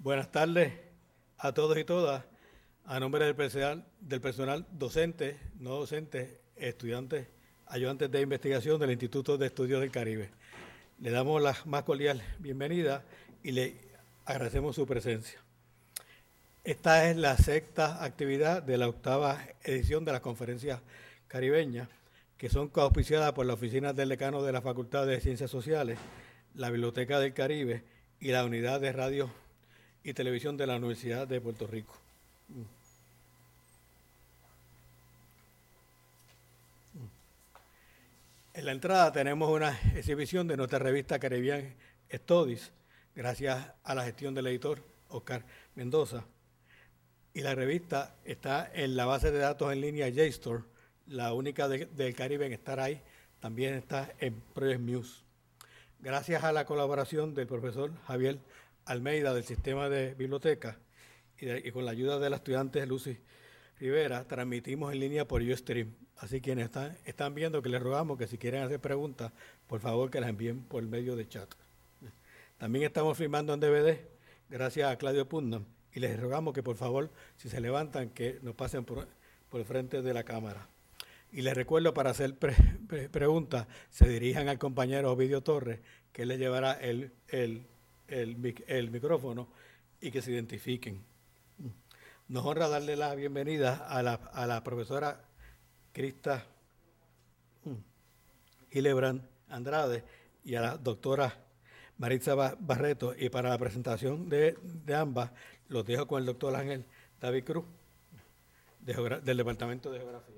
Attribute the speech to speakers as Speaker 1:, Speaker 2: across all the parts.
Speaker 1: Buenas tardes a todos y todas. A nombre del personal docente, no docente, estudiantes, ayudantes de investigación del Instituto de Estudios del Caribe. Le damos la más cordial bienvenida y le agradecemos su presencia. Esta es la sexta actividad de la octava edición de las conferencias caribeñas, que son coauspiciadas por la Oficina del Decano de la Facultad de Ciencias Sociales, la Biblioteca del Caribe y la Unidad de Radio y Televisión de la Universidad de Puerto Rico. En la entrada tenemos una exhibición de nuestra revista Caribbean Studies, gracias a la gestión del editor Oscar Mendoza. Y la revista está en la base de datos en línea JSTOR, la única del Caribe en estar ahí. También está en Project Muse. Gracias a la colaboración del profesor Javier Almeida del Sistema de Biblioteca y con la ayuda de la estudiante Lucy Rivera, transmitimos en línea por Ustream. Así que quienes están viendo, que les rogamos que si quieren hacer preguntas, por favor que las envíen por medio de chat. También estamos filmando en DVD, gracias a Claudio Putnam, y les rogamos que por favor, si se levantan, que nos pasen por el frente de la cámara. Y les recuerdo, para hacer preguntas, se dirijan al compañero Ovidio Torres, que él les llevará el micrófono y que se identifiquen. Nos honra darle la bienvenida a la profesora Krista Hillebrand Andrade y a la doctora Maritza Barreto, y para la presentación de ambas los dejo con el doctor Ángel David Cruz del Departamento de Geografía.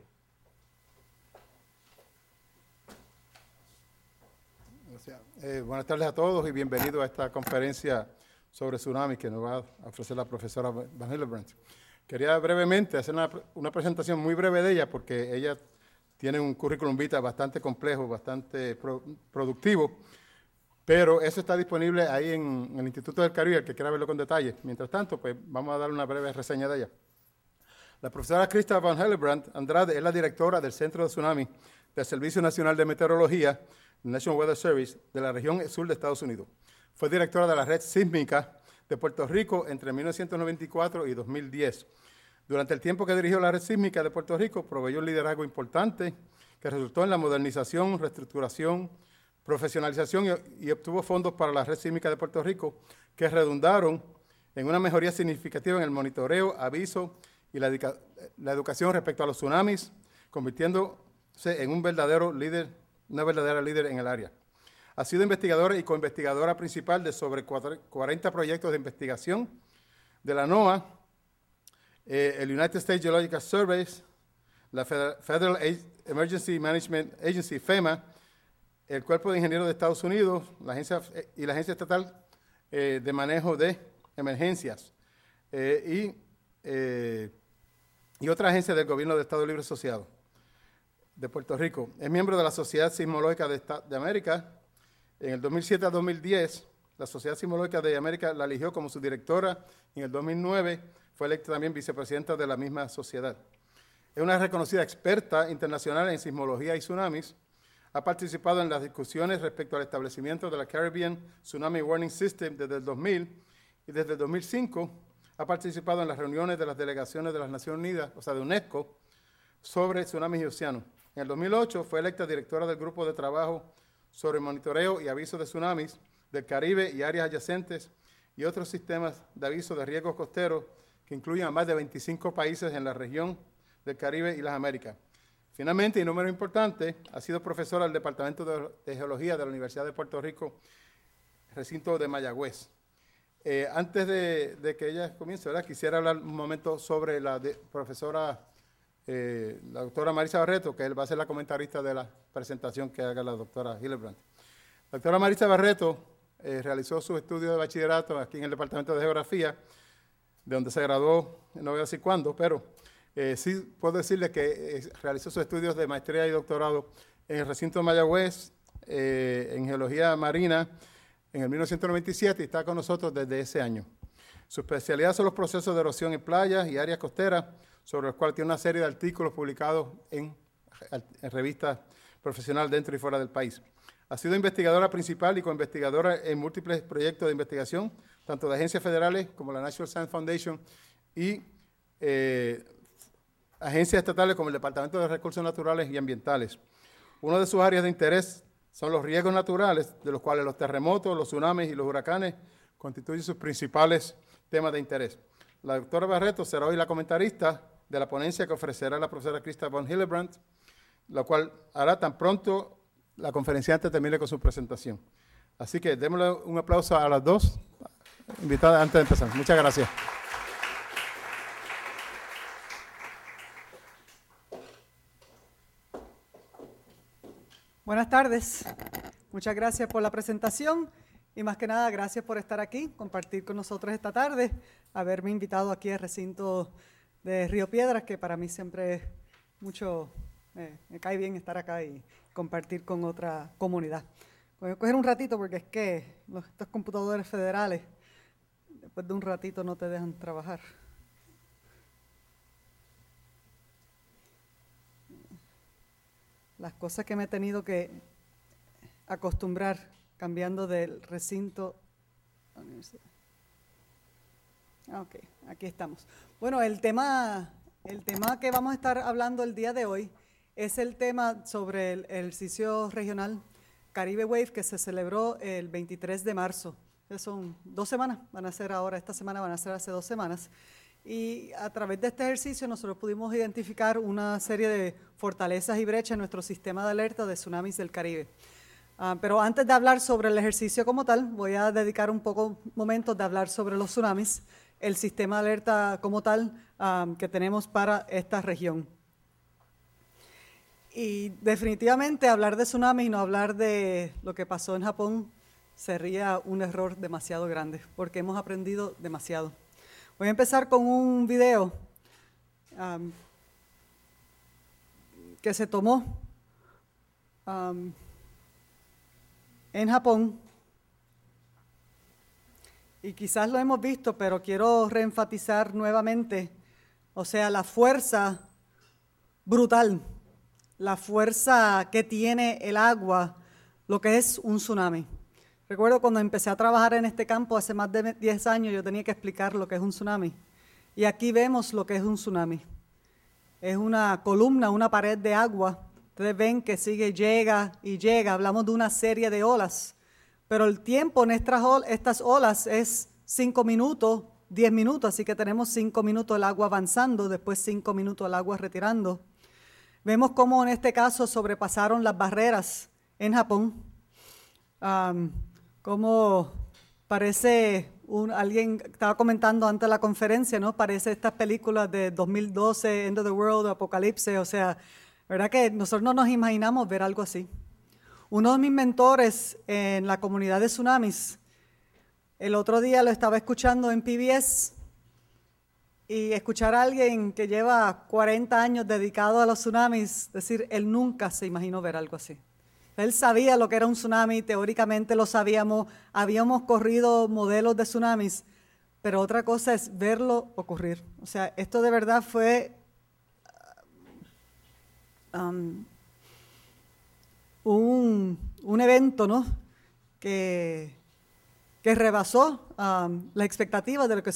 Speaker 2: Buenas tardes a todos y bienvenidos a esta conferencia sobre tsunami que nos va a ofrecer la profesora Van Hillebrand. Quería brevemente hacer una presentación muy breve de ella, porque ella tiene un currículum vitae bastante complejo, bastante productivo, pero eso está disponible ahí en el Instituto del Caribe, el que quiera verlo con detalle. Mientras tanto, pues vamos a dar una breve reseña de ella. La profesora Krista Van Hillebrand Andrade es la directora del Centro de Tsunami del Servicio Nacional de Meteorología, National Weather Service, de la región sur de Estados Unidos. Fue directora de la Red Sísmica de Puerto Rico entre 1994 y 2010. Durante el tiempo que dirigió la Red Sísmica de Puerto Rico, proveyó un liderazgo importante que resultó en la modernización, reestructuración, profesionalización y obtuvo fondos para la Red Sísmica de Puerto Rico que redundaron en una mejoría significativa en el monitoreo, aviso y la educación respecto a los tsunamis, convirtiéndose en una verdadera líder en el área. Ha sido investigadora y coinvestigadora principal de sobre 40 proyectos de investigación de la NOAA, el United States Geological Survey, la Federal Emergency Management Agency, FEMA, el Cuerpo de Ingenieros de Estados Unidos, la Agencia Estatal de Manejo de Emergencias y otra agencia del Gobierno del Estado Libre Asociado de Puerto Rico. Es miembro de la Sociedad Sismológica de América. En el 2007 a 2010, la Sociedad Sismológica de América la eligió como su directora. En el 2009 fue electa también vicepresidenta de la misma sociedad. Es una reconocida experta internacional en sismología y tsunamis. Ha participado en las discusiones respecto al establecimiento de la Caribbean Tsunami Warning System desde el 2000, y desde el 2005 ha participado en las reuniones de las delegaciones de las Naciones Unidas, o sea, de UNESCO, sobre tsunamis y océanos. En el 2008 fue electa directora del Grupo de Trabajo sobre Monitoreo y Aviso de Tsunamis del Caribe y áreas adyacentes y otros sistemas de aviso de riesgos costeros que incluyen a más de 25 países en la región del Caribe y las Américas. Finalmente, y número importante, ha sido profesora del Departamento de Geología de la Universidad de Puerto Rico, recinto de Mayagüez. Antes de que ella comience, ¿verdad?, quisiera hablar un momento sobre la profesora, la doctora Maritza Barreto, que él va a ser la comentarista de la presentación que haga la doctora Hillebrand. La doctora Maritza Barreto realizó sus estudios de bachillerato aquí en el Departamento de Geografía, de donde se graduó, no voy a decir cuándo, pero sí puedo decirle que realizó sus estudios de maestría y doctorado en el recinto de Mayagüez, en Geología Marina, en el 1997, y está con nosotros desde ese año. Su especialidad son los procesos de erosión en playas y áreas costeras, sobre los cuales tiene una serie de artículos publicados en revistas profesionales dentro y fuera del país. Ha sido investigadora principal y coinvestigadora en múltiples proyectos de investigación tanto de agencias federales como la National Science Foundation y agencias estatales como el Departamento de Recursos Naturales y Ambientales. Una de sus áreas de interés son los riesgos naturales, de los cuales los terremotos, los tsunamis y los huracanes constituyen sus principales temas de interés. La doctora Barreto será hoy la comentarista de la ponencia que ofrecerá la profesora Christa von Hillebrand, la cual hará tan pronto la conferenciante termine con su presentación. Así que démosle un aplauso a las dos invitadas antes de empezar. Muchas gracias.
Speaker 3: Buenas tardes. Muchas gracias por la presentación y más que nada gracias por estar aquí, compartir con nosotros esta tarde, haberme invitado aquí al recinto de Río Piedras, que para mí siempre es mucho, me cae bien estar acá y compartir con otra comunidad. Voy a coger un ratito porque es que estos computadores federales, después de un ratito no te dejan trabajar. Las cosas que me he tenido que acostumbrar cambiando del recinto a la universidad. Ok, aquí estamos. Bueno, el tema que vamos a estar hablando el día de hoy es el tema sobre el ejercicio regional Caribe Wave que se celebró el 23 de marzo. Son 2 semanas, van a ser ahora, esta semana van a ser hace 2 semanas. Y a través de este ejercicio nosotros pudimos identificar una serie de fortalezas y brechas en nuestro sistema de alerta de tsunamis del Caribe. Pero antes de hablar sobre el ejercicio como tal, voy a dedicar un poco momentos de hablar sobre los tsunamis, el sistema de alerta como tal que tenemos para esta región. Y definitivamente hablar de tsunamis y no hablar de lo que pasó en Japón sería un error demasiado grande, porque hemos aprendido demasiado. Voy a empezar con un video que se tomó en Japón y quizás lo hemos visto, pero quiero reenfatizar nuevamente, o sea, la fuerza brutal, la fuerza que tiene el agua, lo que es un tsunami. Recuerdo cuando empecé a trabajar en este campo hace más de 10 años, yo tenía que explicar lo que es un tsunami. Y aquí vemos lo que es un tsunami. Es una columna, una pared de agua. Ustedes ven que sigue, llega y llega. Hablamos de una serie de olas. Pero el tiempo en estas olas es 5 minutos, 10 minutos. Así que tenemos 5 minutos el agua avanzando, después 5 minutos el agua retirando. Vemos cómo en este caso sobrepasaron las barreras en Japón. Como parece, alguien estaba comentando antes de la conferencia, ¿no? Parece estas películas de 2012, End of the World, Apocalipsis, o sea, ¿verdad que nosotros no nos imaginamos ver algo así? Uno de mis mentores en la comunidad de tsunamis, el otro día lo estaba escuchando en PBS y escuchar a alguien que lleva 40 años dedicado a los tsunamis, decir, él nunca se imaginó ver algo así. Él sabía lo que era un tsunami, teóricamente lo sabíamos, habíamos corrido modelos de tsunamis, pero otra cosa es verlo ocurrir. O sea, esto de verdad fue un evento, ¿no? que rebasó la expectativa de lo que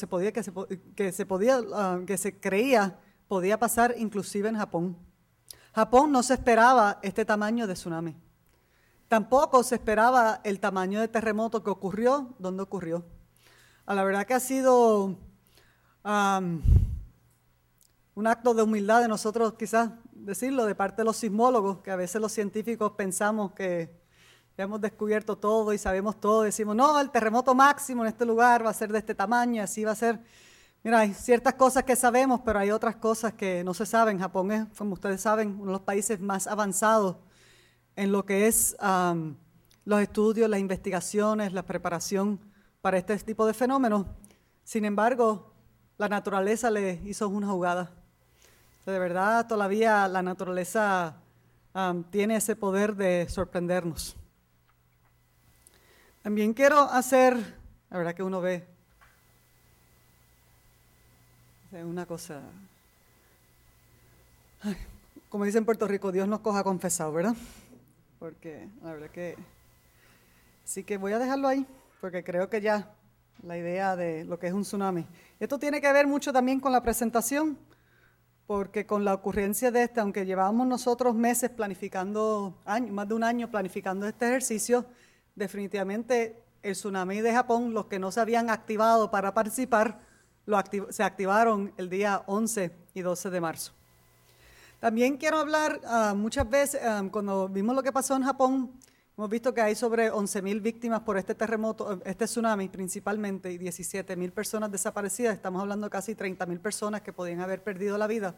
Speaker 3: se creía podía pasar inclusive en Japón. Japón no se esperaba este tamaño de tsunami. Tampoco se esperaba el tamaño de terremoto que ocurrió, donde ocurrió. La verdad que ha sido un acto de humildad de nosotros, quizás decirlo, de parte de los sismólogos, que a veces los científicos pensamos que ya hemos descubierto todo y sabemos todo. Decimos, no, el terremoto máximo en este lugar va a ser de este tamaño, así va a ser. Mira, hay ciertas cosas que sabemos, pero hay otras cosas que no se saben. Japón es, como ustedes saben, uno de los países más avanzados en lo que es los estudios, las investigaciones, la preparación para este tipo de fenómenos. Sin embargo, la naturaleza le hizo una jugada. O sea, de verdad, todavía la naturaleza tiene ese poder de sorprendernos. También quiero hacer, la verdad que uno ve, una cosa, como dicen en Puerto Rico, Dios nos coja confesado, ¿verdad? Porque la verdad que sí, que voy a dejarlo ahí, porque creo que ya la idea de lo que es un tsunami. Esto tiene que ver mucho también con la presentación, porque con la ocurrencia de aunque llevábamos nosotros meses planificando, más de un año planificando este ejercicio, definitivamente el tsunami de Japón, los que no se habían activado para participar, se activaron el día 11 y 12 de marzo. También quiero hablar, muchas veces, cuando vimos lo que pasó en Japón, hemos visto que hay sobre 11,000 víctimas por este terremoto, este tsunami principalmente, y 17,000 personas desaparecidas. Estamos hablando de casi 30,000 personas que podían haber perdido la vida.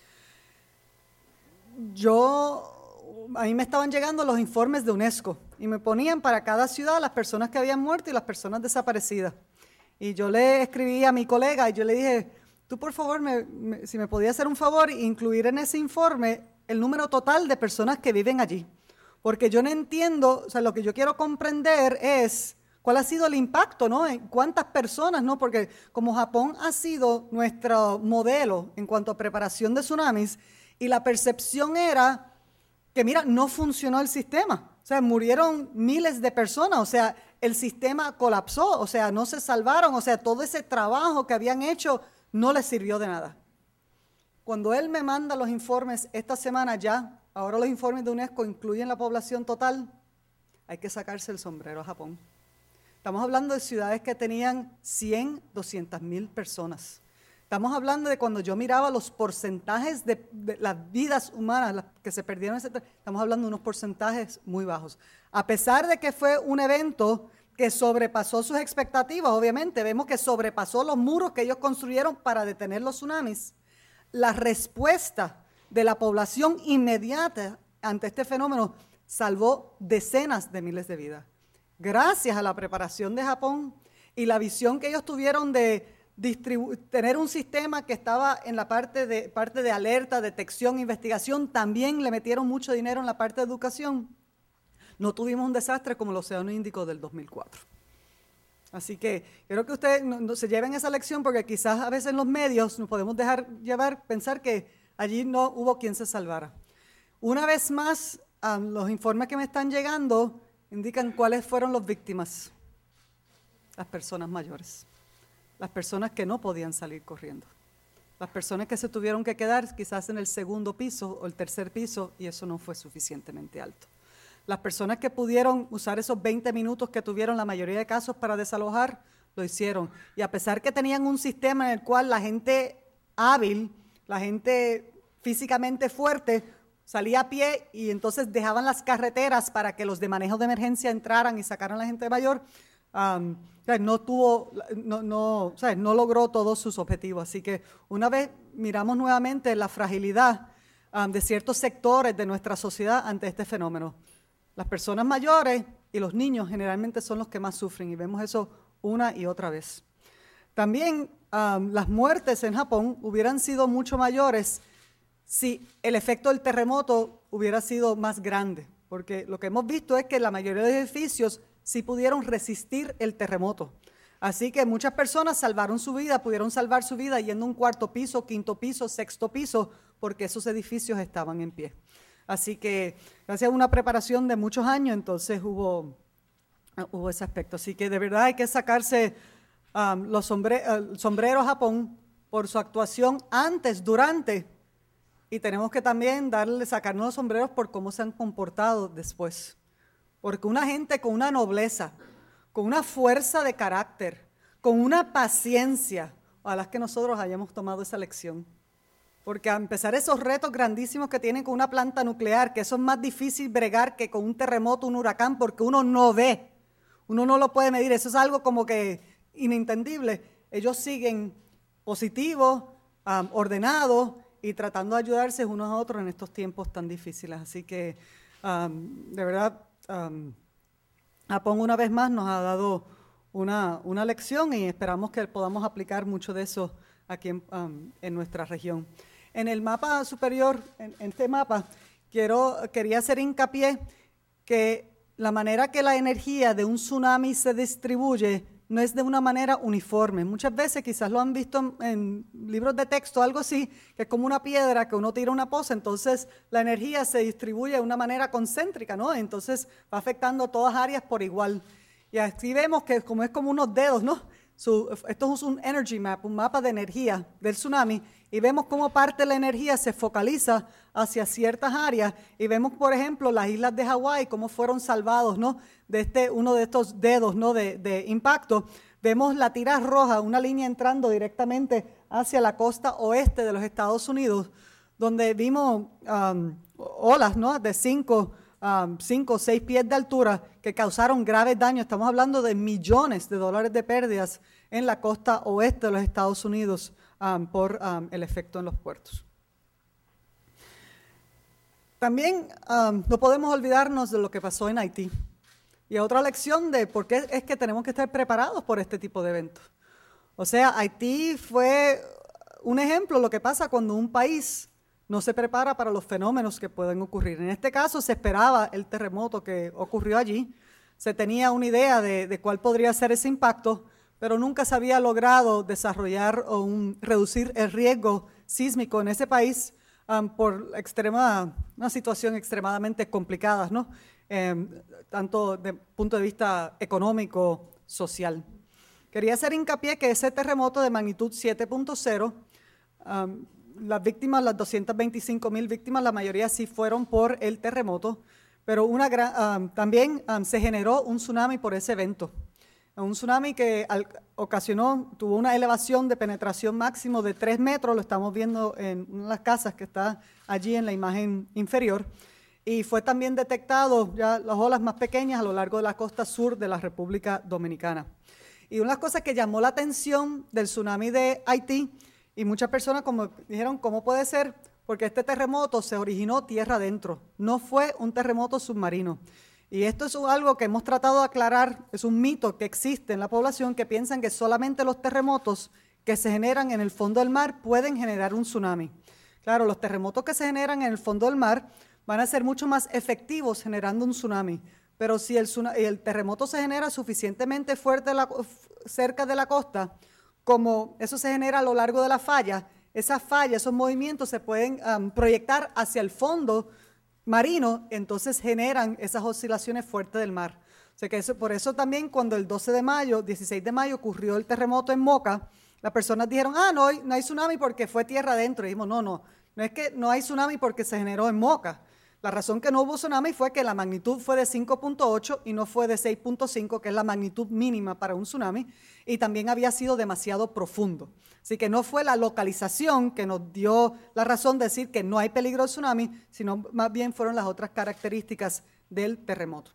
Speaker 3: A mí me estaban llegando los informes de UNESCO y me ponían para cada ciudad las personas que habían muerto y las personas desaparecidas. Y yo le escribí a mi colega y yo le dije, tú por favor, si me podías hacer un favor, incluir en ese informe el número total de personas que viven allí. Porque yo no entiendo, o sea, lo que yo quiero comprender es cuál ha sido el impacto, ¿no? ¿Cuántas personas, no? Porque como Japón ha sido nuestro modelo en cuanto a preparación de tsunamis, y la percepción era que, mira, no funcionó el sistema. O sea, murieron miles de personas, o sea, el sistema colapsó, o sea, no se salvaron, o sea, todo ese trabajo que habían hecho no les sirvió de nada. Cuando él me manda los informes esta semana ya, ahora los informes de UNESCO incluyen la población total, hay que sacarse el sombrero a Japón. Estamos hablando de ciudades que tenían 100, 200,000 personas. Estamos hablando de cuando yo miraba los porcentajes de las vidas humanas las que se perdieron, estamos hablando de unos porcentajes muy bajos. A pesar de que fue un evento que sobrepasó sus expectativas, obviamente, vemos que sobrepasó los muros que ellos construyeron para detener los tsunamis, la respuesta de la población inmediata ante este fenómeno salvó decenas de miles de vidas. Gracias a la preparación de Japón y la visión que ellos tuvieron de tener un sistema que estaba en la parte de alerta, detección, investigación, también le metieron mucho dinero en la parte de educación. No tuvimos un desastre como el Océano Índico del 2004. Así que quiero que ustedes no se lleven esa lección, porque quizás a veces en los medios nos podemos dejar pensar que allí no hubo quien se salvara. Una vez más, los informes que me están llegando indican cuáles fueron las víctimas. Las personas mayores. Las personas que no podían salir corriendo. Las personas que se tuvieron que quedar quizás en el segundo piso o el tercer piso, y eso no fue suficientemente alto. Las personas que pudieron usar esos 20 minutos que tuvieron la mayoría de casos para desalojar, lo hicieron. Y a pesar que tenían un sistema en el cual la gente hábil, la gente físicamente fuerte, salía a pie y entonces dejaban las carreteras para que los de manejo de emergencia entraran y sacaran a la gente mayor, no logró todos sus objetivos. Así que una vez miramos nuevamente la fragilidad de ciertos sectores de nuestra sociedad ante este fenómeno. Las personas mayores y los niños generalmente son los que más sufren, y vemos eso una y otra vez. También las muertes en Japón hubieran sido mucho mayores si el efecto del terremoto hubiera sido más grande, porque lo que hemos visto es que la mayoría de los edificios sí pudieron resistir el terremoto. Así que muchas personas salvaron su vida, pudieron salvar su vida yendo a un cuarto piso, quinto piso, sexto piso, porque esos edificios estaban en pie. Así que gracias a una preparación de muchos años, entonces hubo ese aspecto. Así que de verdad hay que sacarse los sombreros a Japón por su actuación antes, durante, y tenemos que también sacarnos los sombreros por cómo se han comportado después. Porque una gente con una nobleza, con una fuerza de carácter, con una paciencia, ojalá que nosotros hayamos tomado esa lección. Porque a empezar esos retos grandísimos que tienen con una planta nuclear, que eso es más difícil bregar que con un terremoto, un huracán, porque uno no ve, uno no lo puede medir, eso es algo como que inintendible. Ellos siguen positivos, ordenados y tratando de ayudarse unos a otros en estos tiempos tan difíciles. Así que, de verdad, Japón una vez más nos ha dado una lección, y esperamos que podamos aplicar mucho de eso aquí en nuestra región. En el mapa superior, en este mapa, quería hacer hincapié que la manera que la energía de un tsunami se distribuye no es de una manera uniforme. Muchas veces, quizás lo han visto en libros de texto, algo así, que es como una piedra que uno tira una poza, entonces la energía se distribuye de una manera concéntrica, ¿no? Entonces va afectando todas áreas por igual. Y así vemos que es como unos dedos, ¿no? Esto es un energy map, un mapa de energía del tsunami, y vemos cómo parte de la energía se focaliza hacia ciertas áreas, y vemos, por ejemplo, las islas de Hawái, cómo fueron salvados, ¿no?, de uno de estos dedos, ¿no?, de impacto. Vemos la tira roja, una línea entrando directamente hacia la costa oeste de los Estados Unidos, donde vimos olas, ¿no?, de 5 o 6 pies de altura que causaron graves daños. Estamos hablando de millones de dólares de pérdidas en la costa oeste de los Estados Unidos por el efecto en los puertos. También no podemos olvidarnos de lo que pasó en Haití. Y otra lección de por qué es que tenemos que estar preparados por este tipo de eventos. O sea, Haití fue un ejemplo de lo que pasa cuando un país no se prepara para los fenómenos que pueden ocurrir. En este caso se esperaba el terremoto que ocurrió allí, se tenía una idea de cuál podría ser ese impacto, pero nunca se había logrado desarrollar o reducir el riesgo sísmico en ese país por una situación extremadamente complicada, ¿no? Tanto desde el punto de vista económico, social. Quería hacer hincapié que ese terremoto de magnitud 7.0, las víctimas, las 225,000 víctimas, la mayoría sí fueron por el terremoto, pero también se generó un tsunami por ese evento. Un tsunami que tuvo una elevación de penetración máximo de 3 metros, lo estamos viendo en una de las casas que está allí en la imagen inferior, y fue también detectado ya las olas más pequeñas a lo largo de la costa sur de la República Dominicana. Y una de las cosas que llamó la atención del tsunami de Haití, y muchas personas dijeron, ¿cómo puede ser? Porque este terremoto se originó tierra adentro, no fue un terremoto submarino. Y esto es algo que hemos tratado de aclarar, es un mito que existe en la población que piensan que solamente los terremotos que se generan en el fondo del mar pueden generar un tsunami. Claro, los terremotos que se generan en el fondo del mar van a ser mucho más efectivos generando un tsunami, pero si el terremoto se genera suficientemente fuerte cerca de la costa, como eso se genera a lo largo de la falla, esas fallas, esos movimientos se pueden proyectar hacia el fondo marino, entonces generan esas oscilaciones fuertes del mar. O sea que por eso también cuando el 16 de mayo ocurrió el terremoto en Moca, las personas dijeron, no hay tsunami porque fue tierra adentro. Y dijimos, no es que no hay tsunami porque se generó en Moca. La razón que no hubo tsunami fue que la magnitud fue de 5.8 y no fue de 6.5, que es la magnitud mínima para un tsunami, y también había sido demasiado profundo. Así que no fue la localización que nos dio la razón de decir que no hay peligro de tsunami, sino más bien fueron las otras características del terremoto.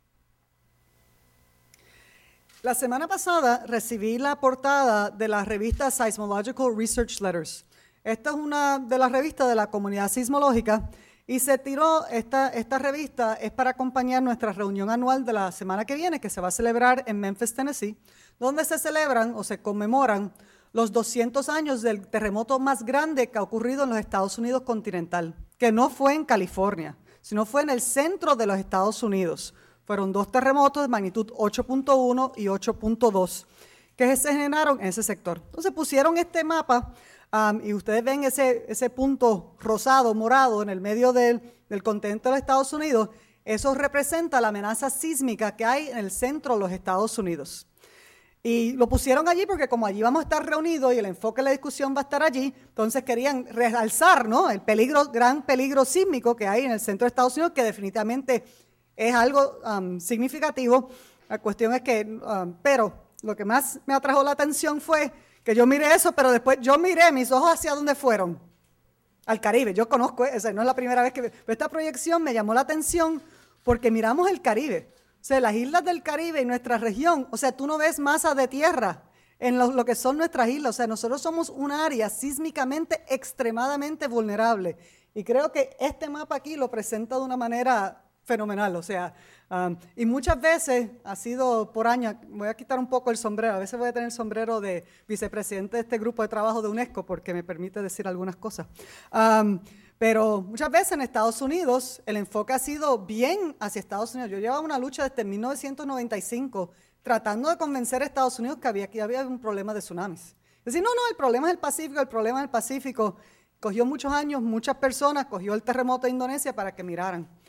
Speaker 3: La semana pasada recibí la portada de la revista Seismological Research Letters. Esta es una de las revistas de la comunidad sismológica. Y se tiró, esta revista es para acompañar nuestra reunión anual de la semana que viene, que se va a celebrar en Memphis, Tennessee, donde se celebran o se conmemoran los 200 años del terremoto más grande que ha ocurrido en los Estados Unidos continental, que no fue en California, sino fue en el centro de los Estados Unidos. Fueron 2 terremotos de magnitud 8.1 y 8.2 que se generaron en ese sector. Entonces pusieron este mapa. Y ustedes ven ese punto rosado, morado, en el medio del continente de los Estados Unidos. Eso representa la amenaza sísmica que hay en el centro de los Estados Unidos. Y lo pusieron allí porque como allí vamos a estar reunidos y el enfoque de la discusión va a estar allí, entonces querían realzar, ¿no?, el gran peligro sísmico que hay en el centro de Estados Unidos, que definitivamente es algo significativo. La cuestión es que, pero lo que más me atrajo la atención fue que yo miré eso, pero después yo miré mis ojos hacia dónde fueron, al Caribe. Yo conozco, no es la primera vez pero esta proyección me llamó la atención porque miramos el Caribe, o sea, las islas del Caribe y nuestra región, o sea, tú no ves masa de tierra en lo que son nuestras islas, o sea, nosotros somos un área sísmicamente extremadamente vulnerable, y creo que este mapa aquí lo presenta de una manera fenomenal, o sea, y muchas veces ha sido por años, voy a quitar un poco el sombrero, a veces voy a tener el sombrero de vicepresidente de este grupo de trabajo de UNESCO porque me permite decir algunas cosas, pero muchas veces en Estados Unidos el enfoque ha sido bien hacia Estados Unidos. Yo llevaba una lucha desde 1995 tratando de convencer a Estados Unidos que había un problema de tsunamis. Es decir, no, el problema es el problema es el Pacífico. Cogió muchos años, muchas personas, cogió el terremoto de Indonesia para que miraran.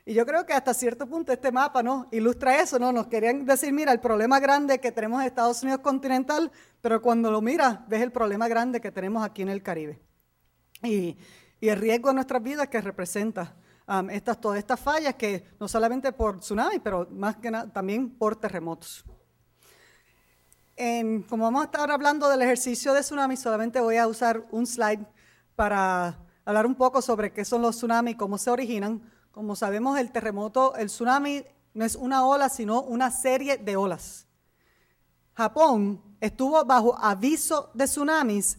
Speaker 3: Y yo creo que hasta cierto punto este mapa, ¿no?, ilustra eso, ¿no? Nos querían decir, mira, el problema grande que tenemos en Estados Unidos continental, pero cuando lo miras, ves el problema grande que tenemos aquí en el Caribe. Y el riesgo de nuestras vidas que representa todas estas fallas, que no solamente por tsunami, pero más que nada también por terremotos. Como vamos a estar hablando del ejercicio de tsunami, solamente voy a usar un slide para hablar un poco sobre qué son los tsunamis, cómo se originan. Como sabemos, el tsunami no es una ola, sino una serie de olas. Japón estuvo bajo aviso de tsunamis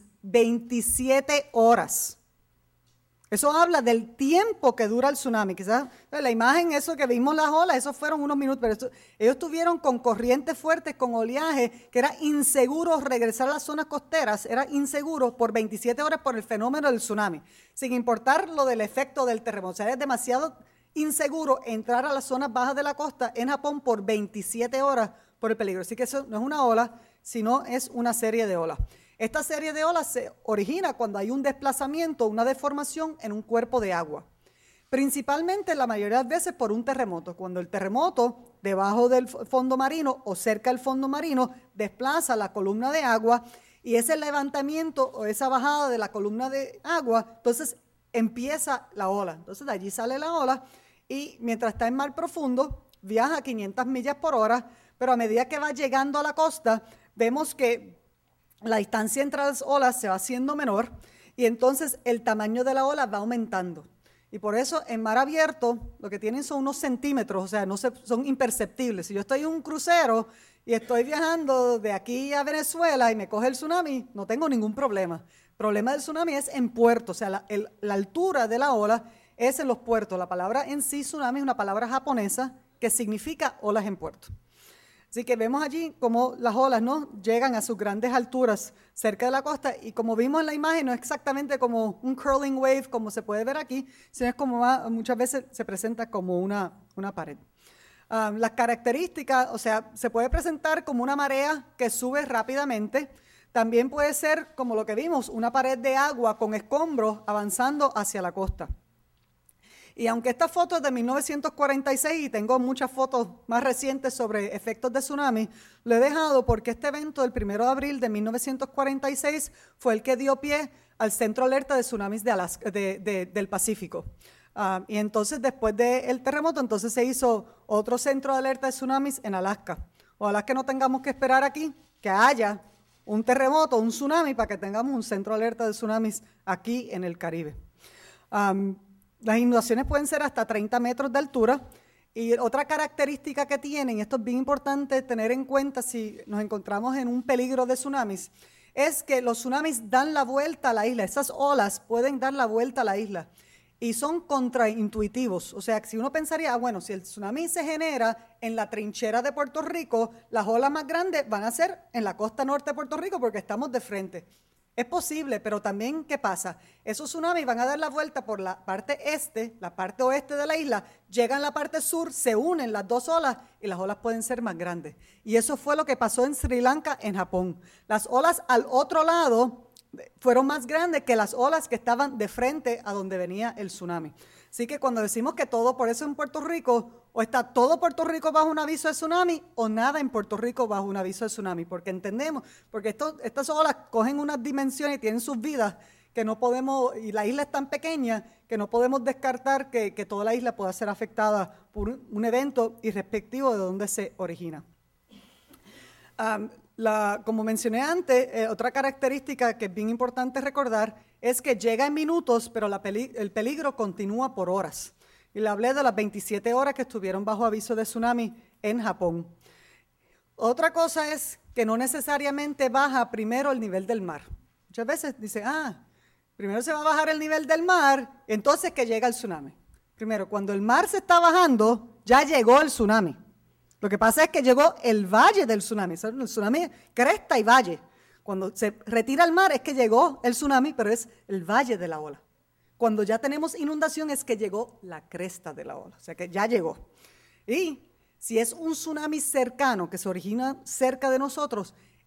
Speaker 3: 27 horas. Eso habla del tiempo que dura el tsunami. Quizás la imagen, eso que vimos las olas, esos fueron unos minutos, pero ellos estuvieron con corrientes fuertes, con oleaje, que era inseguro regresar a las zonas costeras, era inseguro por 27 horas por el fenómeno del tsunami, sin importar lo del efecto del terremoto. O sea, es demasiado inseguro entrar a las zonas bajas de la costa en Japón por 27 horas por el peligro. Así que eso no es una ola, sino es una serie de olas. Esta serie de olas se origina cuando hay un desplazamiento, una deformación en un cuerpo de agua. Principalmente, la mayoría de las veces, por un terremoto. Cuando el terremoto, debajo del fondo marino o cerca del fondo marino, desplaza la columna de agua y ese levantamiento o esa bajada de la columna de agua, entonces empieza la ola. Entonces, de allí sale la ola y mientras está en mar profundo, viaja a 500 millas por hora, pero a medida que va llegando a la costa, vemos que la distancia entre las olas se va haciendo menor y entonces el tamaño de la ola va aumentando. Y por eso en mar abierto lo que tienen son unos centímetros, o sea, son imperceptibles. Si yo estoy en un crucero y estoy viajando de aquí a Venezuela y me coge el tsunami, no tengo ningún problema. El problema del tsunami es en puerto, o sea, la altura de la ola es en los puertos. La palabra en sí, tsunami, es una palabra japonesa que significa olas en puerto. Así que vemos allí cómo las olas, ¿no?, llegan a sus grandes alturas cerca de la costa y como vimos en la imagen, no es exactamente como un curling wave como se puede ver aquí, sino es como muchas veces se presenta como una pared. Las características, o sea, se puede presentar como una marea que sube rápidamente, también puede ser como lo que vimos, una pared de agua con escombros avanzando hacia la costa. Y aunque esta foto es de 1946 y tengo muchas fotos más recientes sobre efectos de tsunami, lo he dejado porque este evento del 1 de abril de 1946 fue el que dio pie al Centro Alerta de Tsunamis de Alaska, del Pacífico. Y entonces después del terremoto, entonces se hizo otro Centro de Alerta de Tsunamis en Alaska. Ojalá que no tengamos que esperar aquí que haya un terremoto, un tsunami, para que tengamos un Centro de Alerta de Tsunamis aquí en el Caribe. Las inundaciones pueden ser hasta 30 metros de altura y otra característica que tienen, esto es bien importante tener en cuenta si nos encontramos en un peligro de tsunamis, es que los tsunamis dan la vuelta a la isla, esas olas pueden dar la vuelta a la isla y son contraintuitivos. O sea, si uno pensaría, bueno, si el tsunami se genera en la trinchera de Puerto Rico, las olas más grandes van a ser en la costa norte de Puerto Rico porque estamos de frente. Es posible, pero también, ¿qué pasa? Esos tsunamis van a dar la vuelta por la parte este, la parte oeste de la isla, llegan a la parte sur, se unen las dos olas y las olas pueden ser más grandes. Y eso fue lo que pasó en Sri Lanka, en Japón. Las olas al otro lado fueron más grandes que las olas que estaban de frente a donde venía el tsunami. Así que cuando decimos que todo, por eso en Puerto Rico, o está todo Puerto Rico bajo un aviso de tsunami, o nada en Puerto Rico bajo un aviso de tsunami, porque entendemos, porque estas olas cogen unas dimensiones y tienen sus vidas que no podemos, y la isla es tan pequeña que no podemos descartar que toda la isla pueda ser afectada por un evento irrespectivo de dónde se origina. Como mencioné antes, otra característica que es bien importante recordar es que llega en minutos, pero el peligro continúa por horas. Y le hablé de las 27 horas que estuvieron bajo aviso de tsunami en Japón. Otra cosa es que no necesariamente baja primero el nivel del mar. Muchas veces dicen, primero se va a bajar el nivel del mar, entonces que llega el tsunami. Primero, cuando el mar se está bajando, ya llegó el tsunami. Lo que pasa es que llegó el valle del tsunami. El tsunami es cresta y valle. Cuando se retira el mar es que llegó el tsunami, pero es el valle de la ola. Cuando ya tenemos inundación es que llegó la cresta de la ola, o sea que ya llegó. Y si es un tsunami cercano que se origina cerca de nosotros,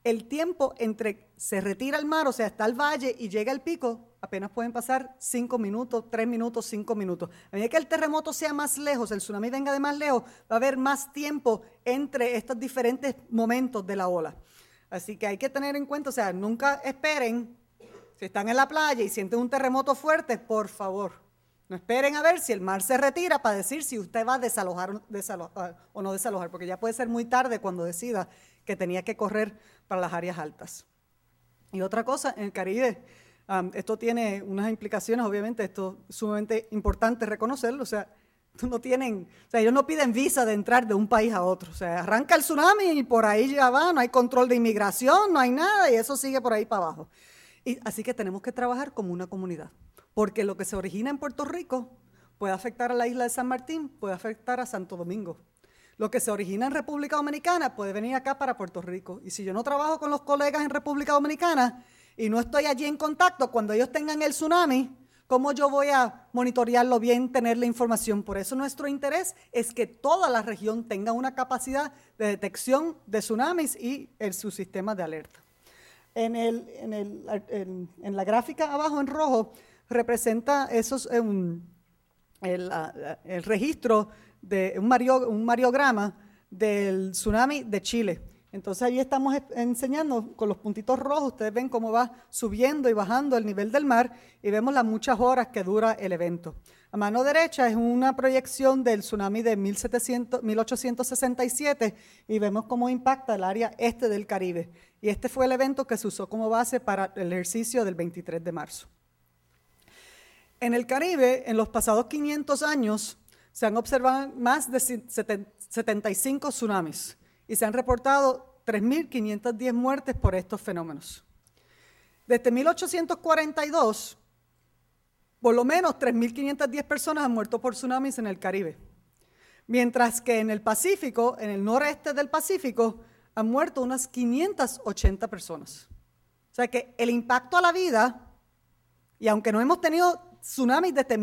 Speaker 3: el tiempo entre se retira el mar, o sea, está el valle y llega el pico, apenas pueden pasar 5 minutos, 3 minutos, 5 minutos. A medida que el terremoto sea más lejos, el tsunami venga de más lejos, va a haber más tiempo entre estos diferentes momentos de la ola. Así que hay que tener en cuenta, o sea, nunca esperen, si están en la playa y sienten un terremoto fuerte, por favor, no esperen a ver si el mar se retira para decir si usted va a desalojar o no desalojar, porque ya puede ser muy tarde cuando decida que tenía que correr para las áreas altas. Y otra cosa, en el Caribe, esto tiene unas implicaciones, obviamente, esto es sumamente importante reconocerlo, o sea, ellos no piden visa de entrar de un país a otro, o sea, arranca el tsunami y por ahí ya va, no hay control de inmigración, no hay nada y eso sigue por ahí para abajo. Y así que tenemos que trabajar como una comunidad, porque lo que se origina en Puerto Rico puede afectar a la isla de San Martín, puede afectar a Santo Domingo. Lo que se origina en República Dominicana puede venir acá para Puerto Rico. Y si yo no trabajo con los colegas en República Dominicana y no estoy allí en contacto cuando ellos tengan el tsunami, ¿cómo yo voy a monitorearlo bien, tener la información? Por eso nuestro interés es que toda la región tenga una capacidad de detección de tsunamis y su sistema de alerta. En la gráfica abajo en rojo representa el registro de un mariograma del tsunami de Chile. Entonces ahí estamos enseñando con los puntitos rojos, ustedes ven cómo va subiendo y bajando el nivel del mar y vemos las muchas horas que dura el evento. A mano derecha es una proyección del tsunami de 1867 y vemos cómo impacta el área este del Caribe. Y este fue el evento que se usó como base para el ejercicio del 23 de marzo. En el Caribe, en los pasados 500 años, se han observado más de 75 tsunamis y se han reportado 3.510 muertes por estos fenómenos. Desde 1842, por lo menos 3.510 personas han muerto por tsunamis en el Caribe, mientras que en el Pacífico, en el noreste del Pacífico, han muerto unas 580 personas. O sea que el impacto a la vida, y aunque no hemos tenido tsunamis desde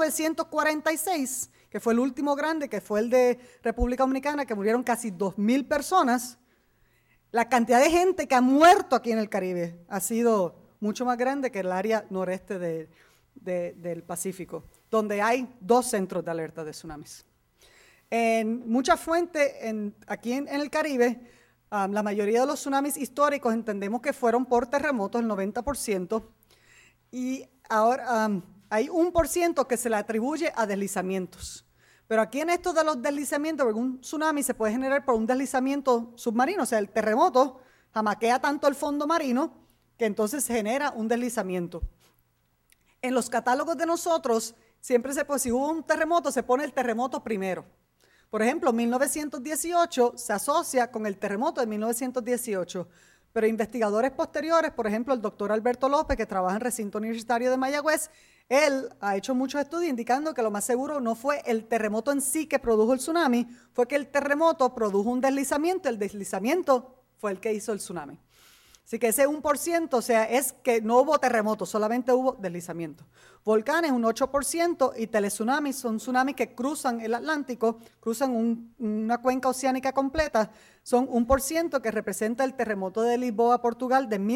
Speaker 3: 1946, que fue el último grande, que fue el de República Dominicana, que murieron casi 2.000 personas, la cantidad de gente que ha muerto aquí en el Caribe ha sido mucho más grande que el área noreste del Pacífico, donde hay 2 centros de alerta de tsunamis. En muchas fuentes aquí en el Caribe, la mayoría de los tsunamis históricos entendemos que fueron por terremotos, el 90%, y ahora hay 1% que se le atribuye a deslizamientos. Pero aquí en esto de los deslizamientos, un tsunami se puede generar por un deslizamiento submarino, o sea, el terremoto jamaquea tanto el fondo marino que entonces se genera un deslizamiento. En los catálogos de nosotros, siempre si hubo un terremoto, se pone el terremoto primero. Por ejemplo, 1918 se asocia con el terremoto de 1918, pero investigadores posteriores, por ejemplo, el doctor Alberto López, que trabaja en el recinto universitario de Mayagüez, él ha hecho muchos estudios indicando que lo más seguro no fue el terremoto en sí que produjo el tsunami, fue que el terremoto produjo un deslizamiento, el deslizamiento fue el que hizo el tsunami. Así que ese 1%, o sea, es que no hubo terremoto, solamente hubo deslizamiento. Volcanes, un 8%, y teletsunamis son tsunamis que cruzan el Atlántico, cruzan una cuenca oceánica completa, son 1% que representa el terremoto de Lisboa, Portugal, de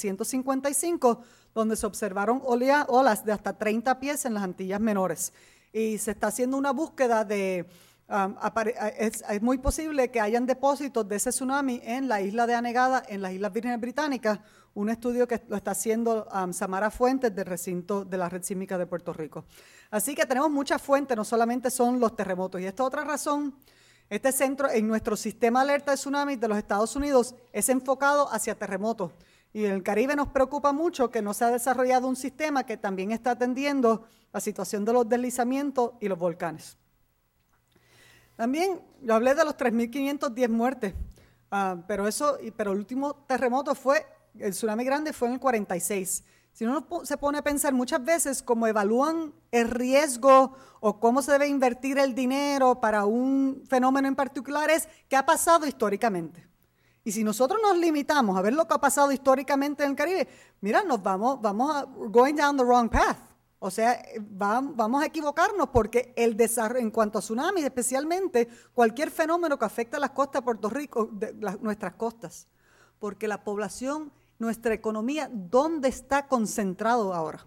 Speaker 3: 1755, donde se observaron olas de hasta 30 pies en las Antillas Menores. Y se está haciendo una búsqueda de... es muy posible que hayan depósitos de ese tsunami en la isla de Anegada, en las Islas Vírgenes Británicas, un estudio que lo está haciendo Samara Fuentes del recinto de la Red Sísmica de Puerto Rico. Así que tenemos muchas fuentes, no solamente son los terremotos. Y esta otra razón, este centro en nuestro sistema de alerta de tsunamis de los Estados Unidos es enfocado hacia terremotos. Y en el Caribe nos preocupa mucho que no se ha desarrollado un sistema que también está atendiendo la situación de los deslizamientos y los volcanes. También yo hablé de los 3.510 muertes, pero el último terremoto el tsunami grande fue en el 46. Si uno se pone a pensar muchas veces cómo evalúan el riesgo o cómo se debe invertir el dinero para un fenómeno en particular es qué ha pasado históricamente. Y si nosotros nos limitamos a ver lo que ha pasado históricamente en el Caribe, mira, going down the wrong path. O sea, vamos a equivocarnos porque el desarrollo, en cuanto a tsunamis, especialmente cualquier fenómeno que afecte a las costas de Puerto Rico, nuestras costas, porque la población, nuestra economía, ¿dónde está concentrado ahora?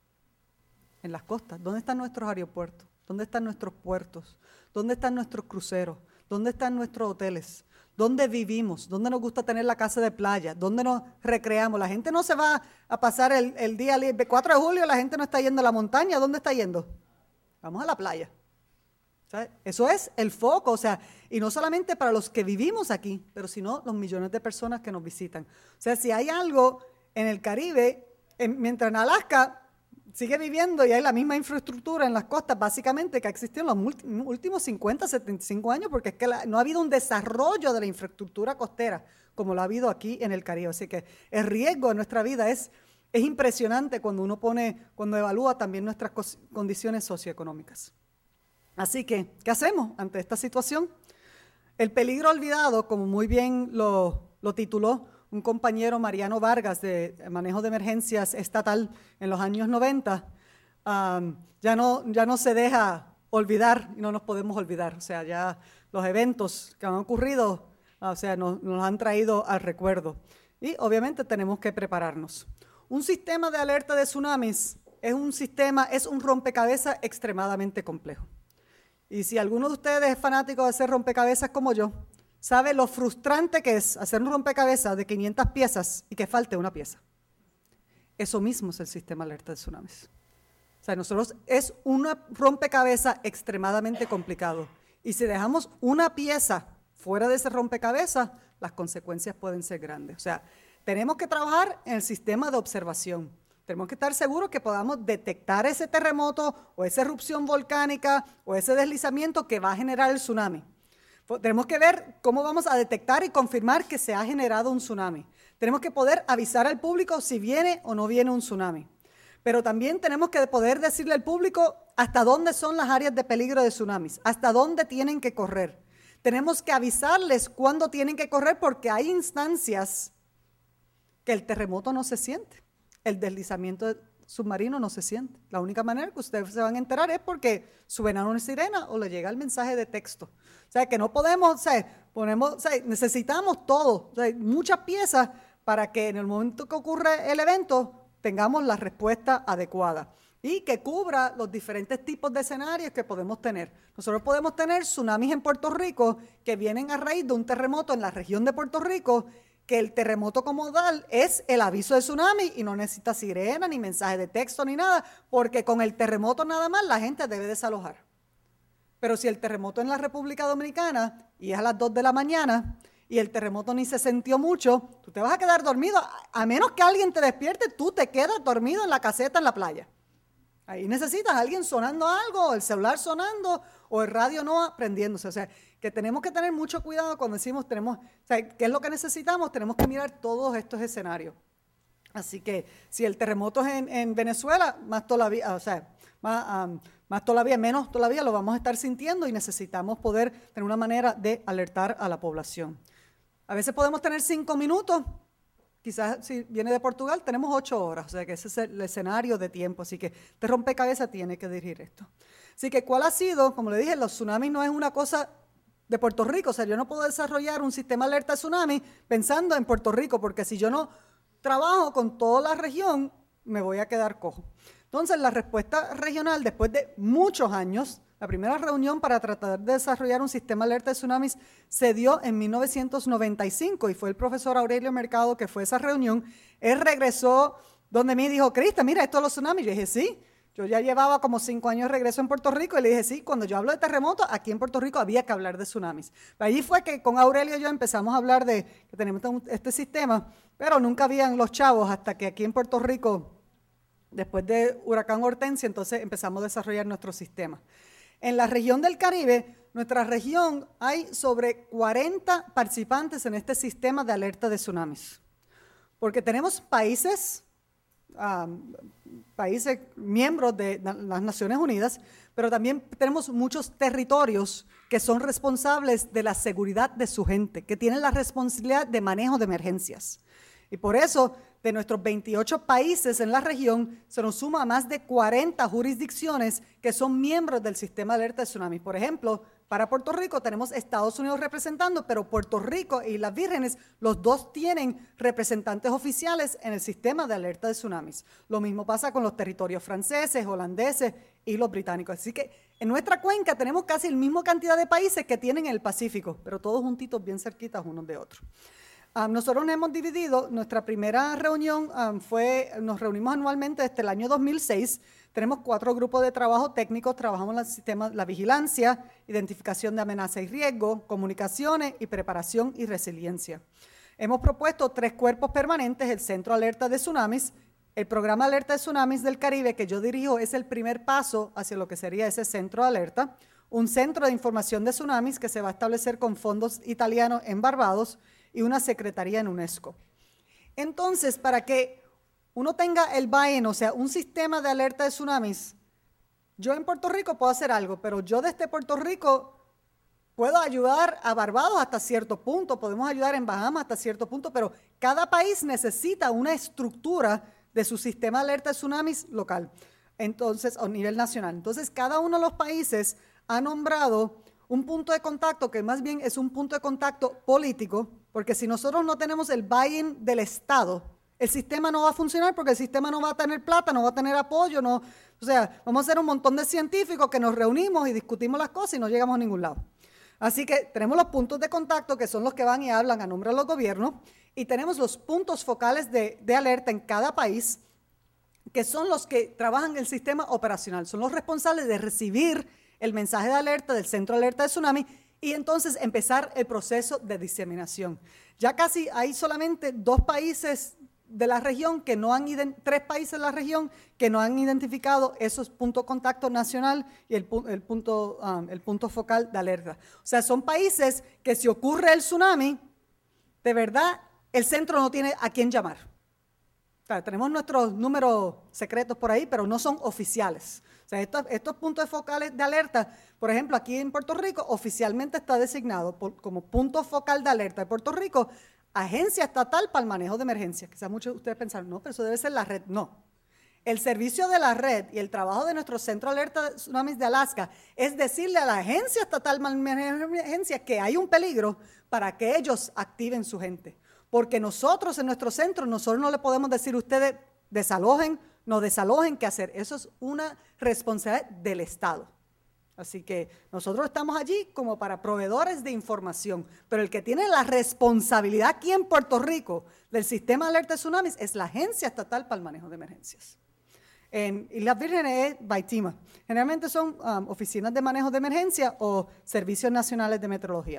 Speaker 3: En las costas. ¿Dónde están nuestros aeropuertos? ¿Dónde están nuestros puertos? ¿Dónde están nuestros cruceros? ¿Dónde están nuestros hoteles? ¿Dónde vivimos? ¿Dónde nos gusta tener la casa de playa? ¿Dónde nos recreamos? La gente no se va a pasar el día libre. 4 de julio la gente no está yendo a la montaña. ¿Dónde está yendo? Vamos a la playa. ¿Sabes? Eso es el foco, o sea, y no solamente para los que vivimos aquí, pero sino los millones de personas que nos visitan. O sea, si hay algo en el Caribe, mientras en Alaska sigue viviendo y hay la misma infraestructura en las costas, básicamente, que ha existido en los últimos 50, 75 años, porque es que no ha habido un desarrollo de la infraestructura costera como lo ha habido aquí en el Caribe. Así que el riesgo de nuestra vida es impresionante cuando cuando evalúa también nuestras condiciones socioeconómicas. Así que, ¿qué hacemos ante esta situación? El peligro olvidado, como muy bien lo tituló un compañero, Mariano Vargas, de manejo de emergencias estatal en los años 90, ya no se deja olvidar y no nos podemos olvidar. O sea, ya los eventos que han ocurrido, o sea, nos han traído al recuerdo. Y obviamente tenemos que prepararnos. Un sistema de alerta de tsunamis es un rompecabezas extremadamente complejo. Y si alguno de ustedes es fanático de hacer rompecabezas como yo, sabe lo frustrante que es hacer un rompecabezas de 500 piezas y que falte una pieza. Eso mismo es el sistema alerta de tsunamis. O sea, es un rompecabezas extremadamente complicado. Y si dejamos una pieza fuera de ese rompecabezas, las consecuencias pueden ser grandes. O sea, tenemos que trabajar en el sistema de observación. Tenemos que estar seguros que podamos detectar ese terremoto o esa erupción volcánica o ese deslizamiento que va a generar el tsunami. Tenemos que ver cómo vamos a detectar y confirmar que se ha generado un tsunami. Tenemos que poder avisar al público si viene o no viene un tsunami. Pero también tenemos que poder decirle al público hasta dónde son las áreas de peligro de tsunamis, hasta dónde tienen que correr. Tenemos que avisarles cuándo tienen que correr porque hay instancias que el terremoto no se siente. El deslizamiento submarino no se siente. La única manera que ustedes se van a enterar es porque suena una sirena o le llega el mensaje de texto. O sea, que no podemos, necesitamos todo, muchas piezas para que en el momento que ocurre el evento tengamos la respuesta adecuada y que cubra los diferentes tipos de escenarios que podemos tener. Nosotros podemos tener tsunamis en Puerto Rico que vienen a raíz de un terremoto en la región de Puerto Rico, que el terremoto como tal es el aviso de tsunami y no necesita sirena, ni mensaje de texto, ni nada, porque con el terremoto nada más la gente debe desalojar. Pero si el terremoto en la República Dominicana y es a las 2 de la mañana y el terremoto ni se sintió mucho, tú te vas a quedar dormido, a menos que alguien te despierte, tú te quedas dormido en la caseta en la playa. Ahí necesitas a alguien sonando algo, o el celular sonando, o el radio no prendiéndose. O sea, que tenemos que tener mucho cuidado cuando decimos ¿qué es lo que necesitamos? Tenemos que mirar todos estos escenarios. Así que si el terremoto es en Venezuela, más todavía, menos todavía lo vamos a estar sintiendo y necesitamos poder tener una manera de alertar a la población. A veces podemos tener 5 minutos. Quizás si viene de Portugal tenemos 8 horas, o sea que ese es el escenario de tiempo, así que este rompecabezas tiene que dirigir esto. Así que ¿cuál ha sido? Como le dije, los tsunamis no es una cosa de Puerto Rico, o sea, yo no puedo desarrollar un sistema alerta de tsunami pensando en Puerto Rico, porque si yo no trabajo con toda la región, me voy a quedar cojo. Entonces, la respuesta regional, después de muchos años, la primera reunión para tratar de desarrollar un sistema alerta de tsunamis se dio en 1995 y fue el profesor Aurelio Mercado que fue a esa reunión. Él regresó donde me dijo, Crista, mira, esto es los tsunamis. Yo dije, sí, yo ya llevaba como 5 años de regreso en Puerto Rico y le dije, sí, cuando yo hablo de terremotos, aquí en Puerto Rico había que hablar de tsunamis. Allí fue que con Aurelio y yo empezamos a hablar de que tenemos este sistema, pero nunca habían los chavos hasta que aquí en Puerto Rico, después de Huracán Hortensia, entonces empezamos a desarrollar nuestro sistema. En la región del Caribe, nuestra región, hay sobre 40 participantes en este sistema de alerta de tsunamis. Porque tenemos países miembros de las Naciones Unidas, pero también tenemos muchos territorios que son responsables de la seguridad de su gente, que tienen la responsabilidad de manejo de emergencias. Y por eso, de nuestros 28 países en la región, se nos suma a más de 40 jurisdicciones que son miembros del sistema de alerta de tsunami. Por ejemplo, para Puerto Rico tenemos Estados Unidos representando, pero Puerto Rico y las Vírgenes, los dos tienen representantes oficiales en el sistema de alerta de tsunamis. Lo mismo pasa con los territorios franceses, holandeses y los británicos. Así que en nuestra cuenca tenemos casi la misma cantidad de países que tienen en el Pacífico, pero todos juntitos bien cerquitas unos de otros. Nosotros nos hemos dividido, nuestra primera reunión nos reunimos anualmente desde el año 2006. Tenemos 4 grupos de trabajo técnicos, trabajamos en el sistema, la vigilancia, identificación de amenazas y riesgos, comunicaciones y preparación y resiliencia. Hemos propuesto 3 cuerpos permanentes, el Centro Alerta de Tsunamis, el Programa Alerta de Tsunamis del Caribe, que yo dirijo, es el primer paso hacia lo que sería ese centro de alerta, un centro de información de tsunamis que se va a establecer con fondos italianos en Barbados y una secretaría en UNESCO. Entonces, para que uno tenga el buy-in, o sea, un sistema de alerta de tsunamis, yo en Puerto Rico puedo hacer algo, pero yo desde Puerto Rico puedo ayudar a Barbados hasta cierto punto, podemos ayudar en Bahamas hasta cierto punto, pero cada país necesita una estructura de su sistema de alerta de tsunamis local, entonces, a nivel nacional. Entonces, cada uno de los países ha nombrado un punto de contacto que más bien es un punto de contacto político, porque si nosotros no tenemos el buy-in del Estado, el sistema no va a funcionar porque el sistema no va a tener plata, no va a tener apoyo, no, o sea, vamos a ser un montón de científicos que nos reunimos y discutimos las cosas y no llegamos a ningún lado. Así que tenemos los puntos de contacto que son los que van y hablan a nombre de los gobiernos y tenemos los puntos focales de alerta en cada país que son los que trabajan en el sistema operacional, son los responsables de recibir el mensaje de alerta del Centro de Alerta de Tsunami y entonces empezar el proceso de diseminación. Ya casi hay solamente 2 países de la región que no han 3 países de la región que no han identificado esos puntos de contacto nacional y el punto focal de alerta. O sea, son países que si ocurre el tsunami, de verdad, el centro no tiene a quién llamar. Claro, tenemos nuestros números secretos por ahí, pero no son oficiales. O sea, estos puntos focales de alerta, por ejemplo, aquí en Puerto Rico, oficialmente está designado como punto focal de alerta de Puerto Rico, Agencia Estatal para el Manejo de Emergencias. Quizás muchos de ustedes pensaron, no, pero eso debe ser la red. No. El servicio de la red y el trabajo de nuestro Centro de Alerta de Tsunamis de Alaska es decirle a la Agencia Estatal para el Manejo de Emergencias que hay un peligro para que ellos activen su gente. Porque nosotros en nuestro centro, nosotros no le podemos decir a ustedes desalojen, no desalojen, qué hacer. Eso es una responsabilidad del Estado. Así que nosotros estamos allí como para proveedores de información, pero el que tiene la responsabilidad aquí en Puerto Rico del sistema de alerta de tsunamis es la Agencia Estatal para el Manejo de Emergencias. En Islas Vírgenes es BAITIMA. Generalmente son oficinas de manejo de emergencia o servicios nacionales de meteorología.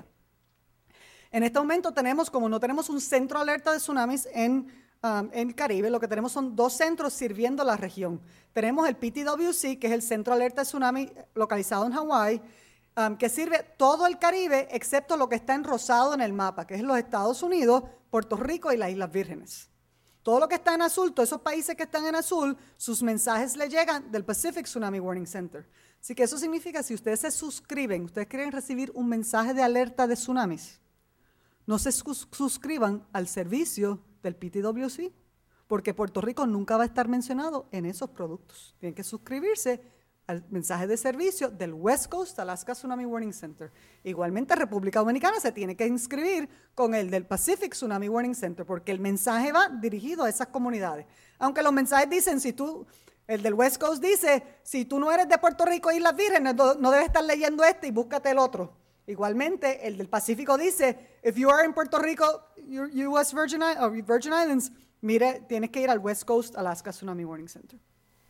Speaker 3: En este momento tenemos, como no tenemos un centro de alerta de tsunamis en el Caribe, lo que tenemos son 2 centros sirviendo la región. Tenemos el PTWC, que es el Centro de Alerta de Tsunami localizado en Hawái, que sirve todo el Caribe, excepto lo que está en rosado en el mapa, que es los Estados Unidos, Puerto Rico y las Islas Vírgenes. Todo lo que está en azul, todos esos países que están en azul, sus mensajes le llegan del Pacific Tsunami Warning Center. Así que eso significa, si ustedes se suscriben, ustedes quieren recibir un mensaje de alerta de tsunamis, no se suscriban al servicio del PTWC, porque Puerto Rico nunca va a estar mencionado en esos productos. Tienen que suscribirse al mensaje de servicio del West Coast Alaska Tsunami Warning Center. Igualmente, República Dominicana se tiene que inscribir con el del Pacific Tsunami Warning Center, porque el mensaje va dirigido a esas comunidades. Aunque los mensajes dicen, el del West Coast dice, si tú no eres de Puerto Rico e Islas Vírgenes, no debes estar leyendo este y búscate el otro. Igualmente, el del Pacífico dice, if you are in Puerto Rico, U.S. Virgin Islands, mire, tienes que ir al West Coast Alaska Tsunami Warning Center.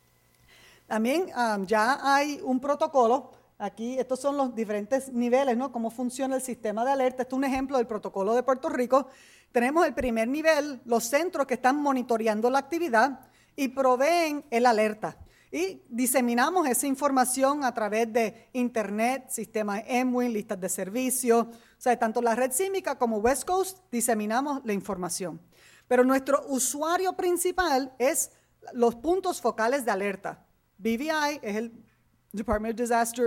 Speaker 3: También ya hay un protocolo, aquí estos son los diferentes niveles, ¿no? Cómo funciona el sistema de alerta. Este es un ejemplo del protocolo de Puerto Rico. Tenemos el primer nivel, los centros que están monitoreando la actividad y proveen el alerta. Y diseminamos esa información a través de Internet, sistemas EMWIN, listas de servicio. O sea, tanto la red sísmica como West Coast diseminamos la información. Pero nuestro usuario principal es los puntos focales de alerta. BVI es el Department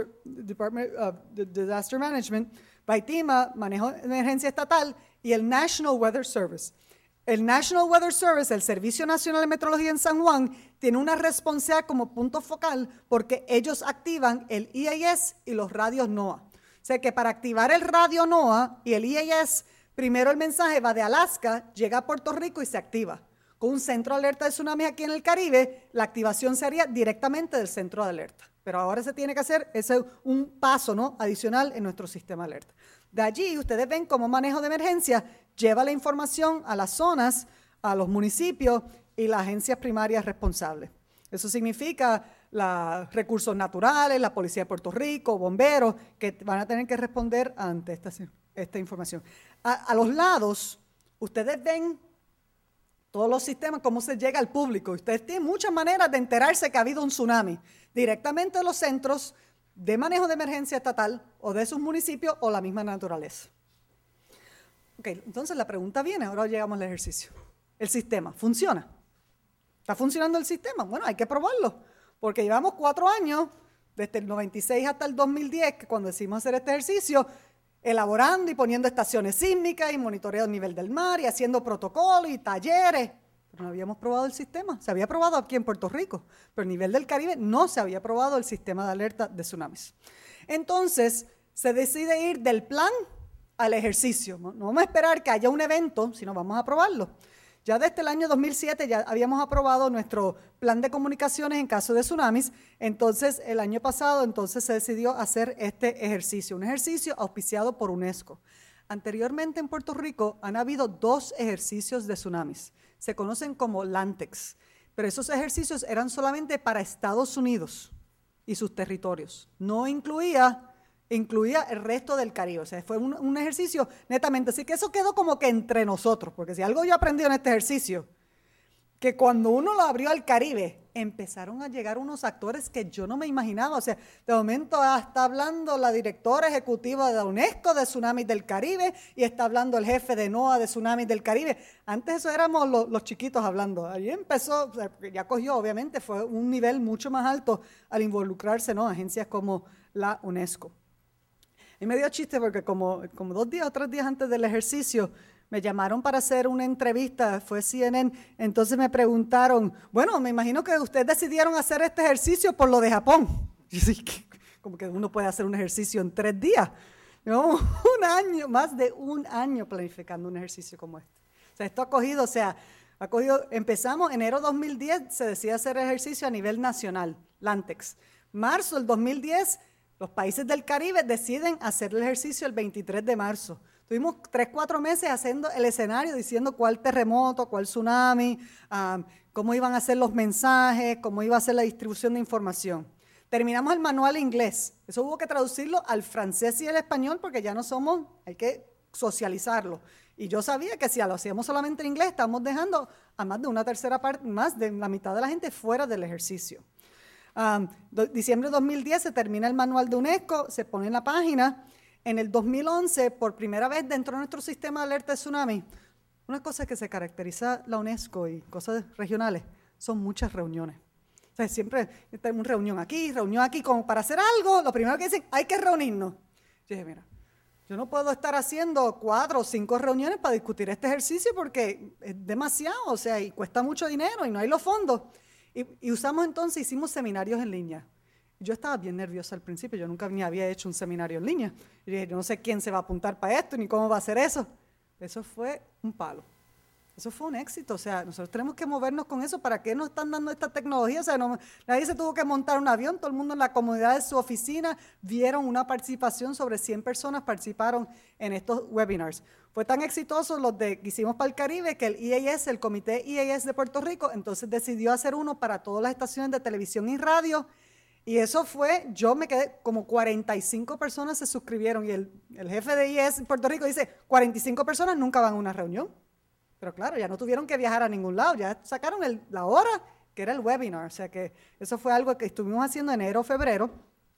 Speaker 3: of Disaster Management, BAITIMA, Manejo de Emergencia Estatal, y el National Weather Service. El National Weather Service, el Servicio Nacional de Meteorología en San Juan, tiene una responsabilidad como punto focal porque ellos activan el EAS y los radios NOAA. O sea que para activar el radio NOAA y el EAS, primero el mensaje va de Alaska, llega a Puerto Rico y se activa. Con un centro de alerta de tsunamis aquí en el Caribe, la activación se haría directamente del centro de alerta. Pero ahora se tiene que hacer ese un paso, ¿no?, adicional en nuestro sistema de alerta. De allí, ustedes ven cómo manejo de emergencia lleva la información a las zonas, a los municipios y las agencias primarias responsables. Eso significa los recursos naturales, la Policía de Puerto Rico, bomberos, que van a tener que responder ante esta información. A los lados, ustedes ven todos los sistemas, cómo se llega al público. Ustedes tienen muchas maneras de enterarse que ha habido un tsunami, directamente de los centros de manejo de emergencia estatal o de sus municipios o la misma naturaleza. Ok, entonces la pregunta viene, ahora llegamos al ejercicio. ¿El sistema funciona? ¿Está funcionando el sistema? Bueno, hay que probarlo, porque llevamos 4 años, desde el 96 hasta el 2010, que cuando decidimos hacer este ejercicio, elaborando y poniendo estaciones sísmicas y monitoreo del nivel del mar y haciendo protocolos y talleres. Pero no habíamos probado el sistema. Se había probado aquí en Puerto Rico, pero a nivel del Caribe no se había probado el sistema de alerta de tsunamis. Entonces, se decide ir del plan al ejercicio. No vamos a esperar que haya un evento, sino vamos a probarlo. Ya desde el año 2007 ya habíamos aprobado nuestro plan de comunicaciones en caso de tsunamis. Entonces, el año pasado se decidió hacer este ejercicio, un ejercicio auspiciado por UNESCO. Anteriormente en Puerto Rico han habido 2 ejercicios de tsunamis. Se conocen como LANTEX, pero esos ejercicios eran solamente para Estados Unidos y sus territorios. No incluía el resto del Caribe. O sea, fue un ejercicio netamente. Así que eso quedó como que entre nosotros, porque si algo yo aprendí en este ejercicio, que cuando uno lo abrió al Caribe, empezaron a llegar unos actores que yo no me imaginaba. O sea, de momento está hablando la directora ejecutiva de la UNESCO de Tsunamis del Caribe y está hablando el jefe de NOAA de Tsunamis del Caribe. Antes eso éramos los chiquitos hablando. Ahí empezó, o sea, ya cogió, obviamente, fue un nivel mucho más alto al involucrarse, ¿no?, agencias como la UNESCO. Y me dio chiste porque como 2 días o 3 días antes del ejercicio me llamaron para hacer una entrevista, fue CNN, entonces me preguntaron, bueno, me imagino que ustedes decidieron hacer este ejercicio por lo de Japón. Y yo dije, como que uno puede hacer un ejercicio en 3 días. Llevamos más de un año planificando un ejercicio como este. O sea, esto empezamos enero 2010, se decide hacer ejercicio a nivel nacional, LANTEX. Marzo del 2010, los países del Caribe deciden hacer el ejercicio el 23 de marzo. Tuvimos 3-4 meses haciendo el escenario, diciendo cuál terremoto, cuál tsunami, cómo iban a ser los mensajes, cómo iba a ser la distribución de información. Terminamos el manual en inglés. Eso hubo que traducirlo al francés y al español porque ya no somos, hay que socializarlo. Y yo sabía que si lo hacíamos solamente en inglés, estábamos dejando a más de una tercera parte, más de la mitad de la gente fuera del ejercicio. Diciembre de 2010 se termina el manual de UNESCO, se pone en la página. En el 2011, por primera vez dentro de nuestro sistema de alerta de tsunami, una cosa que se caracteriza la UNESCO y cosas regionales son muchas reuniones. O sea, siempre tenemos reunión aquí, como para hacer algo, lo primero que dicen, hay que reunirnos. Yo dije, mira, yo no puedo estar haciendo 4 o 5 reuniones para discutir este ejercicio porque es demasiado, o sea, y cuesta mucho dinero y no hay los fondos. Y hicimos seminarios en línea. Yo estaba bien nerviosa al principio, yo nunca ni había hecho un seminario en línea. Y dije, yo no sé quién se va a apuntar para esto ni cómo va a hacer eso. Eso fue un palo. Eso fue un éxito. O sea, nosotros tenemos que movernos con eso. ¿Para qué nos están dando esta tecnología? O sea, nadie se tuvo que montar un avión. Todo el mundo en la comunidad de su oficina vieron una participación. Sobre 100 personas participaron en estos webinars. Fue tan exitoso los que hicimos para el Caribe que el EAS, el Comité EAS de Puerto Rico, entonces decidió hacer uno para todas las estaciones de televisión y radio. Y eso fue, yo me quedé, como 45 personas se suscribieron y el jefe de IES en Puerto Rico dice, 45 personas nunca van a una reunión. Pero claro, ya no tuvieron que viajar a ningún lado, ya sacaron la hora que era el webinar. O sea que eso fue algo que estuvimos haciendo en enero, febrero.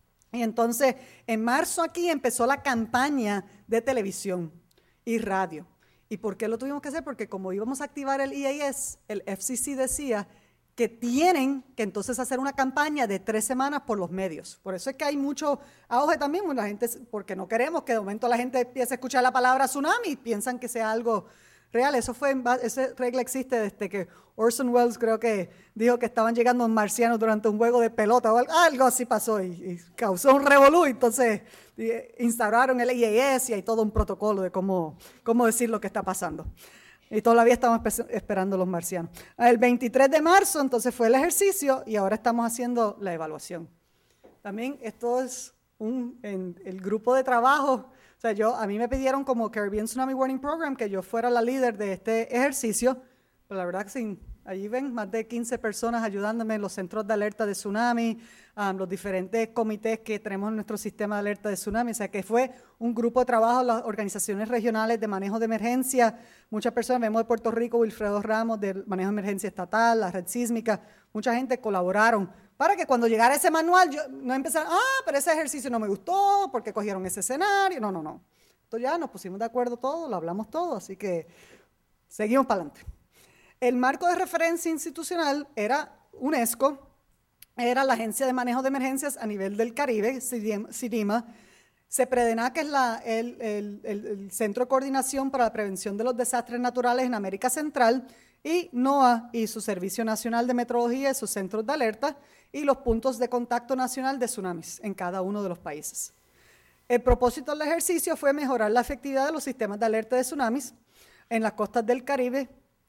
Speaker 3: Y entonces en marzo aquí empezó la campaña de televisión y radio. ¿Y por qué lo tuvimos que hacer? Porque como íbamos a activar el EAS, el FCC decía que tienen que entonces hacer una campaña de 3 semanas por los medios. Por eso es que hay mucho auge también, la gente, porque no queremos que de momento la gente empiece a escuchar la palabra tsunami y piensan que sea algo real. Esa regla existe desde que Orson Welles creo que dijo que estaban llegando marcianos durante un juego de pelota o algo así pasó y causó un revolú. Entonces instauraron el IAS y hay todo un protocolo de cómo decir lo que está pasando. Y todavía estamos esperando los marcianos. El 23 de marzo entonces fue el ejercicio y ahora estamos haciendo la evaluación. También esto es en el grupo de trabajo. O sea, a mí me pidieron como Caribbean Tsunami Warning Program que yo fuera la líder de este ejercicio, pero la verdad que allí ven más de 15 personas ayudándome en los centros de alerta de tsunami, los diferentes comités que tenemos en nuestro sistema de alerta de tsunami. O sea, que fue un grupo de trabajo, las organizaciones regionales de manejo de emergencia, muchas personas, vemos de Puerto Rico, Wilfredo Ramos, del manejo de emergencia estatal, la red sísmica, mucha gente colaboraron para que cuando llegara ese manual, no empezaran, pero ese ejercicio no me gustó, porque cogieron ese escenario. No. Entonces ya nos pusimos de acuerdo todos, lo hablamos todo, así que seguimos para adelante. El marco de referencia institucional era UNESCO, era la Agencia de Manejo de Emergencias a nivel del Caribe, CIRIMA, CEPREDENA, que es el Centro de Coordinación para la Prevención de los Desastres Naturales en América Central, y NOAA y su Servicio Nacional de Meteorología y sus centros de alerta, y los puntos de contacto nacional de tsunamis en cada uno de los países. El propósito del ejercicio fue mejorar la efectividad de los sistemas de alerta de tsunamis en las costas del Caribe,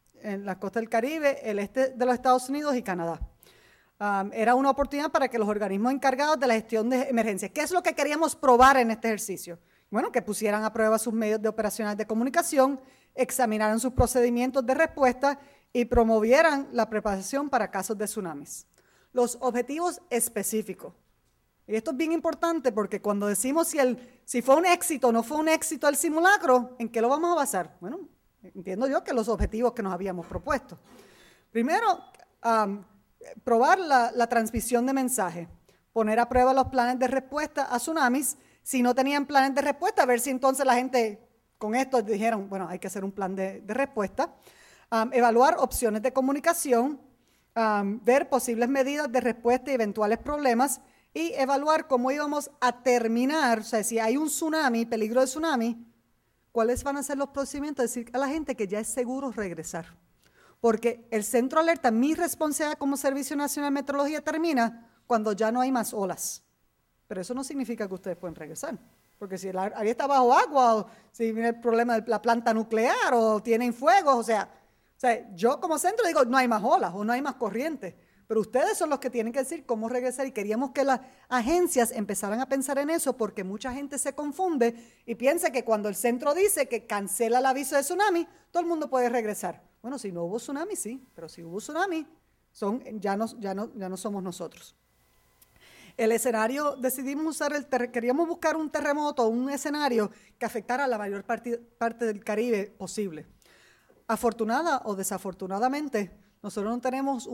Speaker 3: el este de los Estados Unidos y Canadá. Era una oportunidad para que los organismos encargados de la gestión de emergencias, ¿qué es lo que queríamos probar en este ejercicio? Bueno, que pusieran a prueba sus medios de operacional de comunicación, examinaran sus procedimientos de respuesta y promovieran la preparación para casos de tsunamis. Los objetivos específicos. Y esto es bien importante porque cuando decimos si fue un éxito o no fue un éxito el simulacro, ¿en qué lo vamos a basar? Bueno, entiendo yo que los objetivos que nos habíamos propuesto. Primero, probar la transmisión de mensaje, poner a prueba los planes de respuesta a tsunamis. Si no tenían planes de respuesta, a ver si entonces la gente con esto dijeron, bueno, hay que hacer un plan de respuesta. Evaluar opciones de comunicación, ver posibles medidas de respuesta y eventuales problemas y evaluar cómo íbamos a terminar, o sea, si hay un tsunami, peligro de tsunami, cuáles van a ser los procedimientos, decir a la gente que ya es seguro regresar. Porque el centro de alerta, mi responsabilidad como Servicio Nacional de Meteorología termina cuando ya no hay más olas. Pero eso no significa que ustedes pueden regresar. Porque si el área está bajo agua, o si viene el problema de la planta nuclear, o tienen fuegos, o sea, yo como centro digo, no hay más olas o no hay más corriente. Pero ustedes son los que tienen que decir cómo regresar y queríamos que las agencias empezaran a pensar en eso porque mucha gente se confunde y piensa que cuando el centro dice que cancela el aviso de tsunami, todo el mundo puede regresar. Bueno, si no hubo tsunami, sí, pero si hubo tsunami, ya no somos nosotros. El escenario, decidimos queríamos buscar un terremoto, un escenario que afectara a la mayor parte del Caribe posible. Afortunada o desafortunadamente, nosotros no tenemos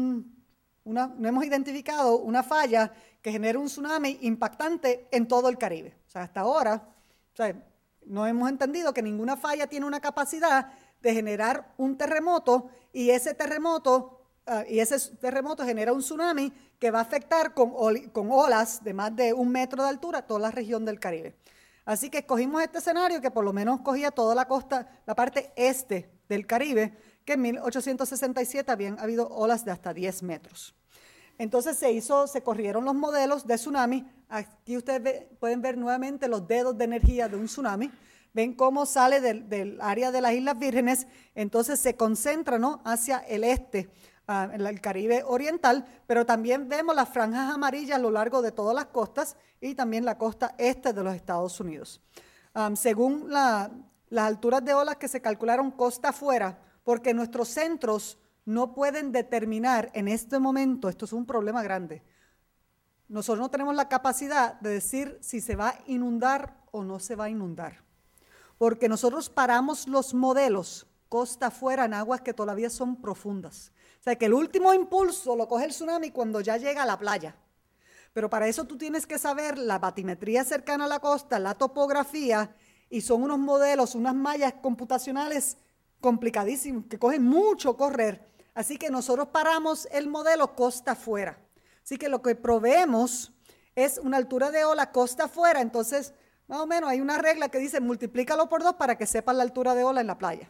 Speaker 3: no hemos identificado una falla que genere un tsunami impactante en todo el Caribe. O sea, hasta ahora, no hemos entendido que ninguna falla tiene una capacidad de generar un terremoto y ese terremoto genera un tsunami que va a afectar con olas de más de 1 metro de altura toda la región del Caribe. Así que escogimos este escenario que por lo menos cogía toda la costa, la parte este del Caribe, que en 1867 habían habido olas de hasta 10 metros. Entonces se corrieron los modelos de tsunami. Aquí ustedes pueden ver nuevamente los dedos de energía de un tsunami. Ven cómo sale del área de las Islas Vírgenes, entonces se concentra, ¿no?, hacia el este, en el Caribe oriental, pero también vemos las franjas amarillas a lo largo de todas las costas y también la costa este de los Estados Unidos. Según las alturas de olas que se calcularon costa afuera, porque nuestros centros no pueden determinar en este momento, esto es un problema grande, nosotros no tenemos la capacidad de decir si se va a inundar o no se va a inundar, porque nosotros paramos los modelos costa afuera en aguas que todavía son profundas. O sea, que el último impulso lo coge el tsunami cuando ya llega a la playa. Pero para eso tú tienes que saber la batimetría cercana a la costa, la topografía, y son unos modelos, unas mallas computacionales complicadísimos, que cogen mucho correr. Así que nosotros paramos el modelo costa afuera. Así que lo que proveemos es una altura de ola costa afuera. Entonces, más o menos hay una regla que dice multiplícalo por 2 para que sepas la altura de ola en la playa.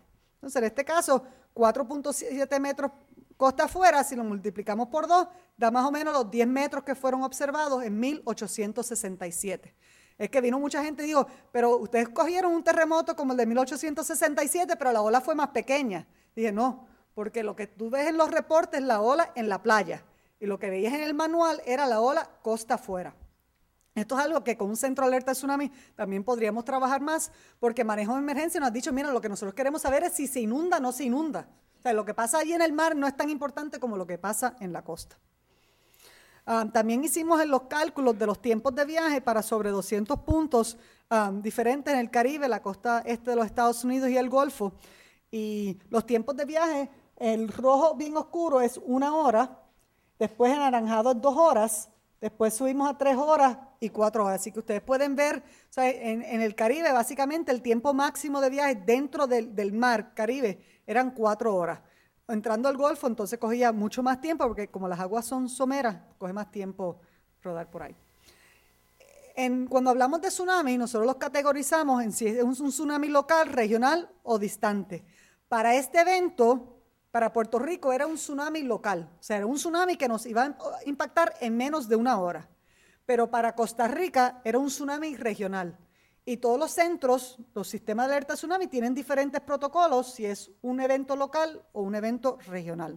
Speaker 3: Entonces, en este caso, 4.7 metros costa afuera, si lo multiplicamos por 2, da más o menos los 10 metros que fueron observados en 1867. Es que vino mucha gente y dijo, pero ustedes cogieron un terremoto como el de 1867, pero la ola fue más pequeña. Dije, no, porque lo que tú ves en los reportes es la ola en la playa. Y lo que veías en el manual era la ola costa afuera. Esto es algo que con un centro de alerta de tsunami también podríamos trabajar más, porque Manejo de Emergencia nos ha dicho, mira, lo que nosotros queremos saber es si se inunda o no se inunda. O sea, lo que pasa allí en el mar no es tan importante como lo que pasa en la costa. También hicimos en los cálculos de los tiempos de viaje para sobre 200 puntos diferentes en el Caribe, la costa este de los Estados Unidos y el Golfo. Y los tiempos de viaje, el rojo bien oscuro es 1 hora, después el anaranjado es 2 horas, después subimos a 3 horas y 4 horas. Así que ustedes pueden ver, o sea, en el Caribe, básicamente el tiempo máximo de viaje dentro del mar Caribe eran 4 horas. Entrando al Golfo, entonces cogía mucho más tiempo, porque como las aguas son someras, coge más tiempo rodar por ahí. Cuando hablamos de tsunami, nosotros los categorizamos en si es un tsunami local, regional o distante. Para este evento, para Puerto Rico, era un tsunami local. O sea, era un tsunami que nos iba a impactar en menos de 1 hora. Pero para Costa Rica era un tsunami regional. Y todos los centros, los sistemas de alerta tsunami, tienen diferentes protocolos si es un evento local o un evento regional.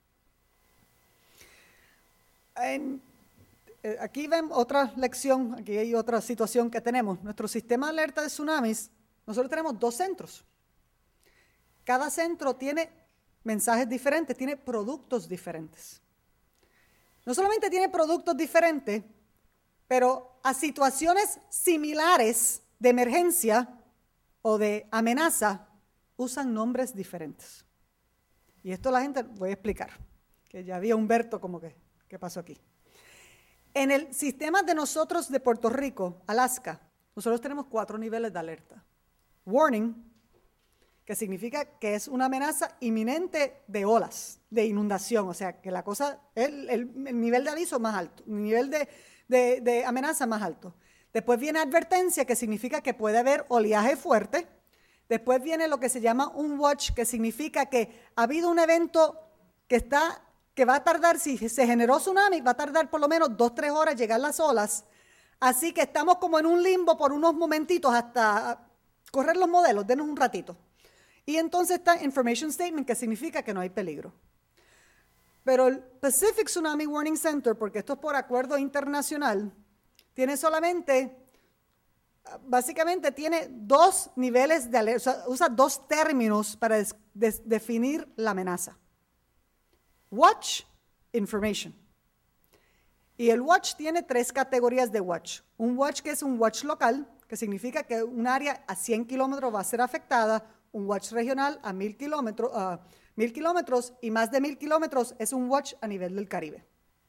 Speaker 3: Aquí ven otra lección, aquí hay otra situación que tenemos. Nuestro sistema de alerta de tsunamis, nosotros tenemos 2 centros. Cada centro tiene mensajes diferentes, tiene productos diferentes. No solamente tiene productos diferentes, pero a situaciones similares de emergencia o de amenaza usan nombres diferentes. Y esto la gente, voy a explicar, que ya había Humberto como que, ¿qué pasó aquí? En el sistema de nosotros de Puerto Rico, Alaska, nosotros tenemos 4 niveles de alerta. Warning, que significa que es una amenaza inminente de olas, de inundación, o sea, que la cosa, el nivel de aviso más alto, el nivel de amenaza más alto. Después viene advertencia, que significa que puede haber oleaje fuerte. Después viene lo que se llama un watch, que significa que ha habido un evento que va a tardar, si se generó tsunami, va a tardar por lo menos 2-3 horas llegar las olas. Así que estamos como en un limbo por unos momentitos hasta correr los modelos, denos un ratito. Y entonces está Information Statement, que significa que no hay peligro. Pero el Pacific Tsunami Warning Center, porque esto es por acuerdo internacional, tiene solamente, básicamente tiene 2 niveles de alerta, o sea, usa 2 términos para definir la amenaza. Watch, Information. Y el watch tiene 3 categorías de watch. Un watch que es un watch local, que significa que un área a 100 kilómetros va a ser afectada. Un watch regional a 1000 kilómetros y más de 1000 kilómetros es un watch a nivel del Caribe.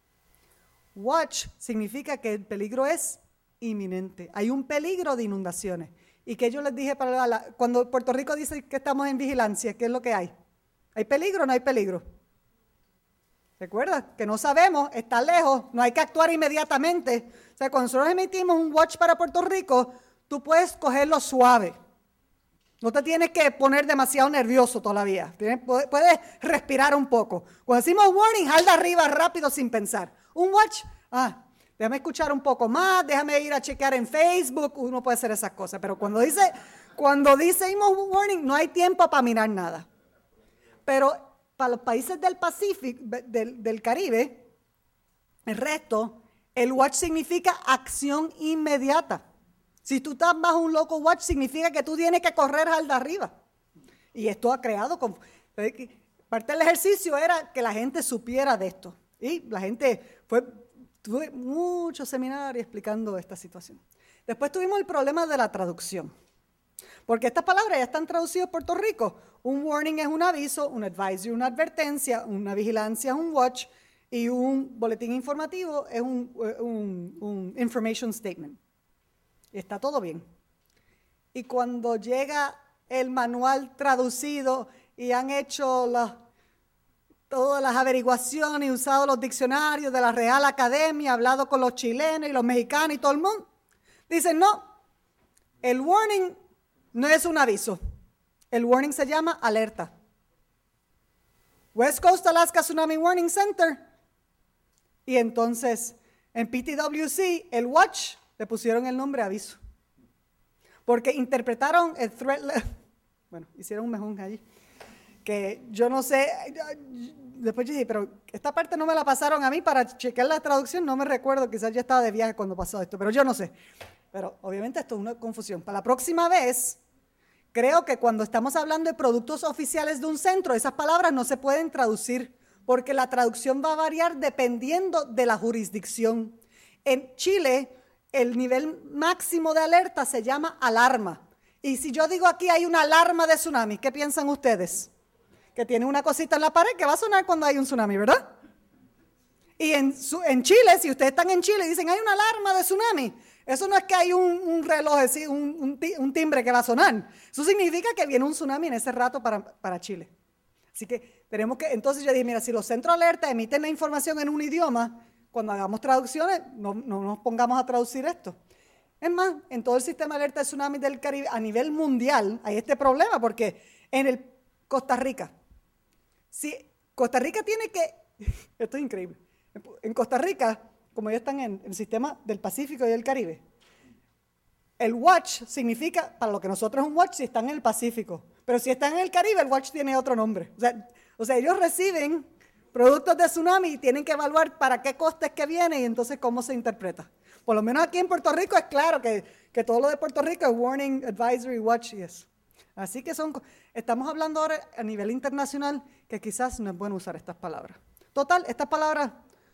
Speaker 3: Watch significa que el peligro es inminente. Hay un peligro de inundaciones. Y que yo les dije cuando Puerto Rico dice que estamos en vigilancia, ¿qué es lo que hay? ¿Hay peligro o no hay peligro? Recuerda que no sabemos, está lejos, no hay que actuar inmediatamente. O sea, cuando nosotros emitimos un watch para Puerto Rico, tú puedes cogerlo suave. No te tienes que poner demasiado nervioso todavía. Puedes respirar un poco. Cuando decimos warning, jalda arriba rápido sin pensar. Un watch, déjame escuchar un poco más, déjame ir a chequear en Facebook. Uno puede hacer esas cosas. Pero cuando decimos warning, no hay tiempo para mirar nada. Pero para los países del Pacífico, del Caribe, el resto, el watch significa acción inmediata. Si tú estás bajo un local watch, significa que tú tienes que correr al de arriba. Y esto ha creado... Parte del ejercicio era que la gente supiera de esto. Y la gente tuve muchos seminarios explicando esta situación. Después tuvimos el problema de la traducción. Porque estas palabras ya están traducidas en Puerto Rico. Un warning es un aviso, un advisory una advertencia, una vigilancia es un watch y un boletín informativo es un information statement. Y está todo bien. Y cuando llega el manual traducido y han hecho todas las averiguaciones y usado los diccionarios de la Real Academia, hablado con los chilenos y los mexicanos y todo el mundo, dicen no, el warning no es un aviso, el warning se llama alerta. West Coast Alaska Tsunami Warning Center. Y entonces en PTWC, el watch, le pusieron el nombre aviso. Porque interpretaron el threat, bueno, hicieron un mejunje allí. Que yo no sé, después yo dije, pero esta parte no me la pasaron a mí para chequear la traducción, no me recuerdo, quizás yo estaba de viaje cuando pasó esto, pero yo no sé. Pero obviamente esto es una confusión. Para la próxima vez, creo que cuando estamos hablando de productos oficiales de un centro, esas palabras no se pueden traducir, porque la traducción va a variar dependiendo de la jurisdicción. En Chile, el nivel máximo de alerta se llama alarma. Y si yo digo aquí hay una alarma de tsunami, ¿qué piensan ustedes? Que tiene una cosita en la pared que va a sonar cuando hay un tsunami, ¿verdad? Y en Chile, si ustedes están en Chile y dicen hay una alarma de tsunami, eso no es que hay un reloj, un timbre que va a sonar. Eso significa que viene un tsunami en ese rato para Chile. Así que tenemos que, entonces yo dije, mira, si los centros de alerta emiten la información en un idioma, cuando hagamos traducciones, no nos pongamos a traducir esto. Es más, en todo el sistema de alerta de tsunami del Caribe, a nivel mundial, hay este problema, porque en Costa Rica, si Costa Rica tiene que, esto es increíble, en Costa Rica, como ellos están en el sistema del Pacífico y del Caribe, el watch significa, para lo que nosotros es un watch, si están en el Pacífico, pero si están en el Caribe, el watch tiene otro nombre. O sea, ellos reciben productos de tsunami y tienen que evaluar para qué costa es que viene y entonces cómo se interpreta. Por lo menos aquí en Puerto Rico es claro que todo lo de Puerto Rico es warning, advisory, watch y eso. Así que estamos hablando ahora a nivel internacional que quizás no es bueno usar estas palabras. Total, estas palabras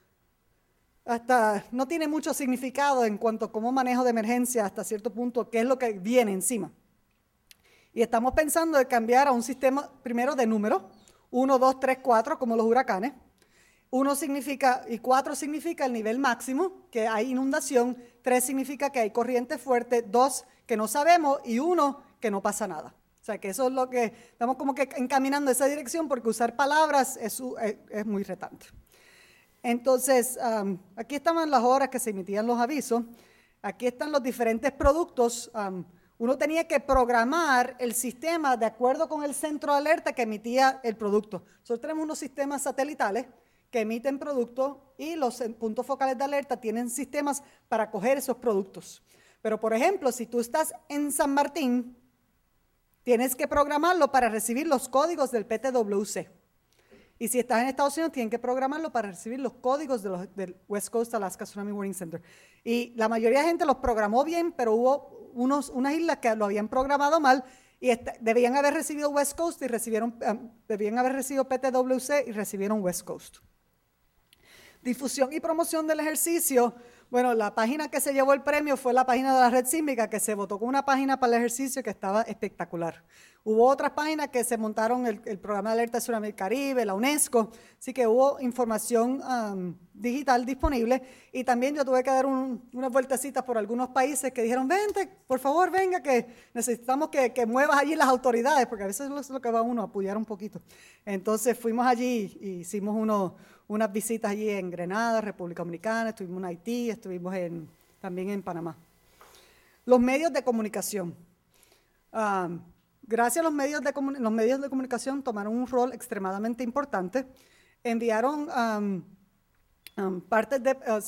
Speaker 3: hasta no tienen mucho significado en cuanto a cómo manejo de emergencia hasta cierto punto, qué es lo que viene encima. Y estamos pensando de cambiar a un sistema primero de números, 1, 2, 3, 4, como los huracanes. 1 significa, y 4 significa el nivel máximo, que hay inundación, 3 significa que hay corriente fuerte, 2 que no sabemos y 1 que no pasa nada. O sea que eso es lo que estamos como que encaminando esa dirección porque usar palabras es muy retante. Entonces, aquí estaban las horas que se emitían los avisos, aquí están los diferentes productos. Uno tenía que programar el sistema de acuerdo con el centro de alerta que emitía el producto. Nosotros tenemos unos sistemas satelitales que emiten productos y los puntos focales de alerta tienen sistemas para coger esos productos. Pero, por ejemplo, si tú estás en San Martín, tienes que programarlo para recibir los códigos del PTWC. Y si estás en Estados Unidos, tienen que programarlo para recibir los códigos del West Coast Alaska Tsunami Warning Center. Y la mayoría de gente los programó bien, pero hubo unas islas que lo habían programado mal y debían haber recibido West Coast y debían haber recibido PTWC y recibieron West Coast. Difusión y promoción del ejercicio. Bueno, la página que se llevó el premio fue la página de la Red Sísmica, que se votó con una página para el ejercicio que estaba espectacular. Hubo otras páginas que se montaron, el programa de alerta de tsunami del Caribe, la UNESCO, así que hubo información digital disponible. Y también yo tuve que dar unas vueltecitas por algunos países que dijeron, vente, por favor, venga, que necesitamos que muevas allí las autoridades, porque a veces es lo que va uno a apoyar un poquito. Entonces fuimos allí y hicimos unas visitas allí en Grenada, República Dominicana, estuvimos en Haití, estuvimos también en Panamá. Los medios de comunicación. Gracias a los medios de comunicación tomaron un rol extremadamente importante. Enviaron partes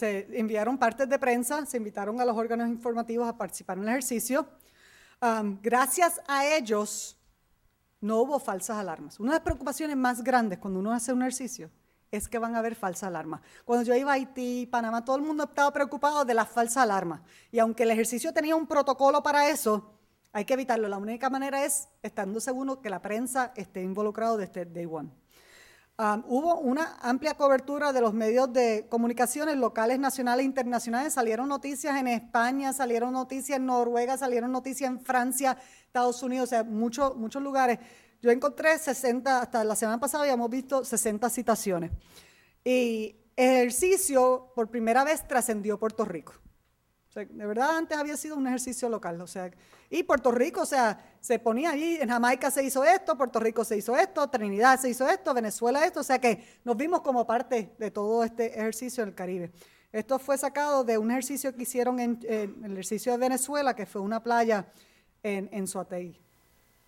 Speaker 3: de prensa, se invitaron a los órganos informativos a participar en el ejercicio. Gracias a ellos no hubo falsas alarmas. Una de las preocupaciones más grandes cuando uno hace un ejercicio es que van a haber falsas alarmas. Cuando yo iba a Haití, Panamá, todo el mundo estaba preocupado de las falsas alarmas. Y aunque el ejercicio tenía un protocolo para eso, hay que evitarlo. La única manera es estando seguro que la prensa esté involucrada desde day one. Hubo una amplia cobertura de los medios de comunicaciones locales, nacionales e internacionales. Salieron noticias en España, salieron noticias en Noruega, salieron noticias en Francia, Estados Unidos, o sea, muchos lugares. Yo encontré 60, hasta la semana pasada habíamos visto 60 citaciones. Y el ejercicio por primera vez trascendió Puerto Rico. O sea, de verdad antes había sido un ejercicio local, o sea, y Puerto Rico, o sea, se ponía allí, en Jamaica se hizo esto, Puerto Rico se hizo esto, Trinidad se hizo esto, Venezuela esto, o sea que nos vimos como parte de todo este ejercicio en el Caribe. Esto fue sacado de un ejercicio que hicieron en el ejercicio de Venezuela, que fue una playa en Suatey.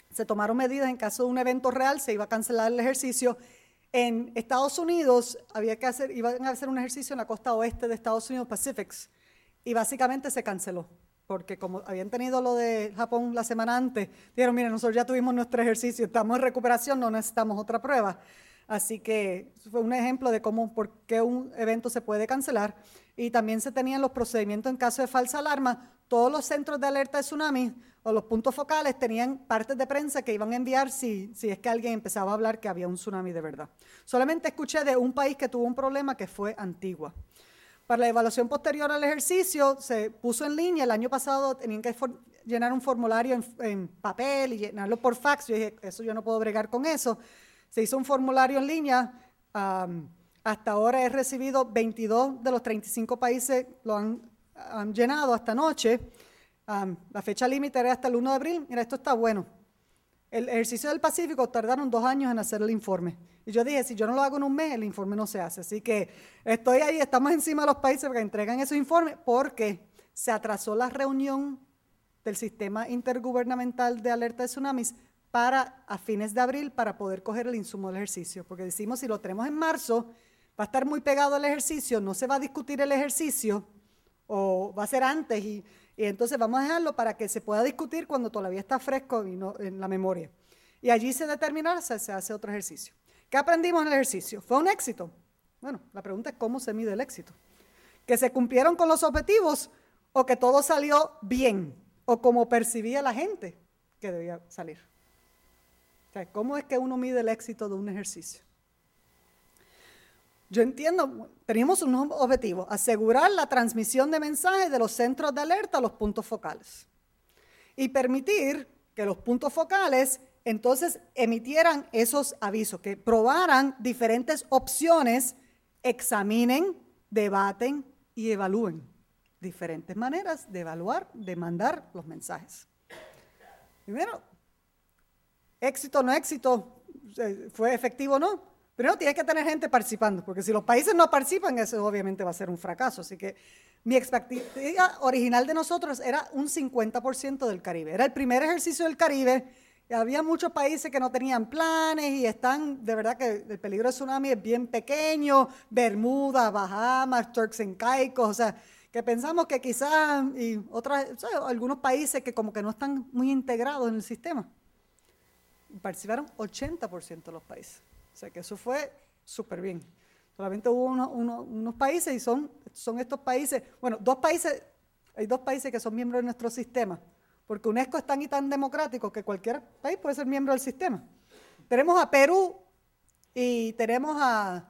Speaker 3: se tomaron medidas en caso de un evento real, se iba a cancelar el ejercicio. En Estados Unidos iban a hacer un ejercicio en la costa oeste de Estados Unidos, Pacifics, y básicamente se canceló, porque como habían tenido lo de Japón la semana antes, dijeron, mira, nosotros ya tuvimos nuestro ejercicio, estamos en recuperación, no necesitamos otra prueba. Así que fue un ejemplo de por qué un evento se puede cancelar. Y también se tenían los procedimientos en caso de falsa alarma. Todos los centros de alerta de tsunami o los puntos focales tenían partes de prensa que iban a enviar si es que alguien empezaba a hablar que había un tsunami de verdad. Solamente escuché de un país que tuvo un problema, que fue Antigua. Para la evaluación posterior al ejercicio se puso en línea. El año pasado tenían que llenar un formulario en papel y llenarlo por fax. Yo dije, eso yo no puedo bregar con eso. Se hizo un formulario en línea. Hasta ahora he recibido 22 de los 35 países, lo han llenado hasta anoche. La fecha límite era hasta el 1 de abril. Mira, esto está bueno. El ejercicio del Pacífico tardaron 2 años en hacer el informe. Y yo dije, si yo no lo hago en un mes, el informe no se hace. Así que estoy ahí, estamos encima de los países para que entregan esos informes, porque se atrasó la reunión del Sistema Intergubernamental de Alerta de Tsunamis a fines de abril para poder coger el insumo del ejercicio. Porque decimos, si lo tenemos en marzo, va a estar muy pegado al ejercicio, no se va a discutir el ejercicio, o va a ser antes, y entonces vamos a dejarlo para que se pueda discutir cuando todavía está fresco y no, en la memoria. Y allí se determinará si se hace otro ejercicio. ¿Qué aprendimos en el ejercicio? ¿Fue un éxito? Bueno, la pregunta es cómo se mide el éxito. ¿Que se cumplieron con los objetivos o que todo salió bien? ¿O como percibía la gente que debía salir? O sea, ¿cómo es que uno mide el éxito de un ejercicio? Yo entiendo, teníamos unos objetivos: asegurar la transmisión de mensajes de los centros de alerta a los puntos focales y permitir que los puntos focales entonces emitieran esos avisos, que probaran diferentes opciones, examinen, debaten y evalúen diferentes maneras de evaluar, de mandar los mensajes. Primero, éxito o no éxito, fue efectivo o no. Primero tienes que tener gente participando, porque si los países no participan, eso obviamente va a ser un fracaso. Así que mi expectativa original de nosotros era un 50% del Caribe. Era el primer ejercicio del Caribe. Y había muchos países que no tenían planes y están, de verdad que el peligro de tsunami es bien pequeño. Bermuda, Bahamas, Turks and Caicos, o sea, que pensamos que quizás y algunos países que como que no están muy integrados en el sistema. Participaron 80% de los países. O sea que eso fue súper bien. Solamente hubo unos países y son estos países, bueno, hay 2 países que son miembros de nuestro sistema, porque UNESCO es tan y tan democrático que cualquier país puede ser miembro del sistema. Tenemos a Perú y tenemos a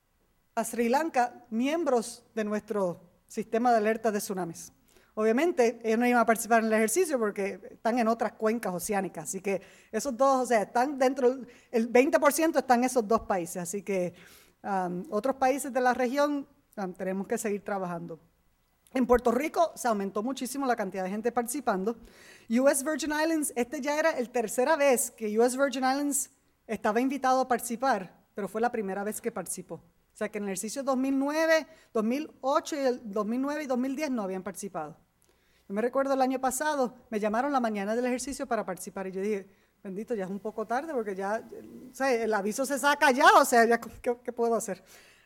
Speaker 3: Sri Lanka, miembros de nuestro sistema de alerta de tsunamis. Obviamente, ellos no iban a participar en el ejercicio porque están en otras cuencas oceánicas. Así que esos 2, o sea, están dentro, el 20% están esos 2 países. Así que otros países de la región tenemos que seguir trabajando. En Puerto Rico se aumentó muchísimo la cantidad de gente participando. US Virgin Islands, ya era la tercera vez que US Virgin Islands estaba invitado a participar, pero fue la primera vez que participó. O sea que en el ejercicio 2009, 2008, 2009 y 2010 no habían participado. Yo me recuerdo el año pasado, me llamaron la mañana del ejercicio para participar y yo dije, bendito, ya es un poco tarde porque ya, o sea, el aviso se saca ya, o sea, ya, ¿qué puedo hacer?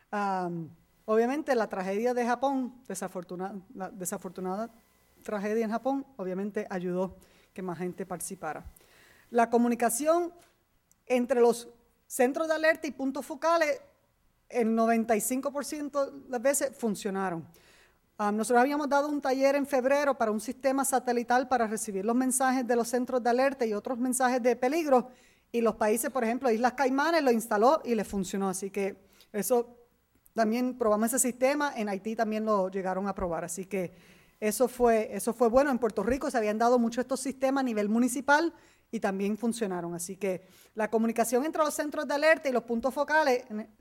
Speaker 3: Obviamente la tragedia de Japón, la desafortunada tragedia en Japón, obviamente ayudó que más gente participara. La comunicación entre los centros de alerta y puntos focales, el 95% de las veces funcionaron. Nosotros habíamos dado un taller en febrero para un sistema satelital para recibir los mensajes de los centros de alerta y otros mensajes de peligro, y los países, por ejemplo, Islas Caimanes lo instaló y le funcionó, así que eso también probamos ese sistema. En Haití también lo llegaron a probar, así que eso fue bueno. En Puerto Rico se habían dado mucho estos sistemas a nivel municipal y también funcionaron, así que la comunicación entre los centros de alerta y los puntos focales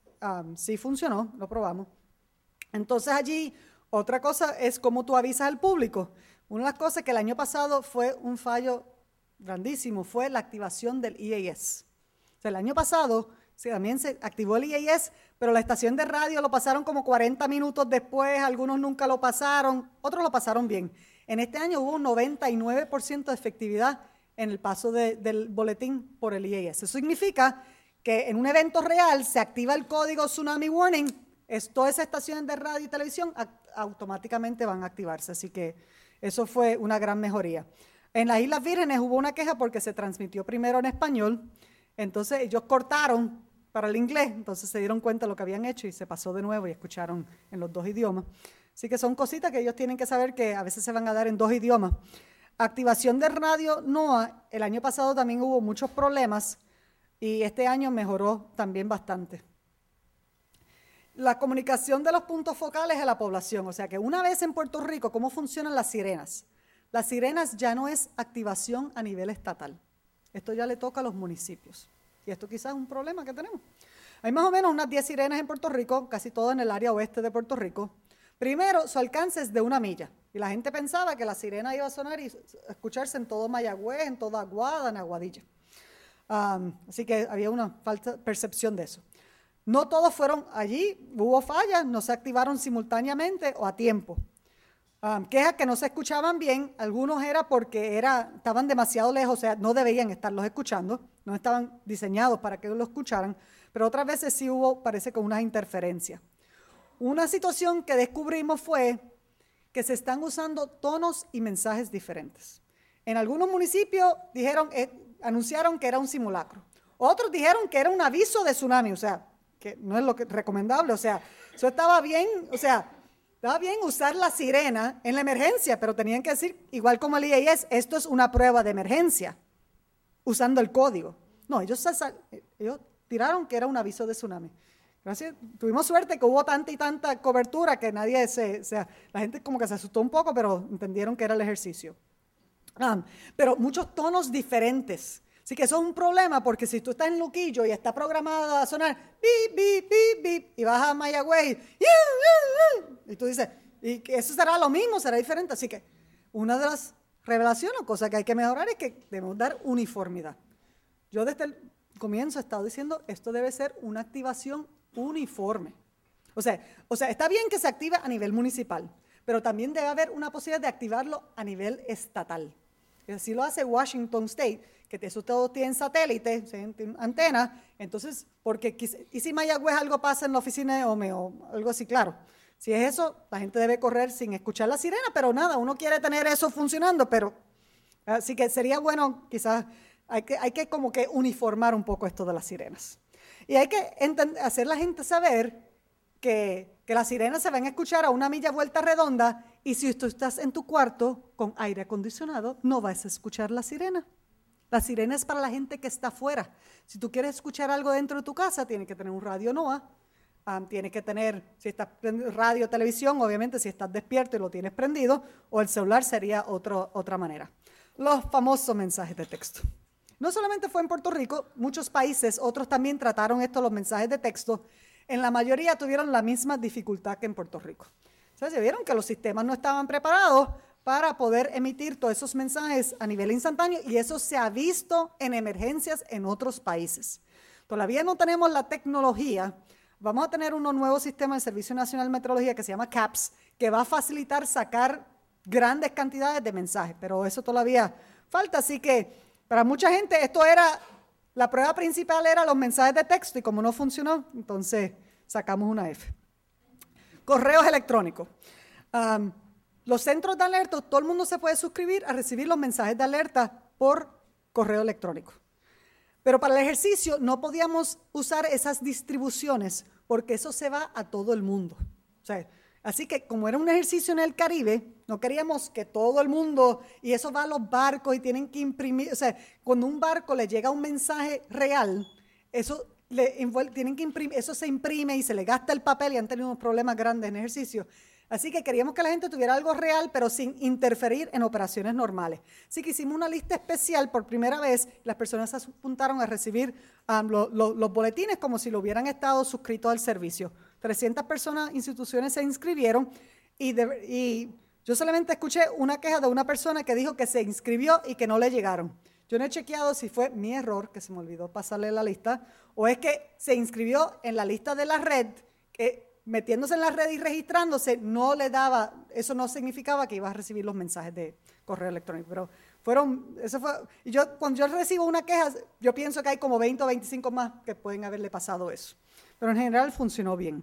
Speaker 3: sí funcionó, lo probamos. Entonces allí, otra cosa es cómo tú avisas al público. Una de las cosas que el año pasado fue un fallo grandísimo fue la activación del EAS. O sea, el año pasado también se activó el EAS, pero la estación de radio lo pasaron como 40 minutos después, algunos nunca lo pasaron, otros lo pasaron bien. En este año hubo un 99% de efectividad en el paso del boletín por el IAS. Eso significa que en un evento real se activa el código Tsunami Warning, todas esas estaciones de radio y televisión automáticamente van a activarse, así que eso fue una gran mejoría. En las Islas Vírgenes hubo una queja porque se transmitió primero en español, entonces ellos cortaron para el inglés, entonces se dieron cuenta de lo que habían hecho y se pasó de nuevo y escucharon en los dos idiomas. Así que son cositas que ellos tienen que saber que a veces se van a dar en dos idiomas. Activación de radio NOAA, el año pasado también hubo muchos problemas y este año mejoró también bastante. La comunicación de los puntos focales a la población, o sea que una vez en Puerto Rico, ¿cómo funcionan las sirenas? Las sirenas ya no es activación a nivel estatal, esto ya le toca a los municipios y esto quizás es un problema que tenemos. Hay más o menos unas 10 sirenas en Puerto Rico, casi todas en el área oeste de Puerto Rico. Primero, su alcance es de 1 milla y la gente pensaba que la sirena iba a sonar y escucharse en todo Mayagüez, en toda Aguada, en Aguadilla. Así que había una falta de percepción de eso. No todos fueron allí, hubo fallas, no se activaron simultáneamente o a tiempo. Quejas que no se escuchaban bien, algunos era porque estaban demasiado lejos, o sea, no debían estarlos escuchando, no estaban diseñados para que lo escucharan, pero otras veces sí hubo, parece que unas interferencias. Una situación que descubrimos fue que se están usando tonos y mensajes diferentes. En algunos municipios anunciaron que era un simulacro. Otros dijeron que era un aviso de tsunami, o sea, que no es lo recomendable, o sea, eso estaba bien, o sea, estaba bien usar la sirena en la emergencia, pero tenían que decir, igual como el IAS, esto es una prueba de emergencia, usando el código. No, ellos tiraron que era un aviso de tsunami. Gracias. Tuvimos suerte que hubo tanta y tanta cobertura que nadie la gente como que se asustó un poco, pero entendieron que era el ejercicio. Pero muchos tonos diferentes. Así que eso es un problema porque si tú estás en Luquillo y está programada a sonar bip, bip, bip, bip, y vas a Mayagüez y tú dices, y que eso será lo mismo, será diferente. Así que una de las revelaciones o cosas que hay que mejorar es que debemos dar uniformidad. Yo desde el comienzo he estado diciendo, esto debe ser una activación uniforme. O sea, está bien que se active a nivel municipal, pero también debe haber una posibilidad de activarlo a nivel estatal. Y así lo hace Washington State, que eso todo tiene satélite, tiene antena, entonces, y si Mayagüez algo pasa en la oficina de OME o algo así, claro. Si es eso, la gente debe correr sin escuchar la sirena, pero nada, uno quiere tener eso funcionando, pero así que sería bueno, quizás, hay que como que uniformar un poco esto de las sirenas. Y hay que hacer la gente saber que las sirenas se van a escuchar a 1 milla vuelta redonda y si tú estás en tu cuarto con aire acondicionado, no vas a escuchar la sirena. La sirena es para la gente que está afuera. Si tú quieres escuchar algo dentro de tu casa, tienes que tener un radio NOAA, tienes que tener, si estás radio, televisión, obviamente si estás despierto y lo tienes prendido, o el celular sería otra manera. Los famosos mensajes de texto. No solamente fue en Puerto Rico, muchos países, otros también trataron los mensajes de texto. En la mayoría tuvieron la misma dificultad que en Puerto Rico. O sea, se vieron que los sistemas no estaban preparados para poder emitir todos esos mensajes a nivel instantáneo y eso se ha visto en emergencias en otros países. Todavía no tenemos la tecnología. Vamos a tener un nuevo sistema del Servicio Nacional de Meteorología que se llama CAPS, que va a facilitar sacar grandes cantidades de mensajes, pero eso todavía falta, así que para mucha gente la prueba principal era los mensajes de texto y como no funcionó, entonces sacamos una F. Correos electrónicos. Los centros de alerta, todo el mundo se puede suscribir a recibir los mensajes de alerta por correo electrónico. Pero para el ejercicio no podíamos usar esas distribuciones porque eso se va a todo el mundo. O sea, así que como era un ejercicio en el Caribe, no queríamos que todo el mundo, y eso va a los barcos y tienen que imprimir, o sea, cuando un barco le llega un mensaje real, eso tienen que imprimir, eso se imprime y se le gasta el papel y han tenido unos problemas grandes en ejercicio. Así que queríamos que la gente tuviera algo real, pero sin interferir en operaciones normales. Así que hicimos una lista especial por primera vez. Las personas se apuntaron a recibir los boletines como si lo hubieran estado suscritos al servicio. 300 instituciones se inscribieron y yo solamente escuché una queja de una persona que dijo que se inscribió y que no le llegaron. Yo no he chequeado si fue mi error, que se me olvidó pasarle la lista, o es que se inscribió en la lista de la red, metiéndose en la red y registrándose, no le daba, eso no significaba que iba a recibir los mensajes de correo electrónico, pero Y cuando yo recibo una queja, yo pienso que hay como 20 o 25 más que pueden haberle pasado eso. Pero en general funcionó bien.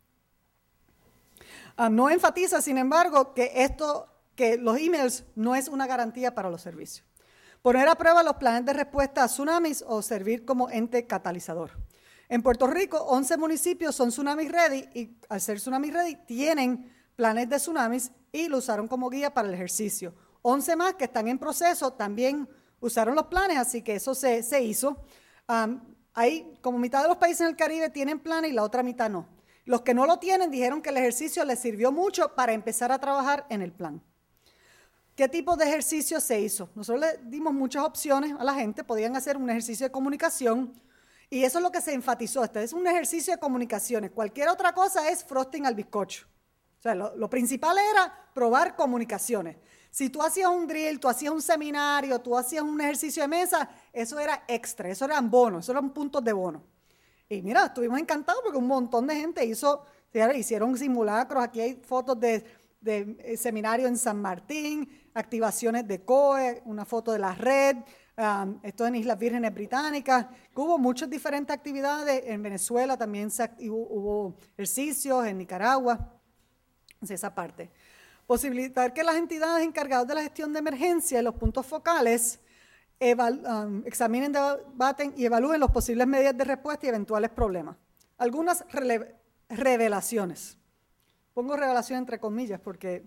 Speaker 3: No enfatiza, sin embargo, que los emails no es una garantía para los servicios. Poner a prueba los planes de respuesta a tsunamis o servir como ente catalizador. En Puerto Rico, 11 municipios son Tsunami Ready y al ser Tsunami Ready tienen planes de tsunamis y lo usaron como guía para el ejercicio. 11 más que están en proceso también usaron los planes, así que eso se hizo. Hay como mitad de los países en el Caribe tienen planes y la otra mitad no. Los que no lo tienen dijeron que el ejercicio les sirvió mucho para empezar a trabajar en el plan. ¿Qué tipo de ejercicio se hizo? Nosotros le dimos muchas opciones a la gente, podían hacer un ejercicio de comunicación y eso es lo que se enfatizó. Este es un ejercicio de comunicaciones. Cualquier otra cosa es frosting al bizcocho. O sea, lo principal era probar comunicaciones. Si tú hacías un drill, tú hacías un seminario, tú hacías un ejercicio de mesa, eso era extra, eso eran bonos, eso eran puntos de bono. Y mira, estuvimos encantados porque un montón de gente hicieron simulacros. Aquí hay fotos de seminario en San Martín, activaciones de COE, una foto de la red, esto en Islas Vírgenes Británicas. Hubo muchas diferentes actividades. En Venezuela también hubo ejercicios, en Nicaragua, esa parte. Posibilitar que las entidades encargadas de la gestión de emergencia y los puntos focales examinen, debaten y evalúen las posibles medidas de respuesta y eventuales problemas. Algunas revelaciones. Pongo revelación entre comillas porque,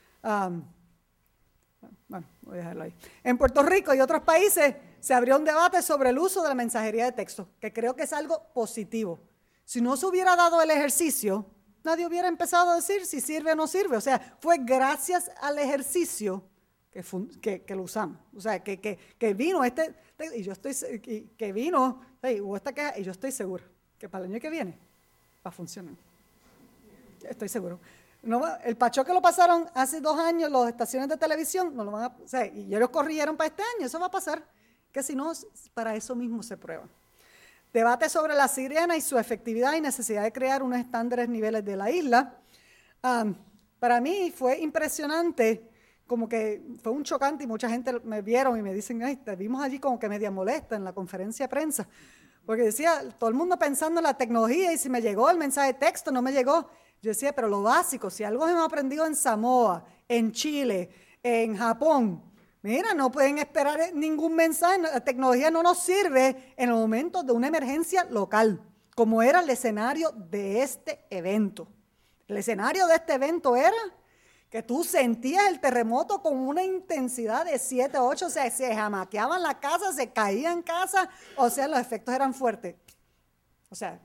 Speaker 3: bueno, voy a dejarlo ahí. En Puerto Rico y otros países se abrió un debate sobre el uso de la mensajería de texto, que creo que es algo positivo. Si no se hubiera dado el ejercicio, nadie hubiera empezado a decir si sirve o no sirve. O sea, fue gracias al ejercicio que lo usamos. O sea, que vino y yo estoy, que vino, hubo esta queja y yo estoy seguro que para el año que viene va a funcionar. Estoy seguro. No, el pacho que lo pasaron hace 2 años, las estaciones de televisión, no lo van a, o sea, y ellos corrigieron para este año, eso va a pasar. Que si no, para eso mismo se prueba. Debate sobre la sirena y su efectividad y necesidad de crear unos estándares niveles de la isla. Para mí fue impresionante, como que fue un chocante y mucha gente me vieron y me dicen, ay, te vimos allí como que media molesta en la conferencia de prensa, porque decía, todo el mundo pensando en la tecnología y si me llegó el mensaje de texto, no me llegó. Yo decía, pero lo básico, si algo hemos aprendido en Samoa, en Chile, en Japón, mira, no pueden esperar ningún mensaje, la tecnología no nos sirve en el momento de una emergencia local, como era el escenario de este evento. El escenario de este evento era que tú sentías el terremoto con una intensidad de 7, 8, o sea, se jamaqueaban la casa, se caían casas, o sea, los efectos eran fuertes. O sea,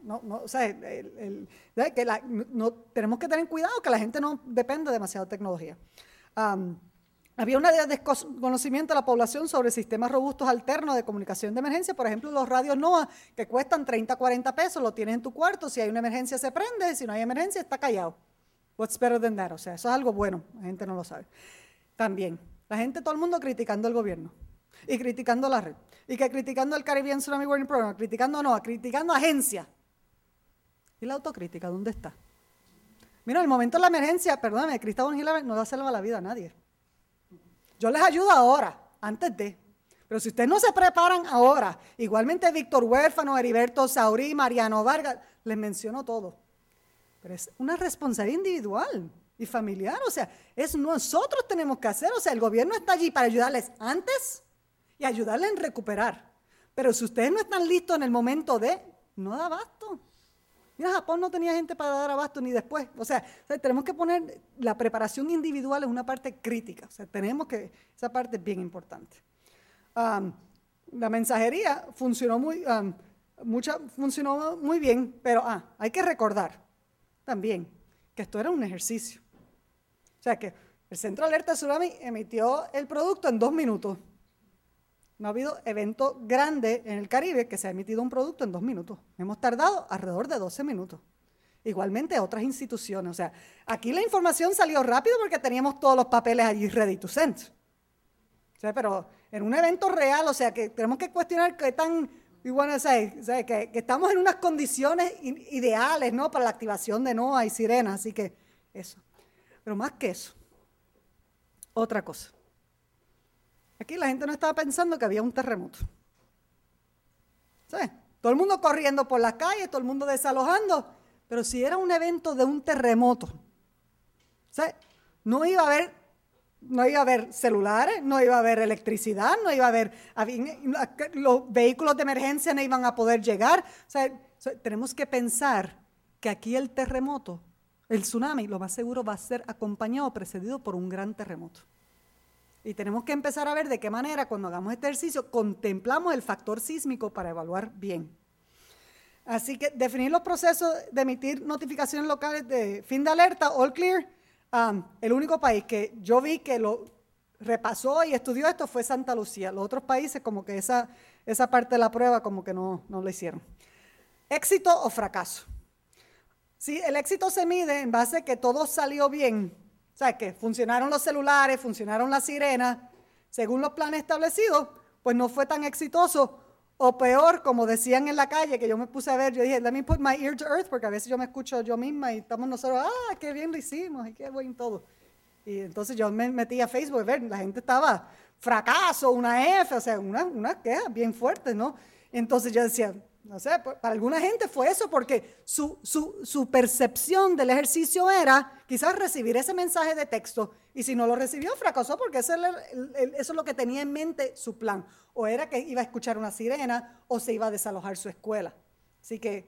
Speaker 3: tenemos que tener cuidado que la gente no dependa demasiado de tecnología. Había un desconocimiento de la población sobre sistemas robustos alternos de comunicación de emergencia, por ejemplo, los radios NOAA, que cuestan 30, 40 pesos, lo tienes en tu cuarto, si hay una emergencia se prende, si no hay emergencia está callado. What's better than that? O sea, eso es algo bueno, la gente no lo sabe. También, la gente, todo el mundo criticando al gobierno, y criticando la red, y que criticando el Caribbean Tsunami Warning Program, criticando agencias. ¿Y la autocrítica dónde está? Mira, en el momento de la emergencia, perdóname, Cristóbal Gil no da salva la vida a nadie. Yo les ayudo ahora, antes de. Pero si ustedes no se preparan ahora, igualmente Víctor Huérfano, Heriberto Saurí, Mariano Vargas, les menciono todo. Pero es una responsabilidad individual y familiar, o sea, es nosotros tenemos que hacer, o sea, el gobierno está allí para ayudarles antes y ayudarles en recuperar. Pero si ustedes no están listos en el momento no da abasto. Mira, Japón no tenía gente para dar abasto ni después. O sea, tenemos que poner, la preparación individual es una parte crítica. O sea, esa parte es bien importante. La mensajería funcionó funcionó muy bien, pero hay que recordar también que esto era un ejercicio. O sea, que el Centro de Alerta de Tsunami emitió el producto en 2 minutos. No ha habido evento grande en el Caribe que se ha emitido un producto en 2 minutos. Hemos tardado alrededor de 12 minutos. Igualmente otras instituciones. O sea, aquí la información salió rápido porque teníamos todos los papeles allí ready to send. O sea, pero en un evento real, o sea, que tenemos que cuestionar qué tan, que estamos en unas condiciones ideales, ¿no? Para la activación de NOAA y sirenas. Así que eso. Pero más que eso, otra cosa. Aquí la gente no estaba pensando que había un terremoto. ¿Sí? Todo el mundo corriendo por las calles, todo el mundo desalojando, pero si era un evento de un terremoto, ¿sí? No iba a haber celulares, no iba a haber electricidad, no iba a haber, los vehículos de emergencia no iban a poder llegar. O sea, tenemos que pensar que aquí el terremoto, el tsunami, lo más seguro va a ser acompañado o precedido por un gran terremoto. Y tenemos que empezar a ver de qué manera, cuando hagamos este ejercicio, contemplamos el factor sísmico para evaluar bien. Así que definir los procesos de emitir notificaciones locales de fin de alerta, all clear. El único país que yo vi que lo repasó y estudió esto fue Santa Lucía. Los otros países como que esa parte de la prueba como que no lo hicieron. ¿Éxito o fracaso? Si el éxito se mide en base a que todo salió bien, o sea, que funcionaron los celulares, funcionaron las sirenas, según los planes establecidos, pues no fue tan exitoso. O peor, como decían en la calle, que yo me puse a ver, yo dije, let me put my ear to earth, porque a veces yo me escucho yo misma y estamos nosotros, qué bien lo hicimos y qué buen todo. Y entonces yo me metí a Facebook a ver, la gente estaba fracaso, una F, o sea, una queja bien fuerte, ¿no? Entonces yo decía, no sé, para alguna gente fue eso, porque su percepción del ejercicio era quizás recibir ese mensaje de texto, y si no lo recibió, fracasó, porque eso es lo que tenía en mente su plan. O era que iba a escuchar una sirena, o se iba a desalojar su escuela. Así que,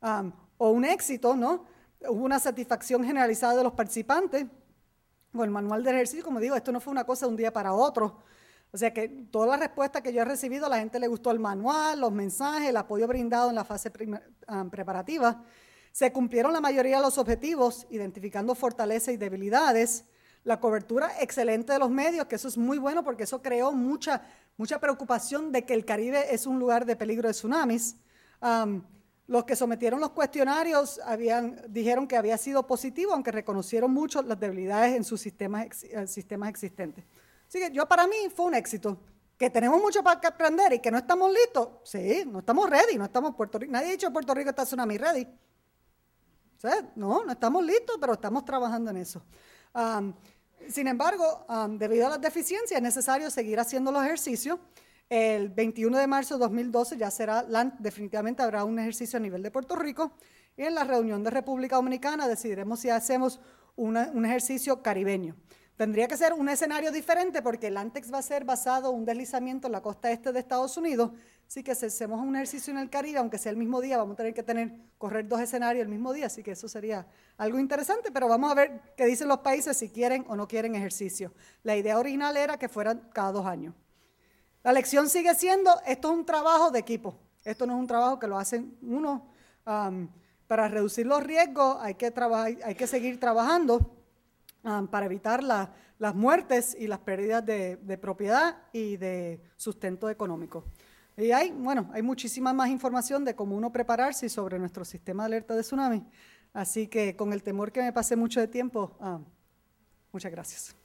Speaker 3: o un éxito, ¿no? Hubo una satisfacción generalizada de los participantes. Con el manual de ejercicio, como digo, esto no fue una cosa de un día para otro. O sea que todas las respuestas que yo he recibido, a la gente le gustó el manual, los mensajes, el apoyo brindado en la fase preparativa. Se cumplieron la mayoría de los objetivos, identificando fortalezas y debilidades. La cobertura excelente de los medios, que eso es muy bueno porque eso creó mucha preocupación de que el Caribe es un lugar de peligro de tsunamis. Los que sometieron los cuestionarios dijeron que había sido positivo, aunque reconocieron mucho las debilidades en sus sistemas existentes. Así que para mí fue un éxito. Que tenemos mucho para aprender y que no estamos listos. Sí, no estamos ready, no estamos Puerto Rico. Nadie ha dicho Puerto Rico está tsunami ready. ¿Sí? No estamos listos, pero estamos trabajando en eso. Sin embargo, debido a las deficiencias, es necesario seguir haciendo los ejercicios. El 21 de marzo de 2012 ya definitivamente habrá un ejercicio a nivel de Puerto Rico. Y en la reunión de República Dominicana decidiremos si hacemos un ejercicio caribeño. Tendría que ser un escenario diferente porque el Antex va a ser basado en un deslizamiento en la costa este de Estados Unidos. Así que si hacemos un ejercicio en el Caribe, aunque sea el mismo día, vamos a tener que correr 2 escenarios el mismo día. Así que eso sería algo interesante, pero vamos a ver qué dicen los países si quieren o no quieren ejercicio. La idea original era que fueran cada 2 años. La lección sigue siendo, esto es un trabajo de equipo. Esto no es un trabajo que lo hacen uno. Para reducir los riesgos hay que seguir trabajando para evitar las muertes y las pérdidas de propiedad y de sustento económico. Y hay muchísima más información de cómo uno prepararse sobre nuestro sistema de alerta de tsunami. Así que con el temor que me pasé mucho de tiempo, muchas gracias.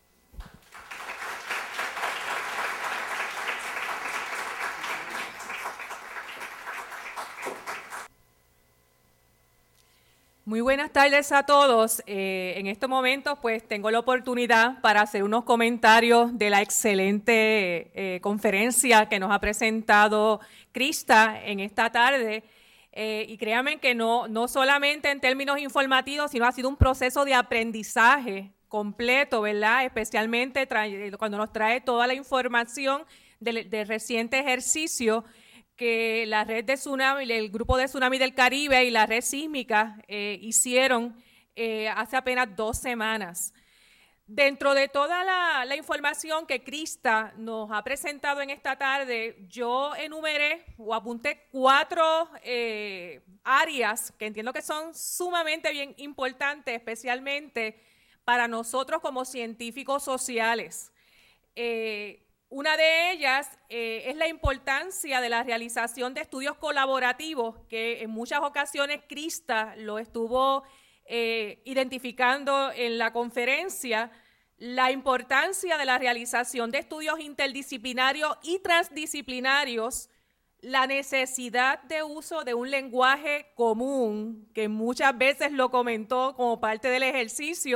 Speaker 4: Muy buenas tardes a todos. En estos momentos pues tengo la oportunidad para hacer unos comentarios de la excelente conferencia que nos ha presentado Krista en esta tarde. Y créanme que no solamente en términos informativos, sino ha sido un proceso de aprendizaje completo, ¿verdad? Especialmente cuando nos trae toda la información del reciente ejercicio que la red de tsunami, el grupo de tsunami del Caribe y la red sísmica hicieron hace apenas 2 semanas. Dentro de toda la información que Krista nos ha presentado en esta tarde, yo enumeré o apunté 4 áreas que entiendo que son sumamente bien importantes, especialmente para nosotros como científicos sociales. Una de ellas es la importancia de la realización de estudios colaborativos, que en muchas ocasiones Krista lo estuvo identificando en la conferencia, la importancia de la realización de estudios interdisciplinarios y transdisciplinarios, la necesidad de uso de un lenguaje común, que muchas veces lo comentó como parte del ejercicio,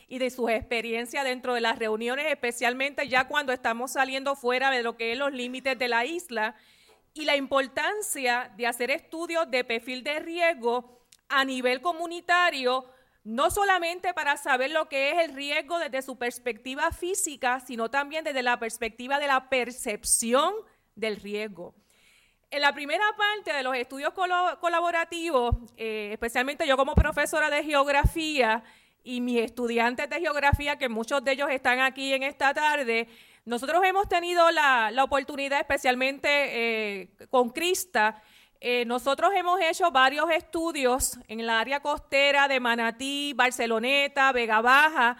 Speaker 4: y de sus experiencias dentro de las reuniones, especialmente ya cuando estamos saliendo fuera de lo que es los límites de la isla, y la importancia de hacer estudios de perfil de riesgo a nivel comunitario, no solamente para saber lo que es el riesgo desde su perspectiva física, sino también desde la perspectiva de la percepción del riesgo. En la primera parte de los estudios colaborativos, especialmente yo como profesora de geografía y mis estudiantes de geografía, que muchos de ellos están aquí en esta tarde, nosotros hemos tenido la oportunidad, especialmente con Krista, nosotros hemos hecho varios estudios en el área costera de Manatí, Barceloneta, Vega Baja,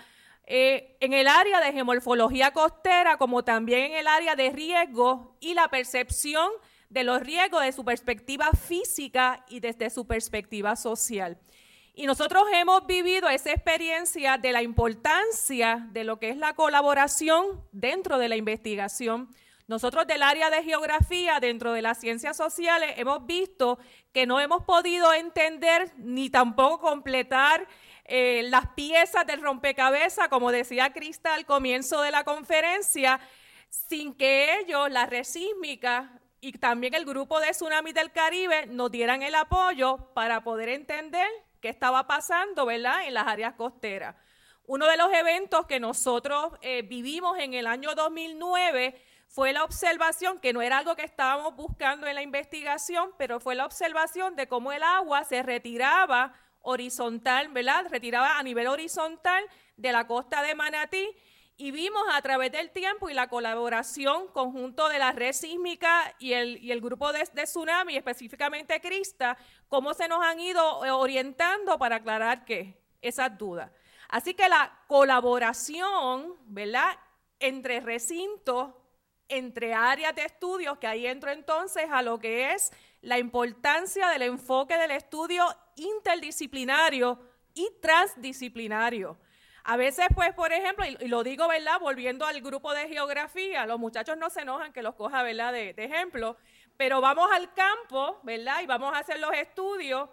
Speaker 4: en el área de geomorfología costera, como también en el área de riesgo y la percepción de los riesgos de su perspectiva física y desde su perspectiva social. Y nosotros hemos vivido esa experiencia de la importancia de lo que es la colaboración dentro de la investigación. Nosotros del área de geografía, dentro de las ciencias sociales, hemos visto que no hemos podido entender ni tampoco completar las piezas del rompecabezas, como decía Krista al comienzo de la conferencia, sin que ellos, la red sísmica y también el grupo de Tsunami del Caribe, nos dieran el apoyo para poder entender qué estaba pasando, ¿verdad?, en las áreas costeras. Uno de los eventos que nosotros vivimos en el año 2009 fue la observación, que no era algo que estábamos buscando en la investigación, pero fue la observación de cómo el agua se retiraba horizontal, ¿verdad?, retiraba a nivel horizontal de la costa de Manatí, y vimos a través del tiempo y la colaboración conjunto de la red sísmica y el grupo de Tsunami, específicamente Krista, cómo se nos han ido orientando para aclarar esas dudas. Así que la colaboración, ¿verdad?, entre recintos, entre áreas de estudios, que ahí entro entonces a lo que es la importancia del enfoque del estudio interdisciplinario y transdisciplinario. A veces, pues, por ejemplo, y lo digo, ¿verdad?, volviendo al grupo de geografía, los muchachos no se enojan que los coja, ¿verdad?, de ejemplo, pero vamos al campo, ¿verdad?, y vamos a hacer los estudios,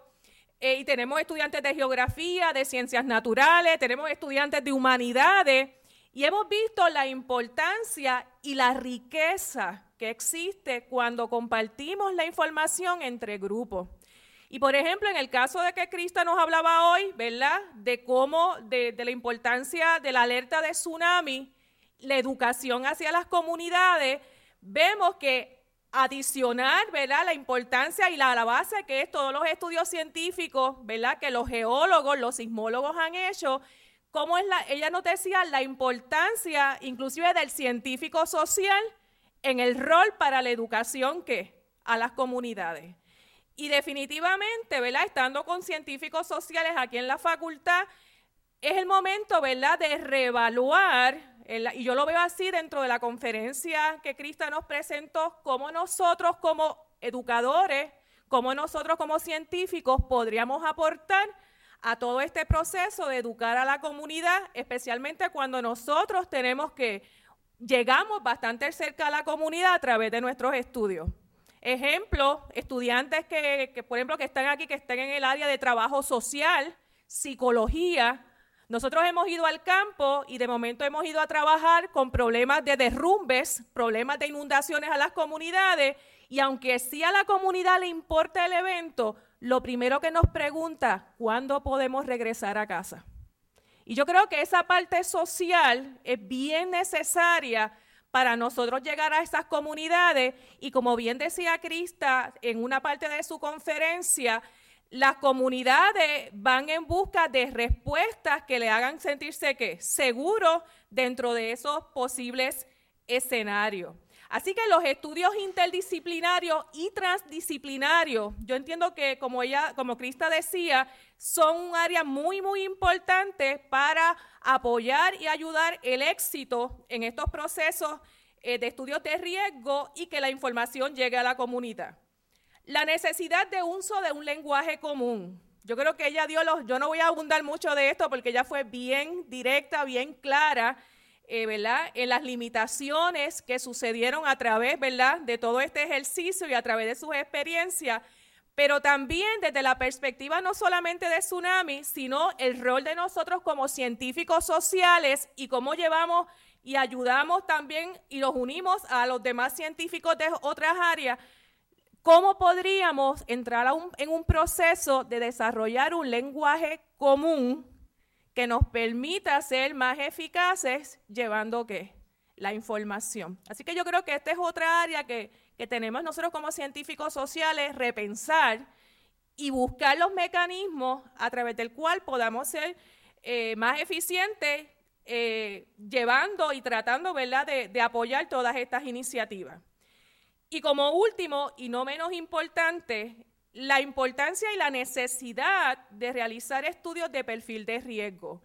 Speaker 4: y tenemos estudiantes de geografía, de ciencias naturales, tenemos estudiantes de humanidades, y hemos visto la importancia y la riqueza que existe cuando compartimos la información entre grupos. Y por ejemplo, en el caso de que Krista nos hablaba hoy, ¿verdad?, de cómo, de la importancia de la alerta de tsunami, la educación hacia las comunidades, vemos que adicionar, ¿verdad?, la importancia y la base que es todos los estudios científicos, ¿verdad?, que los geólogos, los sismólogos han hecho, cómo es ella nos decía la importancia inclusive del científico social en el rol para la educación a las comunidades. Y definitivamente, ¿verdad?, estando con científicos sociales aquí en la facultad, es el momento, ¿verdad?, de reevaluar, y yo lo veo así dentro de la conferencia que Krista nos presentó, cómo nosotros como educadores, cómo nosotros como científicos podríamos aportar a todo este proceso de educar a la comunidad, especialmente cuando nosotros llegamos bastante cerca a la comunidad a través de nuestros estudios. Ejemplo, estudiantes que, por ejemplo, que están aquí, que están en el área de trabajo social, psicología. Nosotros hemos ido al campo y de momento hemos ido a trabajar con problemas de derrumbes, problemas de inundaciones a las comunidades, y aunque sí a la comunidad le importa el evento, lo primero que nos pregunta, ¿cuándo podemos regresar a casa? Y yo creo que esa parte social es bien necesaria para nosotros llegar a esas comunidades, y como bien decía Krista en una parte de su conferencia, las comunidades van en busca de respuestas que le hagan sentirse seguros dentro de esos posibles escenarios. Así que los estudios interdisciplinarios y transdisciplinarios, yo entiendo que como Krista decía, son un área muy, muy importante para apoyar y ayudar el éxito en estos procesos de estudios de riesgo y que la información llegue a la comunidad. La necesidad de uso de un lenguaje común. Yo creo que ella yo no voy a abundar mucho de esto porque ella fue bien directa, bien clara, ¿verdad?, en las limitaciones que sucedieron a través, ¿verdad?, de todo este ejercicio y a través de sus experiencias, pero también desde la perspectiva no solamente de tsunami, sino el rol de nosotros como científicos sociales y cómo llevamos y ayudamos también y los unimos a los demás científicos de otras áreas. ¿Cómo podríamos entrar en un proceso de desarrollar un lenguaje común que nos permita ser más eficaces llevando ¿qué? La información? Así que yo creo que esta es otra área que tenemos nosotros como científicos sociales repensar y buscar los mecanismos a través del cual podamos ser más eficientes llevando y tratando, ¿verdad?, de apoyar todas estas iniciativas. Y como último, y no menos importante, la importancia y la necesidad de realizar estudios de perfil de riesgo.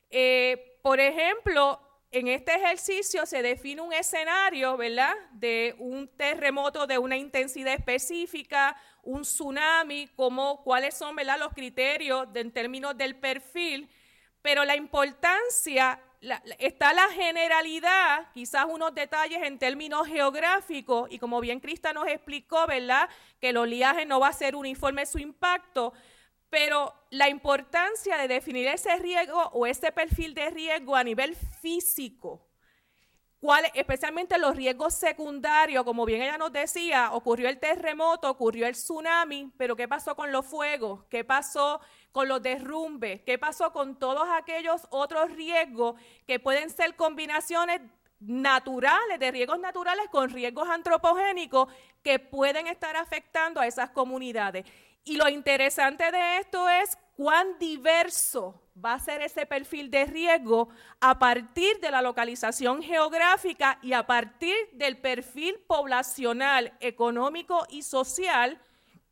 Speaker 4: Por ejemplo, en este ejercicio se define un escenario, ¿verdad?, de un terremoto de una intensidad específica, un tsunami, cuáles son, ¿verdad?, los criterios en términos del perfil, pero la importancia, está la generalidad, quizás unos detalles en términos geográficos, y como bien Krista nos explicó, ¿verdad?, que el oleaje no va a ser uniforme su impacto, pero la importancia de definir ese riesgo o ese perfil de riesgo a nivel físico, especialmente los riesgos secundarios, como bien ella nos decía, ocurrió el terremoto, ocurrió el tsunami, pero ¿qué pasó con los fuegos? ¿Qué pasó con los derrumbes? ¿Qué pasó con todos aquellos otros riesgos que pueden ser combinaciones naturales, de riesgos naturales con riesgos antropogénicos que pueden estar afectando a esas comunidades? Y lo interesante de esto es cuán diverso va a ser ese perfil de riesgo a partir de la localización geográfica y a partir del perfil poblacional, económico y social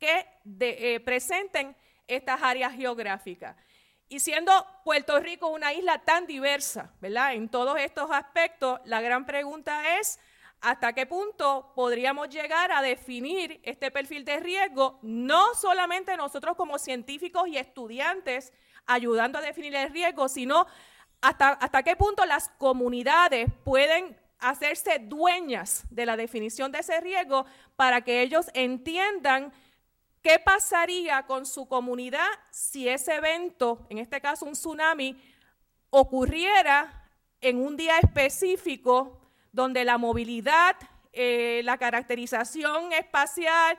Speaker 4: que presenten estas áreas geográficas. Y siendo Puerto Rico una isla tan diversa, ¿verdad?, en todos estos aspectos, la gran pregunta es ¿hasta qué punto podríamos llegar a definir este perfil de riesgo? No solamente nosotros como científicos y estudiantes ayudando a definir el riesgo, sino hasta qué punto las comunidades pueden hacerse dueñas de la definición de ese riesgo para que ellos entiendan qué pasaría con su comunidad si ese evento, en este caso un tsunami, ocurriera en un día específico donde la movilidad, la caracterización espacial,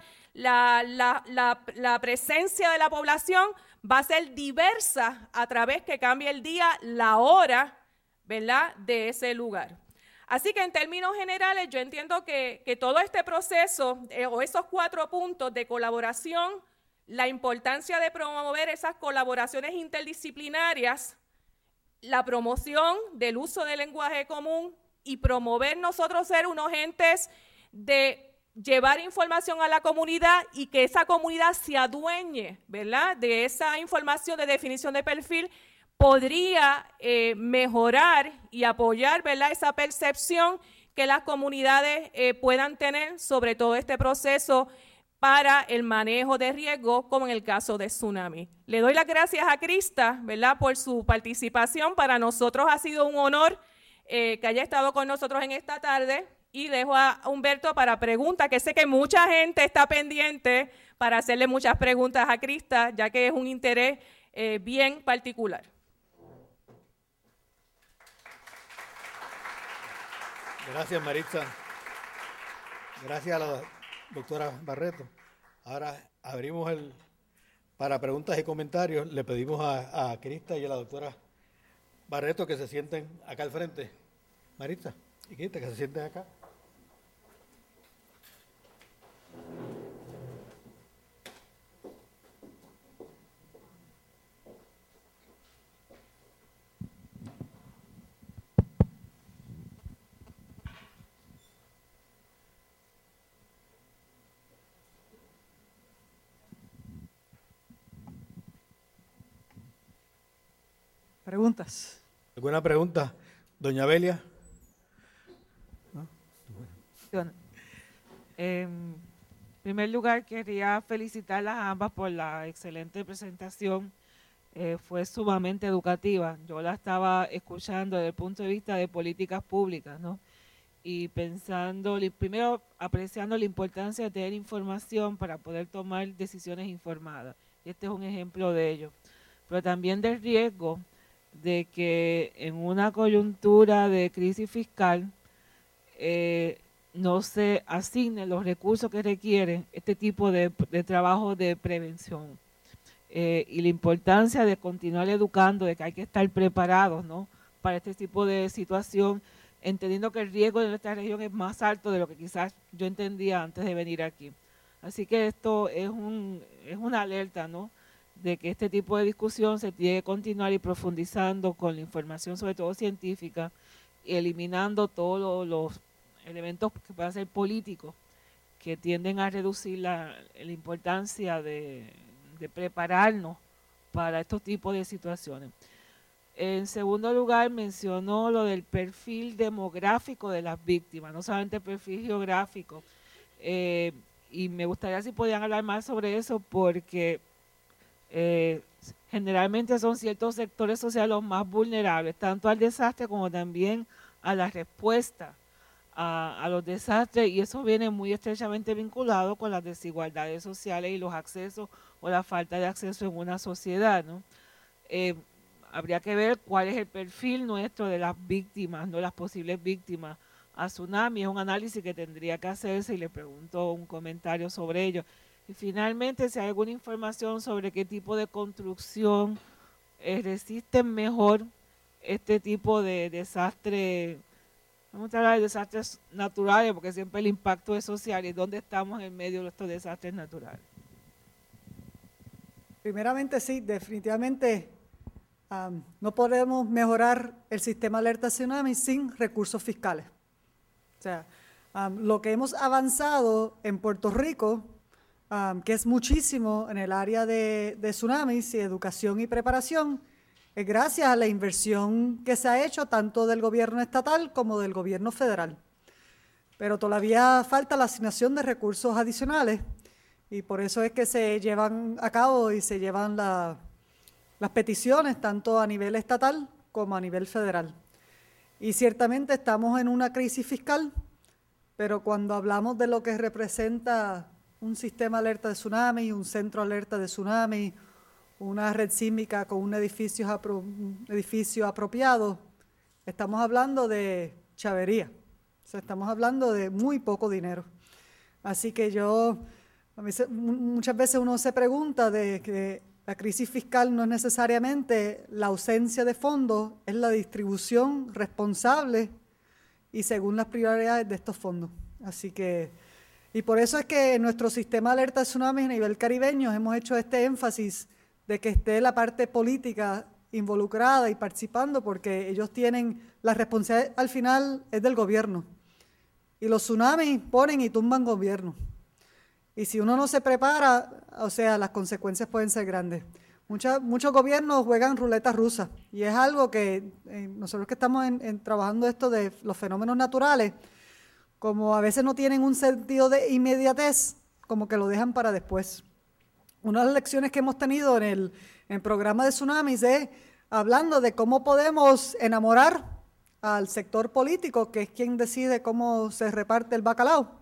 Speaker 4: la presencia de la población va a ser diversa a través que cambie el día, la hora, ¿verdad?, de ese lugar. Así que en términos generales yo entiendo que todo este proceso o esos 4 puntos de colaboración, la importancia de promover esas colaboraciones interdisciplinarias, la promoción del uso del lenguaje común, y promover nosotros ser unos entes de llevar información a la comunidad y que esa comunidad se adueñe, ¿verdad?, de esa información de definición de perfil, podría mejorar y apoyar, ¿verdad?, esa percepción que las comunidades puedan tener sobre todo este proceso para el manejo de riesgo, como en el caso de tsunami. Le doy las gracias a Krista, ¿verdad?, por su participación. Para nosotros ha sido un honor que haya estado con nosotros en esta tarde, y dejo a Humberto para preguntas, que sé que mucha gente está pendiente para hacerle muchas preguntas a Krista, ya que es un interés bien particular.
Speaker 1: Gracias, Maritza. Gracias a la doctora Barreto. Ahora abrimos para preguntas y comentarios. Le pedimos a Krista y a la doctora Barreto que se sienten acá al frente. Maritza y Krista, que se sienten acá.
Speaker 3: Preguntas.
Speaker 1: ¿Alguna pregunta? Doña Belia.
Speaker 5: En primer lugar, quería felicitarlas a ambas por la excelente presentación. Fue sumamente educativa. Yo la estaba escuchando desde el punto de vista de políticas públicas, ¿no? y pensando, primero apreciando la importancia de tener información para poder tomar decisiones informadas. Este es un ejemplo de ello. Pero también del riesgo de que en una coyuntura de crisis fiscal no se asignen los recursos que requieren este tipo de trabajo de prevención. Y la importancia de continuar educando, de que hay que estar preparados, ¿no?, para este tipo de situación, entendiendo que el riesgo de nuestra región es más alto de lo que quizás yo entendía antes de venir aquí. Así que esto es una alerta, ¿no?, de que este tipo de discusión se tiene que continuar y profundizando con la información, sobre todo científica, y eliminando todos los elementos que puedan ser políticos, que tienden a reducir la importancia de prepararnos para estos tipos de situaciones. En segundo lugar, mencionó lo del perfil demográfico de las víctimas, no solamente el perfil geográfico. Y me gustaría si podían hablar más sobre eso, porque generalmente son ciertos sectores sociales los más vulnerables, tanto al desastre como también a la respuesta a los desastres, y eso viene muy estrechamente vinculado con las desigualdades sociales y los accesos o la falta de acceso en una sociedad, ¿no? Habría que ver cuál es el perfil nuestro de las víctimas, no las posibles víctimas a tsunami. Es un análisis que tendría que hacerse y le pregunto un comentario sobre ello. Y finalmente, si hay alguna información sobre qué tipo de construcción resisten mejor este tipo de desastre. Vamos a hablar de desastres naturales, porque siempre el impacto es social y dónde estamos en medio de estos desastres naturales.
Speaker 3: Primeramente, sí, definitivamente no podemos mejorar el sistema alerta tsunami sin recursos fiscales. O sea, lo que hemos avanzado en Puerto Rico, que es muchísimo en el área de tsunamis y educación y preparación, es gracias a la inversión que se ha hecho tanto del gobierno estatal como del gobierno federal. Pero todavía falta la asignación de recursos adicionales y por eso es que se llevan a cabo y se llevan las peticiones tanto a nivel estatal como a nivel federal. Y ciertamente estamos en una crisis fiscal, pero cuando hablamos de lo que representa un sistema alerta de tsunami, un centro alerta de tsunami, una red sísmica con un edificio apropiado, estamos hablando de chavería. O sea, estamos hablando de muy poco dinero. Así que muchas veces uno se pregunta de que la crisis fiscal no es necesariamente la ausencia de fondos, es la distribución responsable y según las prioridades de estos fondos. Así que, y por eso es que en nuestro sistema alerta de tsunami a nivel caribeño hemos hecho este énfasis de que esté la parte política involucrada y participando, porque ellos tienen la responsabilidad, al final es del gobierno. Y los tsunamis ponen y tumban gobierno. Y si uno no se prepara, o sea, las consecuencias pueden ser grandes. Muchos gobiernos juegan ruleta rusa, y es algo que nosotros que estamos trabajando esto de los fenómenos naturales, como a veces no tienen un sentido de inmediatez, como que lo dejan para después. Una de las lecciones que hemos tenido en el programa de tsunamis es hablando de cómo podemos enamorar al sector político, que es quien decide cómo se reparte el bacalao,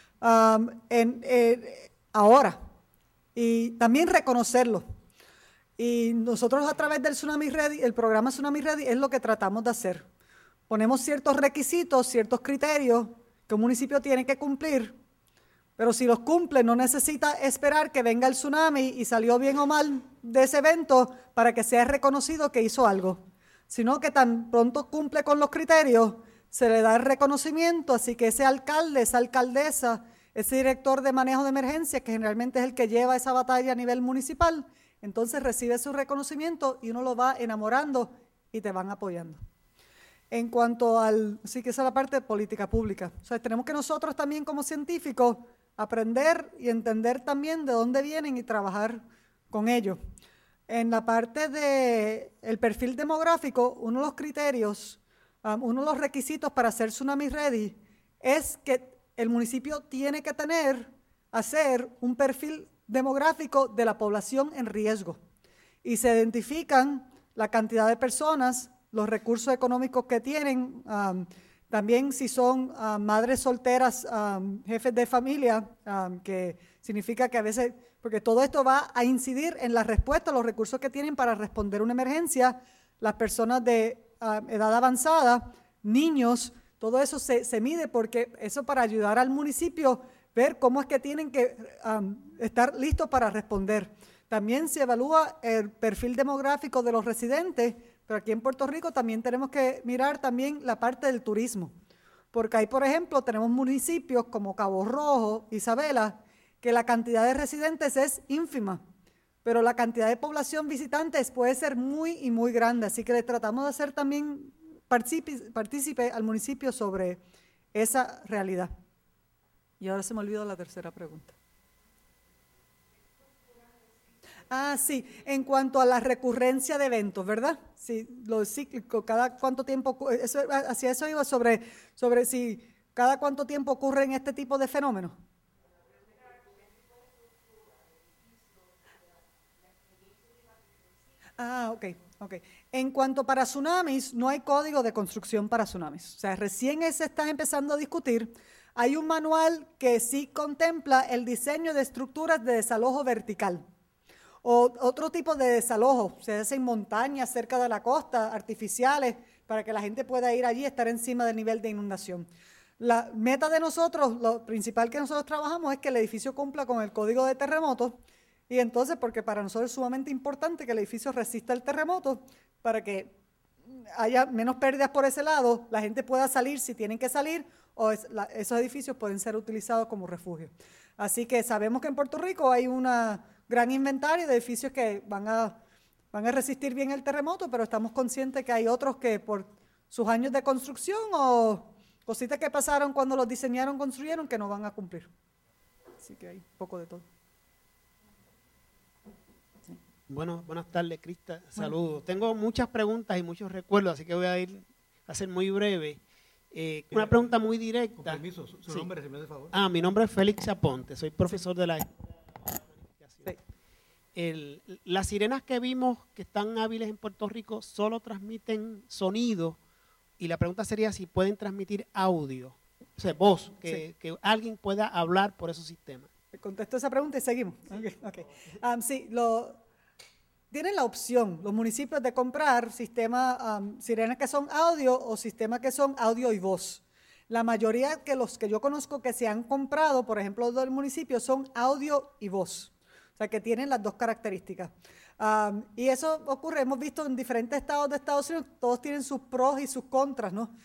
Speaker 3: ahora, y también reconocerlo. Y nosotros a través del Tsunami Ready, el programa Tsunami Ready, es lo que tratamos de hacer. Ponemos ciertos requisitos, ciertos criterios que un municipio tiene que cumplir, pero si los cumple no necesita esperar que venga el tsunami y salió bien o mal de ese evento para que sea reconocido que hizo algo, sino que tan pronto cumple con los criterios, se le da el reconocimiento, así que ese alcalde, esa alcaldesa, ese director de manejo de emergencias, que generalmente es el que lleva esa batalla a nivel municipal, entonces recibe su reconocimiento y uno lo va enamorando y te van apoyando. En cuanto sí que esa es la parte de política pública. O sea, tenemos que nosotros también como científicos aprender y entender también de dónde vienen y trabajar con ellos. En la parte del perfil demográfico, uno de los criterios, uno de los requisitos para hacer Tsunami Ready es que el municipio tiene que hacer un perfil demográfico de la población en riesgo. Y se identifican la cantidad de personas, los recursos económicos que tienen, También si son madres solteras, jefes de familia, que significa que a veces, porque todo esto va a incidir en la respuesta, los recursos que tienen para responder una emergencia, las personas de edad avanzada, niños, todo eso se mide porque eso para ayudar al municipio, ver cómo es que tienen que estar listos para responder. También se evalúa el perfil demográfico de los residentes, pero aquí en Puerto Rico también tenemos que mirar también la parte del turismo, porque ahí, por ejemplo, tenemos municipios como Cabo Rojo, Isabela, que la cantidad de residentes es ínfima, pero la cantidad de población visitantes puede ser muy y muy grande, así que le tratamos de hacer también partícipe al municipio sobre esa realidad. Y ahora se me olvidó la tercera pregunta. Sí, en cuanto a la recurrencia de eventos, ¿verdad? Sí, lo cíclico, cada cuánto tiempo, hacia eso iba sobre si cada cuánto tiempo ocurren este tipo de fenómenos. Ok. En cuanto para tsunamis, no hay código de construcción para tsunamis. O sea, recién se está empezando a discutir. Hay un manual que sí contempla el diseño de estructuras de desalojo vertical. O otro tipo de desalojo, se hace en montañas cerca de la costa, artificiales, para que la gente pueda ir allí y estar encima del nivel de inundación. La meta de nosotros, lo principal que nosotros trabajamos es que el edificio cumpla con el código de terremotos, y entonces, porque para nosotros es sumamente importante que el edificio resista el terremoto, para que haya menos pérdidas por ese lado, la gente pueda salir si tienen que salir, o esos edificios pueden ser utilizados como refugio. Así que sabemos que en Puerto Rico hay una gran inventario de edificios que van a resistir bien el terremoto, pero estamos conscientes que hay otros que por sus años de construcción o cositas que pasaron cuando los diseñaron, construyeron, que no van a cumplir. Así que hay un poco de todo.
Speaker 6: Sí. Bueno, buenas tardes, Crista. Saludos. Tengo muchas preguntas y muchos recuerdos, así que voy a ser muy breve. Una pregunta muy directa.
Speaker 1: Con permiso, su nombre, si me hace favor.
Speaker 6: Mi nombre es Félix Aponte, soy profesor de la... Las sirenas que vimos que están hábiles en Puerto Rico solo transmiten sonido, y la pregunta sería si pueden transmitir audio, o sea, voz, que alguien pueda hablar por esos sistemas.
Speaker 3: Contesto esa pregunta y seguimos. Okay. Sí, tienen la opción los municipios de comprar sistemas, sirenas que son audio o sistemas que son audio y voz. La mayoría de los que yo conozco que se han comprado, por ejemplo, del municipio, son audio y voz. O sea, que tienen las dos características. Y eso ocurre, hemos visto en diferentes estados de Estados Unidos, todos tienen sus pros y sus contras, ¿no?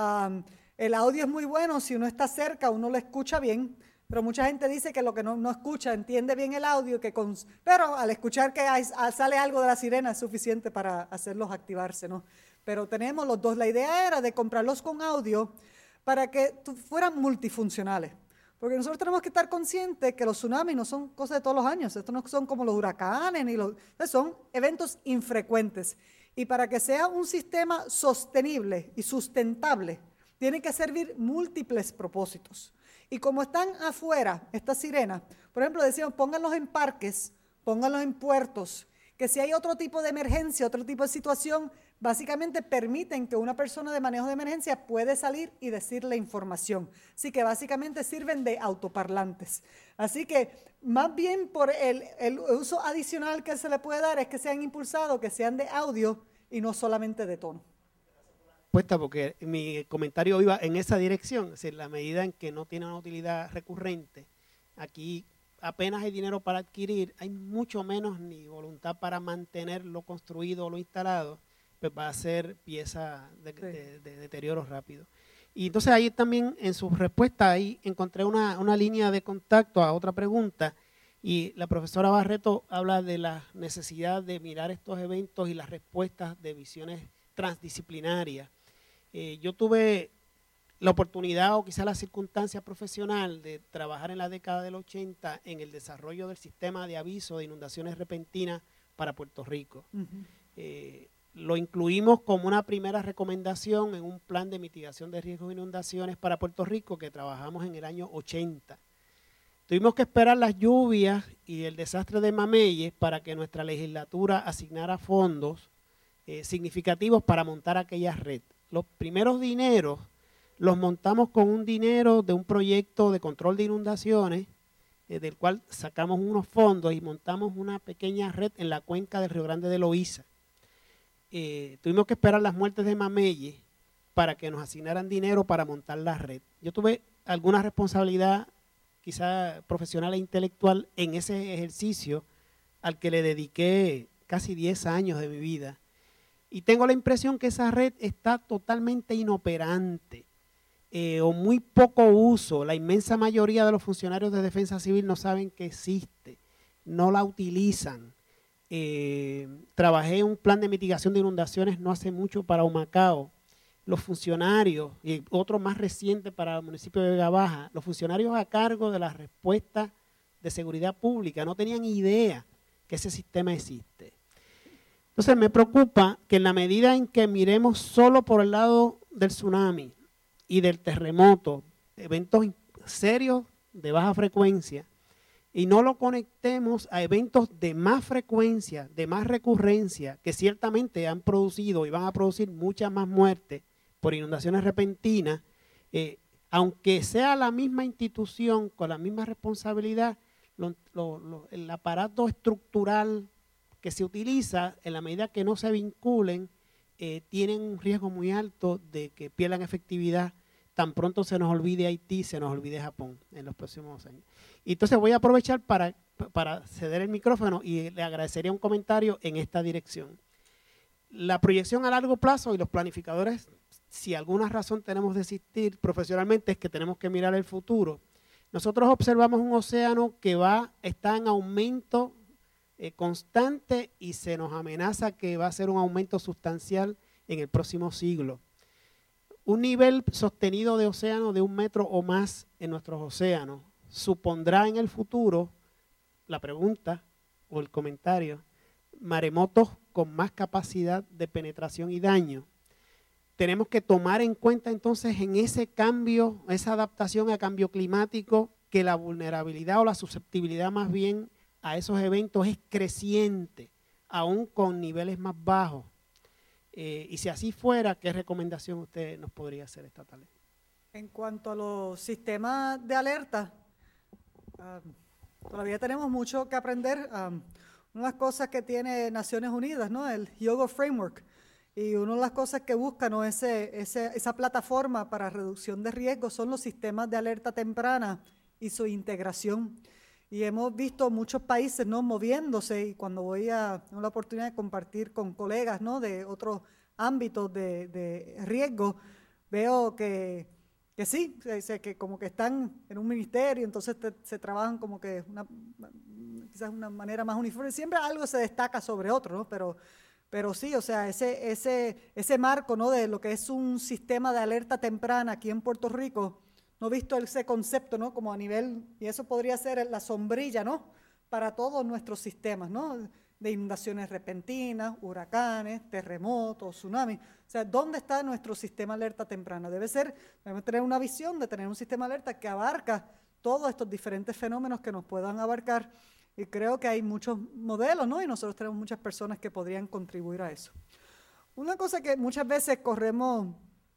Speaker 3: El audio es muy bueno, si uno está cerca, uno lo escucha bien, pero mucha gente dice que lo que no escucha, entiende bien el audio, pero al escuchar que sale algo de la sirena es suficiente para hacerlos activarse, ¿no? Pero tenemos los dos. La idea era de comprarlos con audio para que fueran multifuncionales. Porque nosotros tenemos que estar conscientes que los tsunamis no son cosas de todos los años, estos no son como los huracanes, son eventos infrecuentes. Y para que sea un sistema sostenible y sustentable, tiene que servir múltiples propósitos. Y como están afuera, estas sirenas, por ejemplo, decíamos, pónganlos en parques, pónganlos en puertos, que si hay otro tipo de emergencia, otro tipo de situación, básicamente permiten que una persona de manejo de emergencia puede salir y decirle información. Así que básicamente sirven de autoparlantes. Así que más bien por el uso adicional que se le puede dar es que sean impulsados, que sean de audio y no solamente de tono.
Speaker 6: Porque mi comentario iba en esa dirección, es decir, la medida en que no tiene una utilidad recurrente, aquí apenas hay dinero para adquirir, hay mucho menos ni voluntad para mantener lo construido o lo instalado, pues va a ser pieza de deterioro rápido. Y entonces ahí también en su respuesta ahí encontré una línea de contacto a otra pregunta, y la profesora Barreto habla de la necesidad de mirar estos eventos y las respuestas de visiones transdisciplinarias. Yo tuve la oportunidad o quizá la circunstancia profesional de trabajar en la década del 80 en el desarrollo del sistema de aviso de inundaciones repentinas para Puerto Rico. Lo incluimos como una primera recomendación en un plan de mitigación de riesgos de inundaciones para Puerto Rico que trabajamos en el año 80. Tuvimos que esperar las lluvias y el desastre de Mameyes para que nuestra legislatura asignara fondos significativos para montar aquella red. Los primeros dineros Los montamos con un dinero de un proyecto de control de inundaciones, del cual sacamos unos fondos y montamos una pequeña red en la cuenca del Río Grande de Loíza. Tuvimos que esperar las muertes de Mamelle para que nos asignaran dinero para montar la red. Yo tuve alguna responsabilidad, quizá profesional e intelectual, en ese ejercicio al que le dediqué casi 10 años de mi vida. Y tengo la impresión que esa red está totalmente inoperante o muy poco uso. La inmensa mayoría de los funcionarios de defensa civil no saben que existe, no la utilizan. Trabajé en un plan de mitigación de inundaciones no hace mucho para Humacao. Los funcionarios, y otro más reciente para el municipio de Vega Baja, los funcionarios a cargo de la respuesta de seguridad pública no tenían idea que ese sistema existe. Entonces me preocupa que en la medida en que miremos solo por el lado del tsunami y del terremoto, eventos serios de baja frecuencia, y no lo conectemos a eventos de más frecuencia, de más recurrencia, que ciertamente han producido y van a producir muchas más muertes por inundaciones repentinas, aunque sea la misma institución con la misma responsabilidad, el aparato estructural que se utiliza, en la medida que no se vinculen, tienen un riesgo muy alto de que pierdan efectividad. Tan pronto se nos olvide Haití, se nos olvide Japón en los próximos años. Y entonces voy a aprovechar para ceder el micrófono y le agradecería un comentario en esta dirección. La proyección a largo plazo y los planificadores, si alguna razón tenemos de existir profesionalmente, es que tenemos que mirar el futuro. Nosotros observamos un océano que está en aumento constante y se nos amenaza que va a ser un aumento sustancial en el próximo siglo. Un nivel sostenido de océano de 1 metro o más en nuestros océanos supondrá en el futuro, la pregunta o el comentario, maremotos con más capacidad de penetración y daño. Tenemos que tomar en cuenta entonces en ese cambio, esa adaptación a cambio climático, que la vulnerabilidad o la susceptibilidad más bien a esos eventos es creciente, aún con niveles más bajos. Y si así fuera, ¿qué recomendación usted nos podría hacer esta tarde?
Speaker 3: En cuanto a los sistemas de alerta, todavía tenemos mucho que aprender. Una de las cosas que tiene Naciones Unidas, ¿no?, el Hyogo Framework, y una de las cosas que busca, ¿no?, esa plataforma para reducción de riesgos son los sistemas de alerta temprana y su integración. Y hemos visto muchos países, ¿no?, moviéndose, y cuando tengo la oportunidad de compartir con colegas, ¿no?, de otros ámbitos de riesgo, veo que sí, que como que están en un ministerio, entonces se trabajan como que quizás una manera más uniforme. Siempre algo se destaca sobre otro, ¿no? Pero sí, o sea, ese marco, ¿no?, de lo que es un sistema de alerta temprana aquí en Puerto Rico, no he visto ese concepto, ¿no?, como a nivel, y eso podría ser la sombrilla, ¿no?, para todos nuestros sistemas, ¿no?, de inundaciones repentinas, huracanes, terremotos, tsunamis. O sea, ¿dónde está nuestro sistema de alerta temprana? Debemos tener una visión de tener un sistema de alerta que abarca todos estos diferentes fenómenos que nos puedan abarcar, y creo que hay muchos modelos, ¿no?, y nosotros tenemos muchas personas que podrían contribuir a eso. Una cosa que muchas veces corremos,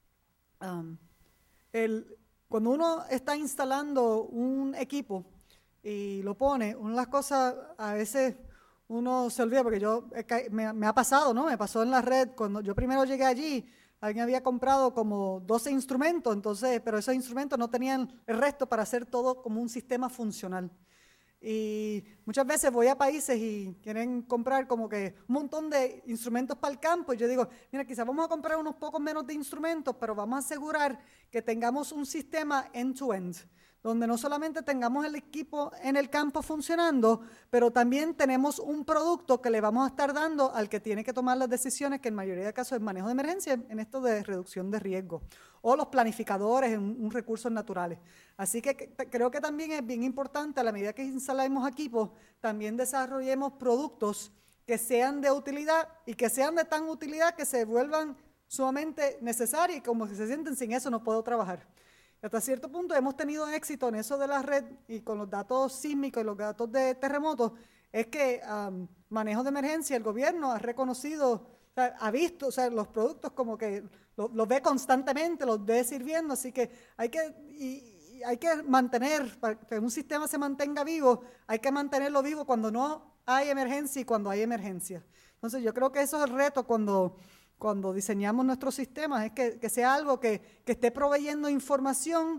Speaker 3: cuando uno está instalando un equipo y lo pone, una de las cosas a veces uno se olvida, porque me ha pasado, ¿no? Me pasó en la red, cuando yo primero llegué allí, alguien había comprado como 12 instrumentos, pero esos instrumentos no tenían el resto para hacer todo como un sistema funcional. Y muchas veces voy a países y quieren comprar como que un montón de instrumentos para el campo, y yo digo, mira, quizás vamos a comprar unos pocos menos de instrumentos, pero vamos a asegurar que tengamos un sistema end-to-end, donde no solamente tengamos el equipo en el campo funcionando, pero también tenemos un producto que le vamos a estar dando al que tiene que tomar las decisiones, que en mayoría de casos es manejo de emergencia, en esto de reducción de riesgo, o los planificadores en recursos naturales. Así que creo que también es bien importante, a la medida que instalemos equipos, también desarrollemos productos que sean de utilidad y que sean de tan utilidad que se vuelvan sumamente necesarios, y como que se sienten sin eso no puedo trabajar. Hasta cierto punto hemos tenido éxito en eso de la red, y con los datos sísmicos y los datos de terremotos, es que manejo de emergencia, el gobierno ha reconocido sea, ha visto, o sea, los productos como que los ve constantemente, los ve sirviendo, así que hay que mantener, para que un sistema se mantenga vivo, hay que mantenerlo vivo cuando no hay emergencia y cuando hay emergencia. Entonces yo creo que eso es el reto cuando diseñamos nuestros sistemas, es que sea algo que esté proveyendo información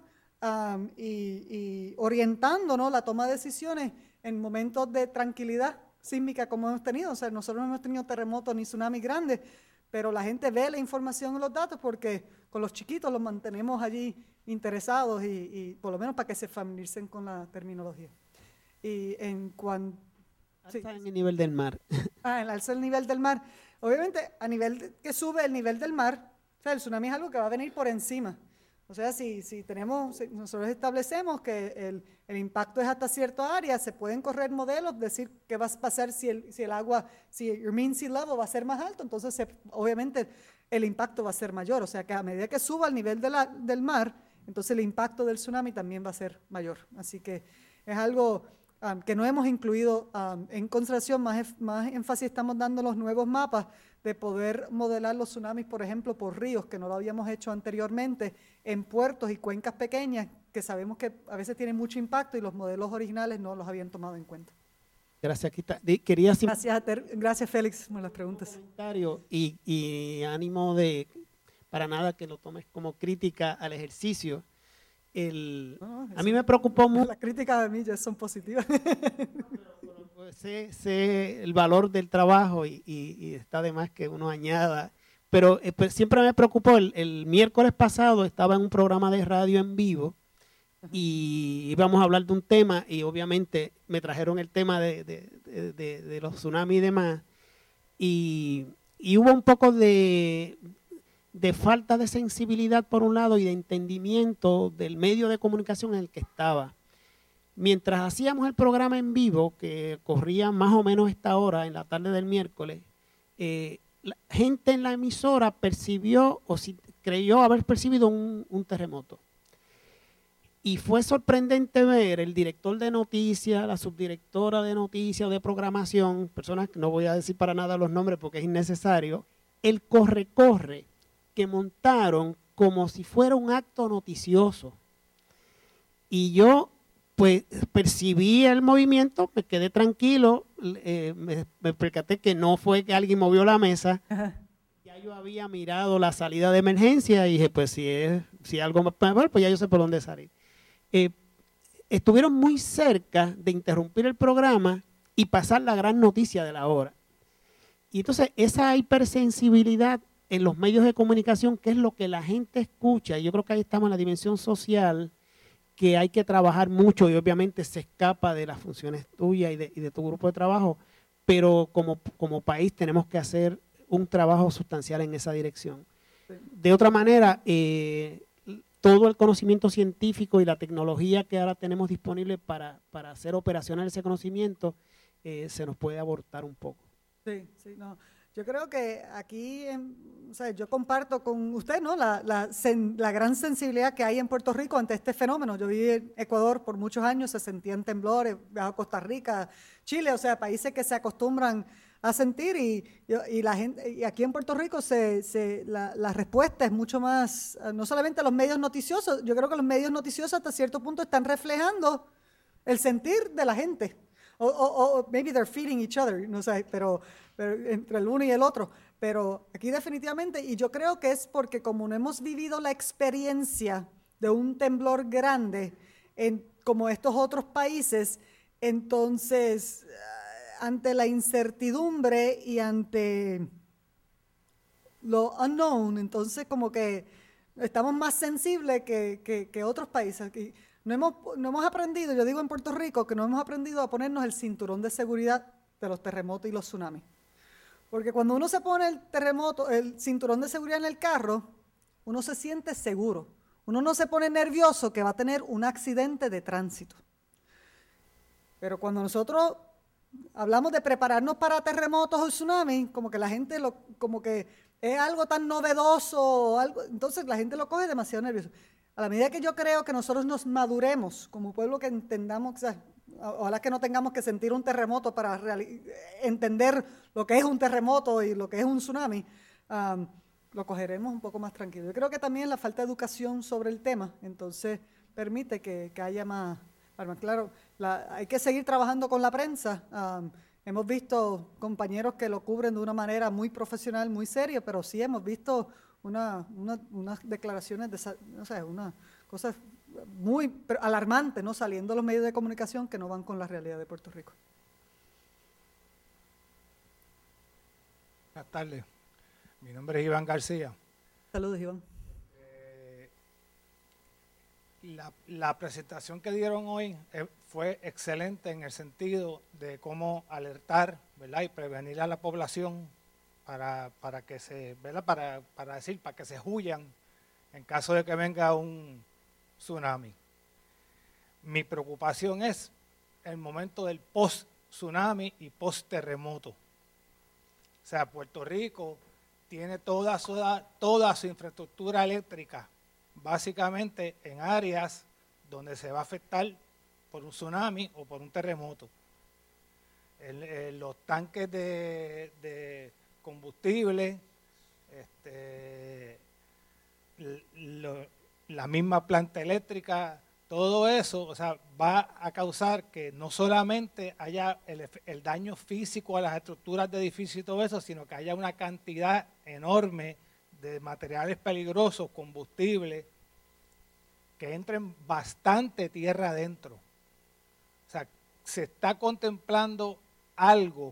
Speaker 3: y orientando, ¿no?, la toma de decisiones en momentos de tranquilidad sísmica como hemos tenido. O sea, nosotros no hemos tenido terremotos ni tsunamis grandes, pero la gente ve la información y los datos porque con los chiquitos los mantenemos allí interesados y por lo menos para que se familiaricen con la terminología. Y en cuanto...
Speaker 6: Alza en el nivel del mar.
Speaker 3: El alza del nivel del mar. Obviamente, a nivel que sube el nivel del mar, o sea, el tsunami es algo que va a venir por encima. O sea, si nosotros establecemos que el impacto es hasta cierta área, se pueden correr modelos, decir qué va a pasar si el agua, si your mean sea level va a ser más alto, entonces obviamente el impacto va a ser mayor. O sea, que a medida que suba el nivel del mar, entonces el impacto del tsunami también va a ser mayor. Así que es algo que no hemos incluido en consideración, más énfasis estamos dando los nuevos mapas de poder modelar los tsunamis, por ejemplo, por ríos, que no lo habíamos hecho anteriormente, en puertos y cuencas pequeñas, que sabemos que a veces tienen mucho impacto y los modelos originales no los habían tomado en cuenta.
Speaker 6: Gracias, Quita.
Speaker 3: Gracias, Félix, por las preguntas.
Speaker 6: Comentario y ánimo de, para nada que lo tomes como crítica al ejercicio. A mí me preocupó mucho.
Speaker 3: Las críticas a mí ya son positivas.
Speaker 6: Sé el valor del trabajo y está de más que uno añada. Pero pues, siempre me preocupó. El miércoles pasado estaba en un programa de radio en vivo y íbamos a hablar de un tema y obviamente me trajeron el tema de los tsunamis y demás. Y hubo un poco de falta de sensibilidad por un lado y de entendimiento del medio de comunicación en el que estaba. Mientras hacíamos el programa en vivo, que corría más o menos esta hora en la tarde del miércoles, la gente en la emisora percibió o creyó haber percibido un terremoto. Y fue sorprendente ver el director de noticias, la subdirectora de noticias o de programación, personas que no voy a decir para nada los nombres porque es innecesario, el corre-corre que montaron como si fuera un acto noticioso. Y yo pues percibí el movimiento, me quedé tranquilo, me percaté que no fue que alguien movió la mesa. Ajá. Ya yo había mirado la salida de emergencia y dije, pues si algo más, pues ya yo sé por dónde salir. Estuvieron muy cerca de interrumpir el programa y pasar la gran noticia de la hora. Y entonces esa hipersensibilidad en los medios de comunicación, que es lo que la gente escucha, y yo creo que ahí estamos en la dimensión social, que hay que trabajar mucho y obviamente se escapa de las funciones tuyas y de tu grupo de trabajo, pero como país tenemos que hacer un trabajo sustancial en esa dirección. De otra manera, todo el conocimiento científico y la tecnología que ahora tenemos disponible para hacer operacional ese conocimiento, se nos puede abortar un poco.
Speaker 3: Sí, no. Yo creo que aquí, o sea, yo comparto con usted, ¿no?, la gran sensibilidad que hay en Puerto Rico ante este fenómeno. Yo viví en Ecuador por muchos años, se sentían temblores, viajé a Costa Rica, Chile, o sea, países que se acostumbran a sentir y la gente, y aquí en Puerto Rico la respuesta es mucho más, no solamente los medios noticiosos, yo creo que los medios noticiosos hasta cierto punto están reflejando el sentir de la gente. O maybe they're feeding each other, no sé, pero entre el uno y el otro. Pero aquí definitivamente, y yo creo que es porque como no hemos vivido la experiencia de un temblor grande como estos otros países, entonces ante la incertidumbre y ante lo unknown, entonces como que estamos más sensibles que otros países. No hemos aprendido, yo digo en Puerto Rico, que no hemos aprendido a ponernos el cinturón de seguridad de los terremotos y los tsunamis. Porque cuando uno se pone el cinturón de seguridad en el carro, uno se siente seguro. Uno no se pone nervioso que va a tener un accidente de tránsito. Pero cuando nosotros hablamos de prepararnos para terremotos o tsunamis, como que la gente como que es algo tan novedoso, entonces la gente lo coge demasiado nervioso. A la medida que yo creo que nosotros nos maduremos como pueblo, que entendamos, Ojalá que no tengamos que sentir un terremoto para entender lo que es un terremoto y lo que es un tsunami. Lo cogeremos un poco más tranquilo. Yo creo que también la falta de educación sobre el tema, entonces permite que haya más. Claro, hay que seguir trabajando con la prensa. Hemos visto compañeros que lo cubren de una manera muy profesional, muy seria, pero sí hemos visto unas declaraciones, unas cosas muy alarmantes, ¿no? Saliendo los medios de comunicación que no van con la realidad de Puerto Rico.
Speaker 7: Buenas tardes. Mi nombre es Iván García.
Speaker 3: Saludos, Iván.
Speaker 7: La presentación que dieron hoy fue excelente en el sentido de cómo alertar, ¿verdad? Y prevenir a la población para que se, ¿verdad? Para que se huyan en caso de que venga un tsunami. Mi preocupación es el momento del post-tsunami y post-terremoto. O sea, Puerto Rico tiene toda su infraestructura eléctrica básicamente en áreas donde se va a afectar por un tsunami o por un terremoto. Los tanques de combustible, la misma planta eléctrica, todo eso, o sea, va a causar que no solamente haya el daño físico a las estructuras de edificios y todo eso, sino que haya una cantidad enorme de materiales peligrosos, combustible, que entren bastante tierra adentro. O sea, se está contemplando algo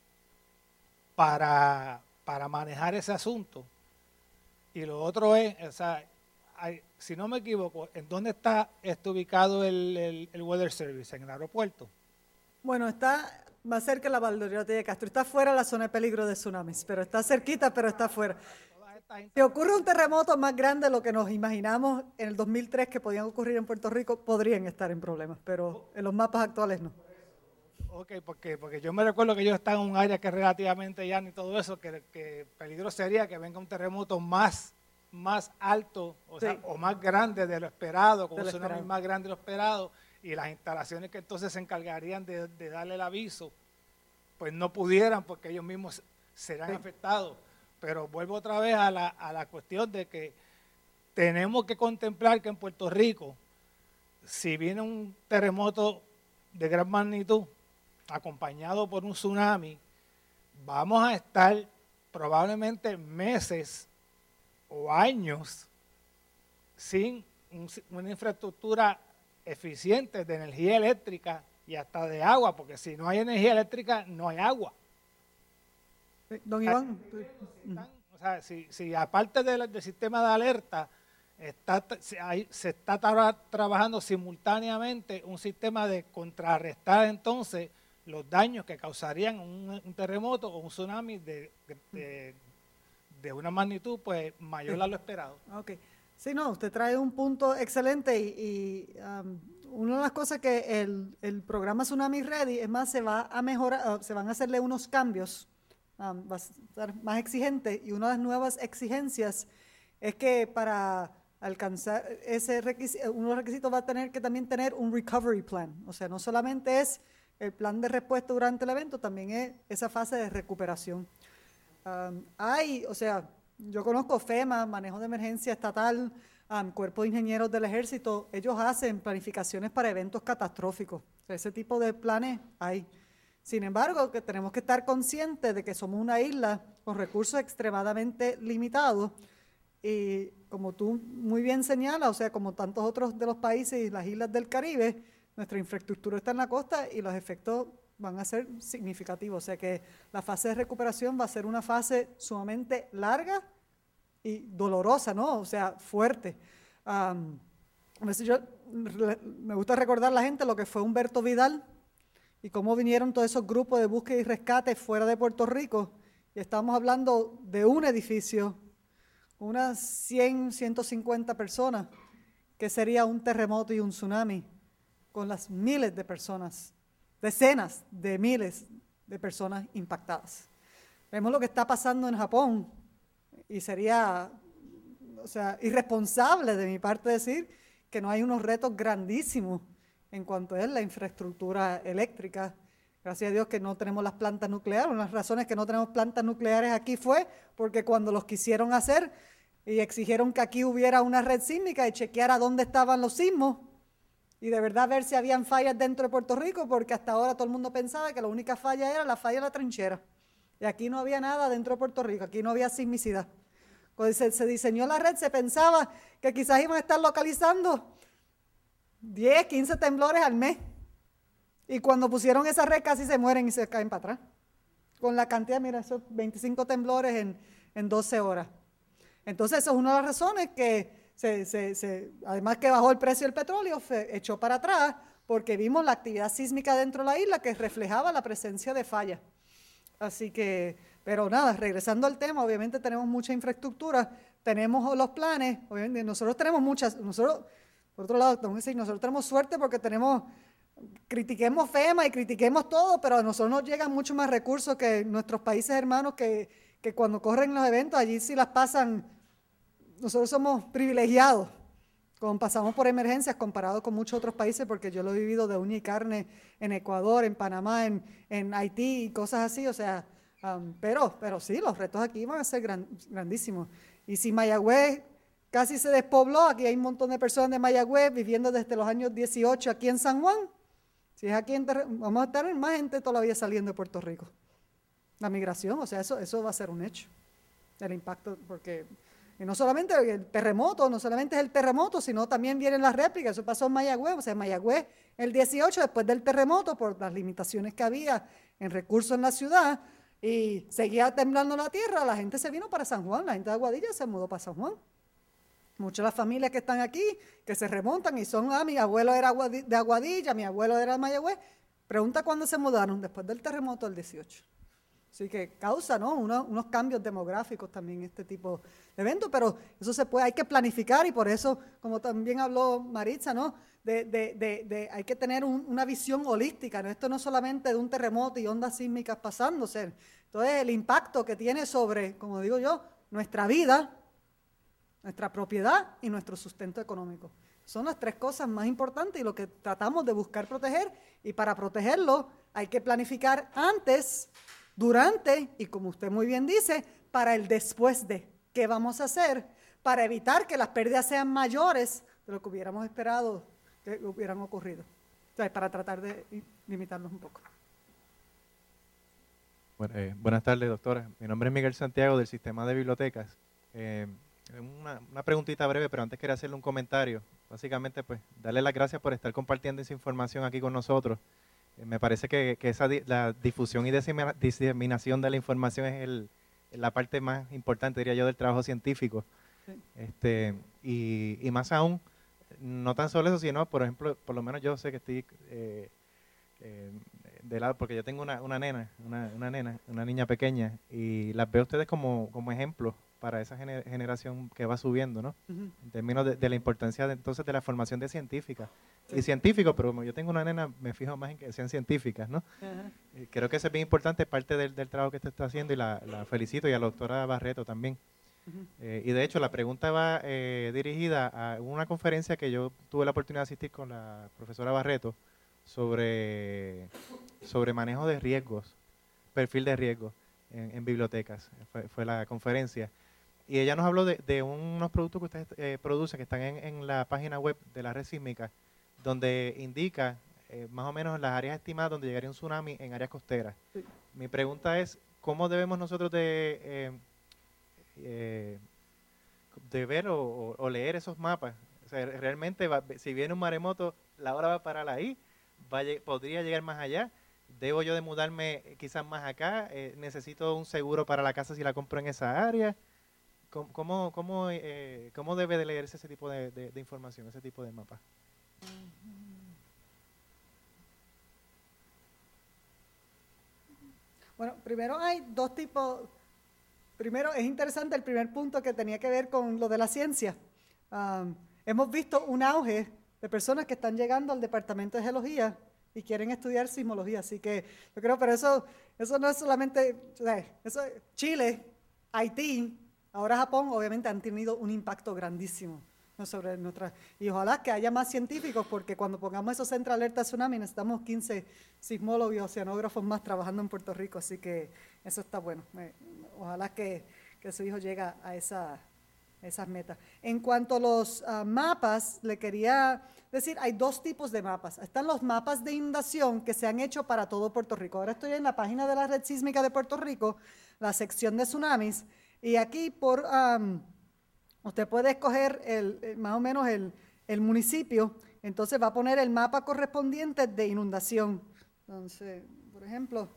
Speaker 7: para manejar ese asunto. Y lo otro es, o sea, si no me equivoco, ¿en dónde está ubicado el Weather Service? ¿En el aeropuerto?
Speaker 3: Bueno, está más cerca de la Valdoriotti de Castro. Está fuera de la zona de peligro de tsunamis, pero está cerquita, pero está fuera. Si ocurre un terremoto más grande de lo que nos imaginamos en el 2003 que podían ocurrir en Puerto Rico, podrían estar en problemas, pero en los mapas actuales no.
Speaker 7: Ok, porque yo me recuerdo que ellos están en un área que es relativamente llana y todo eso, que peligro sería que venga un terremoto más alto, o sea, o más grande de lo esperado, con un tsunami más grande de lo esperado, y las instalaciones que entonces se encargarían de darle el aviso, pues no pudieran porque ellos mismos serán afectados. Pero vuelvo otra vez a la cuestión de que tenemos que contemplar que en Puerto Rico, si viene un terremoto de gran magnitud, acompañado por un tsunami, vamos a estar probablemente meses o años sin una infraestructura eficiente de energía eléctrica y hasta de agua, porque si no hay energía eléctrica, no hay agua.
Speaker 3: Don Iván.
Speaker 7: O sea, si aparte del sistema de alerta, se está trabajando simultáneamente un sistema de contrarrestar entonces los daños que causarían un terremoto o un tsunami de una magnitud pues mayor a lo esperado.
Speaker 3: Okay. Sí, no, usted trae un punto excelente y una de las cosas que el programa Tsunami Ready, es más, se va a mejorar, se van a hacerle unos cambios, va a estar más exigente, y una de las nuevas exigencias es que para alcanzar ese requisito, uno de los requisitos va a tener que también tener un recovery plan, o sea, no solamente es el plan de respuesta durante el evento, también es esa fase de recuperación. O sea, yo conozco FEMA, Manejo de Emergencia Estatal, Cuerpo de Ingenieros del Ejército, ellos hacen planificaciones para eventos catastróficos, o sea, ese tipo de planes hay. Sin embargo, que tenemos que estar conscientes de que somos una isla con recursos extremadamente limitados y como tú muy bien señalas, o sea, como tantos otros de los países y las islas del Caribe, nuestra infraestructura está en la costa y los efectos van a ser significativos. O sea que la fase de recuperación va a ser una fase sumamente larga y dolorosa, ¿no? O sea, fuerte. A veces me gusta recordar a la gente lo que fue Humberto Vidal y cómo vinieron todos esos grupos de búsqueda y rescate fuera de Puerto Rico. Y estamos hablando de un edificio, unas 100, 150 personas, que sería un terremoto y un tsunami, con las miles de personas, decenas de miles de personas impactadas. Vemos lo que está pasando en Japón y sería, o sea, irresponsable de mi parte decir que no hay unos retos grandísimos en cuanto es la infraestructura eléctrica. Gracias a Dios que no tenemos las plantas nucleares. Una de las razones que no tenemos plantas nucleares aquí fue porque cuando los quisieron hacer y exigieron que aquí hubiera una red sísmica y chequeara dónde estaban los sismos y de verdad ver si habían fallas dentro de Puerto Rico, porque hasta ahora todo el mundo pensaba que la única falla era la falla de la trinchera. Y aquí no había nada dentro de Puerto Rico, aquí no había sismicidad. Cuando se diseñó la red se pensaba que quizás iban a estar localizando 10, 15 temblores al mes. Y cuando pusieron esa red casi se mueren y se caen para atrás. Con la cantidad, mira, esos 25 temblores en 12 horas. Entonces, eso es una de las razones que, además que bajó el precio del petróleo, se echó para atrás porque vimos la actividad sísmica dentro de la isla que reflejaba la presencia de fallas. Así que, pero nada, regresando al tema, obviamente tenemos mucha infraestructura, tenemos los planes, obviamente nosotros tenemos muchas, nosotros, por otro lado, tengo que decir, nosotros tenemos suerte porque critiquemos FEMA y critiquemos todo, pero a nosotros nos llegan mucho más recursos que nuestros países hermanos que cuando corren los eventos, allí sí las pasan. Nosotros somos privilegiados cuando pasamos por emergencias comparado con muchos otros países, porque yo lo he vivido de uña y carne en Ecuador, en Panamá, en Haití y cosas así, o sea, pero sí, los retos aquí van a ser grandísimos. Y si Mayagüez casi se despobló, aquí hay un montón de personas de Mayagüez viviendo desde los años 18 aquí en San Juan, si es aquí, vamos a estar más gente todavía saliendo de Puerto Rico. La migración, o sea, eso va a ser un hecho, el impacto, porque y no solamente el terremoto, no solamente es el terremoto, sino también vienen las réplicas. Eso pasó en Mayagüez, o sea, en Mayagüez el 18, después del terremoto, por las limitaciones que había en recursos en la ciudad, y seguía temblando la tierra, la gente se vino para San Juan, la gente de Aguadilla se mudó para San Juan. Muchas de las familias que están aquí, que se remontan y son, mi abuelo era de Aguadilla, mi abuelo era de Mayagüez, pregunta cuándo se mudaron, después del terremoto del 18. Así que causa, ¿no?, unos cambios demográficos también este tipo de eventos, pero eso hay que planificar y por eso, como también habló Maritza, ¿no?, hay que tener una visión holística, ¿no? Esto no es solamente de un terremoto y ondas sísmicas pasándose. Entonces, el impacto que tiene sobre, como digo yo, nuestra vida, nuestra propiedad y nuestro sustento económico. Son las tres cosas más importantes y lo que tratamos de buscar proteger, y para protegerlo hay que planificar antes, durante y, como usted muy bien dice, para el después de. ¿Qué vamos a hacer para evitar que las pérdidas sean mayores de lo que hubiéramos esperado que hubieran ocurrido? O sea, para tratar de limitarnos un poco.
Speaker 8: Bueno, buenas tardes, doctora. Mi nombre es Miguel Santiago, del Sistema de Bibliotecas. Una preguntita breve, pero antes quería hacerle un comentario. Básicamente, pues, darle las gracias por estar compartiendo esa información aquí con nosotros. Me parece que la difusión y diseminación de la información es la parte más importante, diría yo, del trabajo científico. Sí. Y más aún, no tan solo eso, sino, por ejemplo, por lo menos yo sé que estoy de lado, porque yo tengo una niña pequeña, y las veo a ustedes como ejemplos para esa generación que va subiendo, ¿no? Uh-huh. En términos de la importancia entonces de la formación de científicas. Sí. Y científicos, pero como yo tengo una nena, me fijo más en que sean científicas, ¿no? Uh-huh. Creo que eso es bien importante, parte del trabajo que usted está haciendo, y la felicito, y a la doctora Barreto también. Uh-huh. Y de hecho, la pregunta va dirigida a una conferencia que yo tuve la oportunidad de asistir con la profesora Barreto sobre manejo de riesgos, perfil de riesgos en bibliotecas. Fue la conferencia. Y ella nos habló de unos productos que ustedes producen, que están en la página web de la red sísmica, donde indica más o menos las áreas estimadas donde llegaría un tsunami en áreas costeras. Sí. Mi pregunta es, ¿cómo debemos nosotros de ver o leer esos mapas? O sea, realmente, si viene un maremoto, la hora va a parar ahí, podría llegar más allá. ¿Debo yo de mudarme quizás más acá? ¿Necesito un seguro para la casa si la compro en esa área? ¿Cómo debe de leerse ese tipo de información, ese tipo de mapa?
Speaker 3: Bueno, primero hay dos tipos. Primero, es interesante el primer punto que tenía que ver con lo de la ciencia. Hemos visto un auge de personas que están llegando al Departamento de Geología y quieren estudiar sismología, así que yo creo, pero eso no es solamente, eso, Chile, Haití, ahora Japón, obviamente han tenido un impacto grandísimo no sobre nuestra, y ojalá que haya más científicos, porque cuando pongamos esos centros de alerta tsunami necesitamos 15 sismólogos y oceanógrafos más trabajando en Puerto Rico, así que eso está bueno. Ojalá que su hijo llegue a esas metas. En cuanto a los mapas, le quería decir, hay dos tipos de mapas. Están los mapas de inundación que se han hecho para todo Puerto Rico. Ahora estoy en la página de la Red Sísmica de Puerto Rico, la sección de tsunamis, y aquí usted puede escoger más o menos el municipio, entonces va a poner el mapa correspondiente de inundación. Entonces, por ejemplo,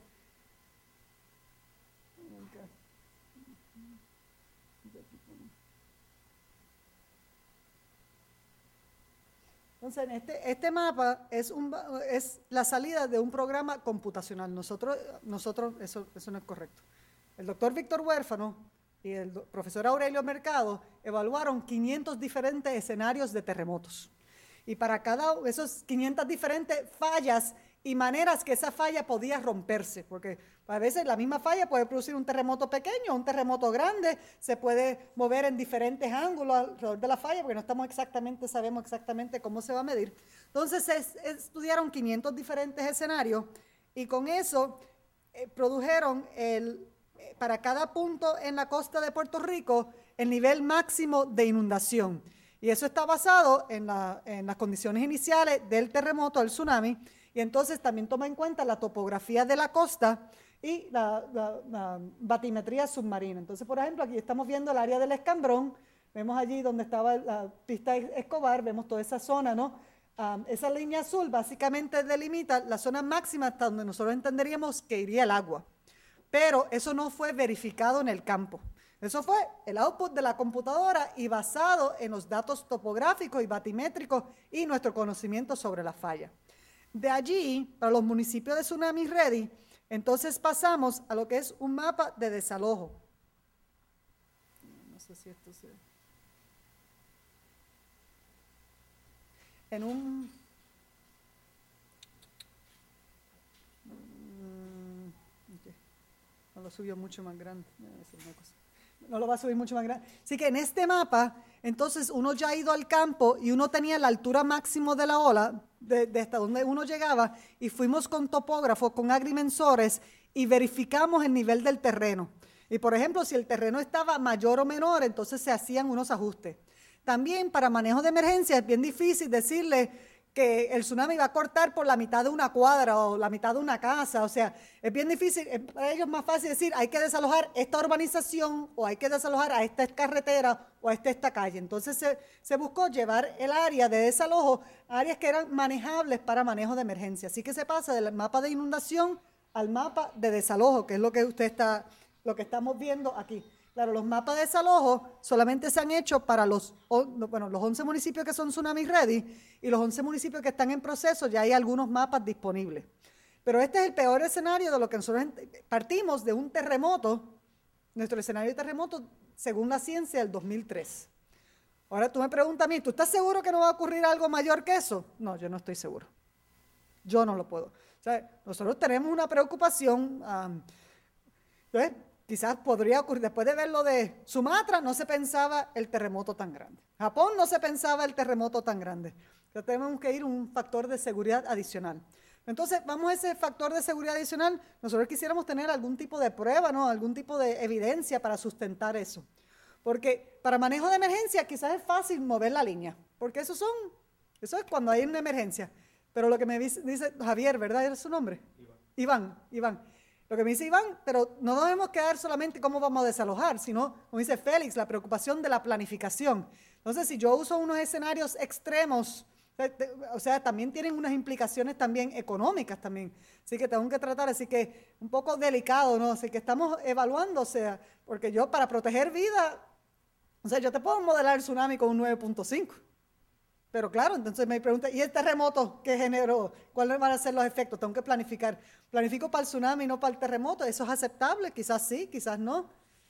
Speaker 3: entonces, este mapa es la salida de un programa computacional. Nosotros eso no es correcto. El doctor Víctor Huérfano y el profesor Aurelio Mercado evaluaron 500 diferentes escenarios de terremotos. Y para cada esos 500 diferentes fallas y maneras que esa falla podía romperse, porque a veces la misma falla puede producir un terremoto pequeño, un terremoto grande, se puede mover en diferentes ángulos alrededor de la falla, porque no sabemos exactamente cómo se va a medir. Entonces estudiaron 500 diferentes escenarios y con eso produjeron para cada punto en la costa de Puerto Rico el nivel máximo de inundación. Y eso está basado en las condiciones iniciales del terremoto, del tsunami, y entonces también toma en cuenta la topografía de la costa y la batimetría submarina. Entonces, por ejemplo, aquí estamos viendo el área del Escandrón, vemos allí donde estaba la pista Escobar, vemos toda esa zona, ¿no? Esa línea azul básicamente delimita la zona máxima hasta donde nosotros entenderíamos que iría el agua. Pero eso no fue verificado en el campo. Eso fue el output de la computadora y basado en los datos topográficos y batimétricos y nuestro conocimiento sobre la falla. De allí, para los municipios de Tsunami Ready, entonces pasamos a lo que es un mapa de desalojo. No sé si esto se... En un... No lo subió mucho más grande. No lo va a subir mucho más grande. Así que en este mapa, entonces uno ya ha ido al campo y uno tenía la altura máxima de la ola, de hasta donde uno llegaba, y fuimos con topógrafos, con agrimensores, y verificamos el nivel del terreno. Y por ejemplo, si el terreno estaba mayor o menor, entonces se hacían unos ajustes. También para manejo de emergencia es bien difícil decirle que el tsunami va a cortar por la mitad de una cuadra o la mitad de una casa, o sea, es bien difícil, para ellos es más fácil decir, hay que desalojar esta urbanización o hay que desalojar a esta carretera o a esta calle. Entonces se buscó llevar el área de desalojo a áreas que eran manejables para manejo de emergencia. Así que se pasa del mapa de inundación al mapa de desalojo, que es lo que estamos viendo aquí. Claro, los mapas de desalojo solamente se han hecho para los 11 municipios que son Tsunami Ready y los 11 municipios que están en proceso, ya hay algunos mapas disponibles. Pero este es el peor escenario de lo que nosotros partimos de un terremoto, nuestro escenario de terremoto, según la ciencia, del 2003. Ahora tú me preguntas a mí, ¿tú estás seguro que no va a ocurrir algo mayor que eso? No, yo no estoy seguro. Yo no lo puedo. O sea, nosotros tenemos una preocupación. Entonces, quizás podría ocurrir, después de ver lo de Sumatra, no se pensaba el terremoto tan grande. Japón no se pensaba el terremoto tan grande. Entonces tenemos que ir a un factor de seguridad adicional. Entonces, vamos a ese factor de seguridad adicional, nosotros quisiéramos tener algún tipo de prueba, ¿no? Algún tipo de evidencia para sustentar eso. Porque para manejo de emergencia quizás es fácil mover la línea, porque eso es cuando hay una emergencia. Pero lo que me dice Javier, ¿verdad? ¿Era su nombre? Iván. Lo que me dice Iván, pero no nos debemos quedar solamente cómo vamos a desalojar, sino, como dice Félix, la preocupación de la planificación. Entonces, si yo uso unos escenarios extremos, o sea, también tienen unas implicaciones también económicas también. Así que tengo que tratar, así que un poco delicado, ¿no? Así que estamos evaluando, o sea, porque yo para proteger vida, o sea, yo te puedo modelar el tsunami con un 9.5. Pero claro, entonces me pregunta, ¿y el terremoto qué generó? ¿Cuáles van a ser los efectos? Tengo que planificar. ¿Planifico para el tsunami y no para el terremoto? ¿Eso es aceptable? Quizás sí, quizás no.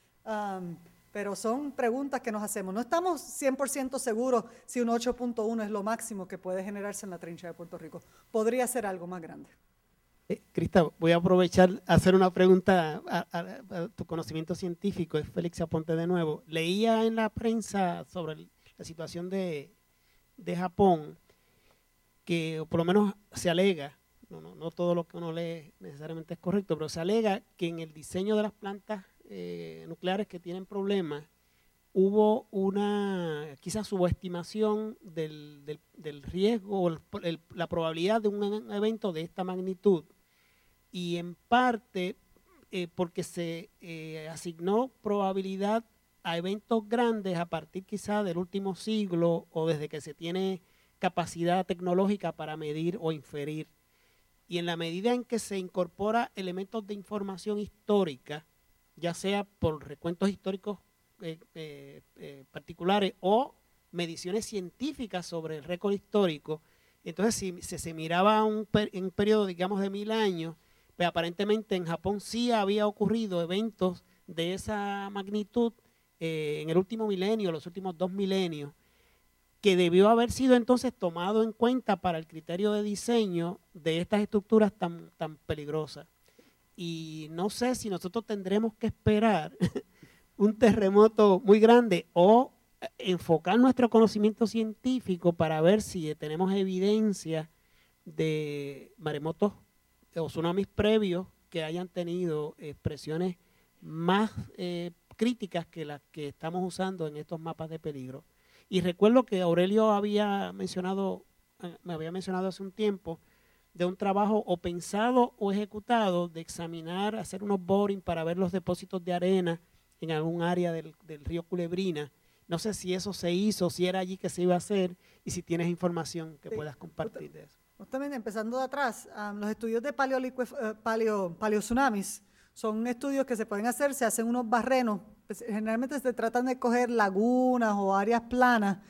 Speaker 3: Pero son preguntas que nos hacemos. No estamos 100% seguros si un 8.1 es lo máximo que puede generarse en la trinchera de Puerto Rico. Podría ser algo más grande.
Speaker 6: Crista, voy a aprovechar a hacer una pregunta a tu conocimiento científico. Es Félix Aponte de nuevo. Leía en la prensa sobre la situación de Japón, que por lo menos se alega, no todo lo que uno lee necesariamente es correcto, pero se alega que en el diseño de las plantas nucleares que tienen problemas, hubo una quizás subestimación del riesgo o la probabilidad de un evento de esta magnitud, y en parte porque se asignó probabilidad a eventos grandes a partir quizás del último siglo o desde que se tiene capacidad tecnológica para medir o inferir. Y en la medida en que se incorpora elementos de información histórica, ya sea por recuentos históricos particulares o mediciones científicas sobre el récord histórico, entonces si se miraba en un periodo, digamos, de 1000 años, pues aparentemente en Japón sí había ocurrido eventos de esa magnitud en el último milenio, los últimos 2 milenios, que debió haber sido entonces tomado en cuenta para el criterio de diseño de estas estructuras tan peligrosas. Y no sé si nosotros tendremos que esperar un terremoto muy grande o enfocar nuestro conocimiento científico para ver si tenemos evidencia de maremotos o tsunamis previos que hayan tenido expresiones más críticas que las que estamos usando en estos mapas de peligro. Y recuerdo que Aurelio me había mencionado hace un tiempo de un trabajo o pensado o ejecutado de examinar, hacer unos boring para ver los depósitos de arena en algún área del río Culebrina. No sé si eso se hizo, si era allí que se iba a hacer, y si tienes información que puedas compartir de eso.
Speaker 3: Justamente empezando de atrás, los estudios de paleotsunamis son estudios que se pueden hacer, se hacen unos barrenos, pues, generalmente se tratan de coger lagunas o áreas planas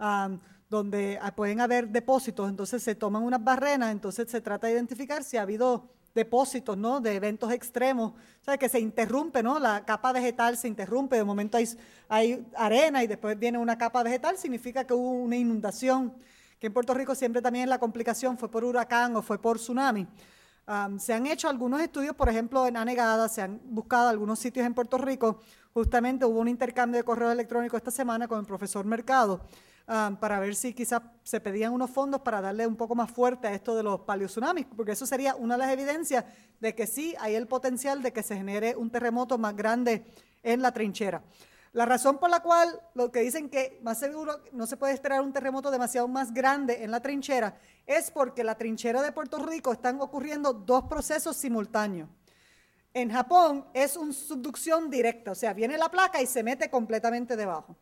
Speaker 3: donde pueden haber depósitos, entonces se toman unas barrenas, entonces se trata de identificar si ha habido depósitos, ¿no?, de eventos extremos, o sea, que se interrumpe, ¿no?, la capa vegetal se interrumpe, de momento hay arena y después viene una capa vegetal, significa que hubo una inundación, que en Puerto Rico siempre también la complicación fue por huracán o fue por tsunami. Se han hecho algunos estudios, por ejemplo, en Anegada, se han buscado algunos sitios en Puerto Rico, justamente hubo un intercambio de correos electrónicos esta semana con el profesor Mercado, para ver si quizás se pedían unos fondos para darle un poco más fuerte a esto de los paleotsunamis, porque eso sería una de las evidencias de que sí hay el potencial de que se genere un terremoto más grande en la trinchera. La razón por la cual lo que dicen que más seguro no se puede esperar un terremoto demasiado más grande en la trinchera es porque en la trinchera de Puerto Rico están ocurriendo dos procesos simultáneos. En Japón es una subducción directa, o sea, viene la placa y se mete completamente debajo.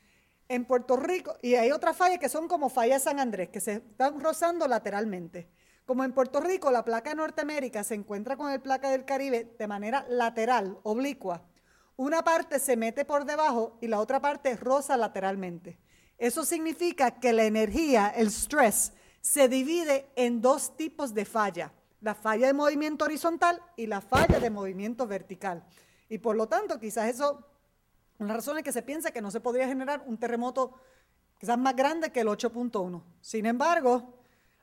Speaker 3: En Puerto Rico, y hay otras fallas que son como fallas San Andrés, que se están rozando lateralmente. Como en Puerto Rico la placa de Norteamérica se encuentra con el placa del Caribe de manera lateral, oblicua, una parte se mete por debajo y la otra parte roza lateralmente. Eso significa que la energía, el stress, se divide en dos tipos de falla, la falla de movimiento horizontal y la falla de movimiento vertical. Y por lo tanto, quizás eso, una razón es que se piensa que no se podría generar un terremoto quizás más grande que el 8.1. Sin embargo,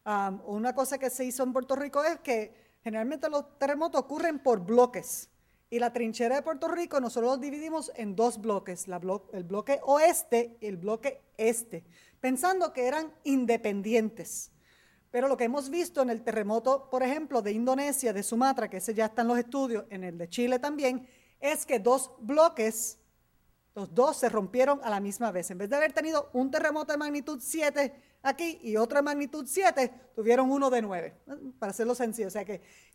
Speaker 3: una cosa que se hizo en Puerto Rico es que generalmente los terremotos ocurren por bloques. Y la trinchera de Puerto Rico nosotros los dividimos en dos bloques, el bloque oeste y el bloque este, pensando que eran independientes. Pero lo que hemos visto en el terremoto, por ejemplo, de Indonesia, de Sumatra, que ese ya está en los estudios, en el de Chile también, es que dos bloques, los dos se rompieron a la misma vez. En vez de haber tenido un terremoto de magnitud 7 aquí y otro de magnitud 7, tuvieron uno de 9, para hacerlo sencillo. O sea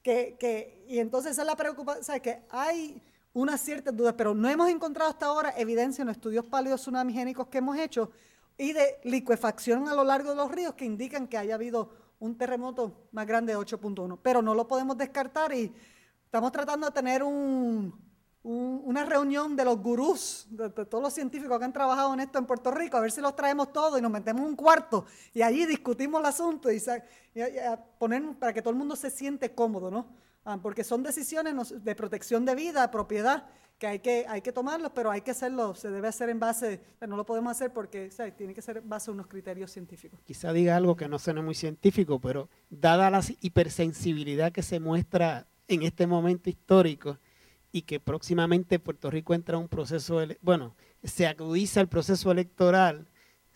Speaker 3: y entonces esa es la preocupación, o sea, que hay unas ciertas dudas, pero no hemos encontrado hasta ahora evidencia en los estudios paleotsunamigénicos que hemos hecho y de liquefacción a lo largo de los ríos que indican que haya habido un terremoto más grande de 8.1, pero no lo podemos descartar y estamos tratando de tener una reunión de los gurús, de todos los científicos que han trabajado en esto en Puerto Rico, a ver si los traemos todos y nos metemos en un cuarto y allí discutimos el asunto y poner para que todo el mundo se siente cómodo, ¿no? Porque son decisiones de protección de vida, propiedad, que hay que tomarlos, pero hay que hacerlo, se debe hacer en base, no lo podemos hacer porque tiene que ser en base a unos criterios científicos.
Speaker 6: Quizá diga algo que no suene muy científico, pero dada la hipersensibilidad que se muestra en este momento histórico, y que próximamente Puerto Rico entra a un proceso, se agudiza el proceso electoral,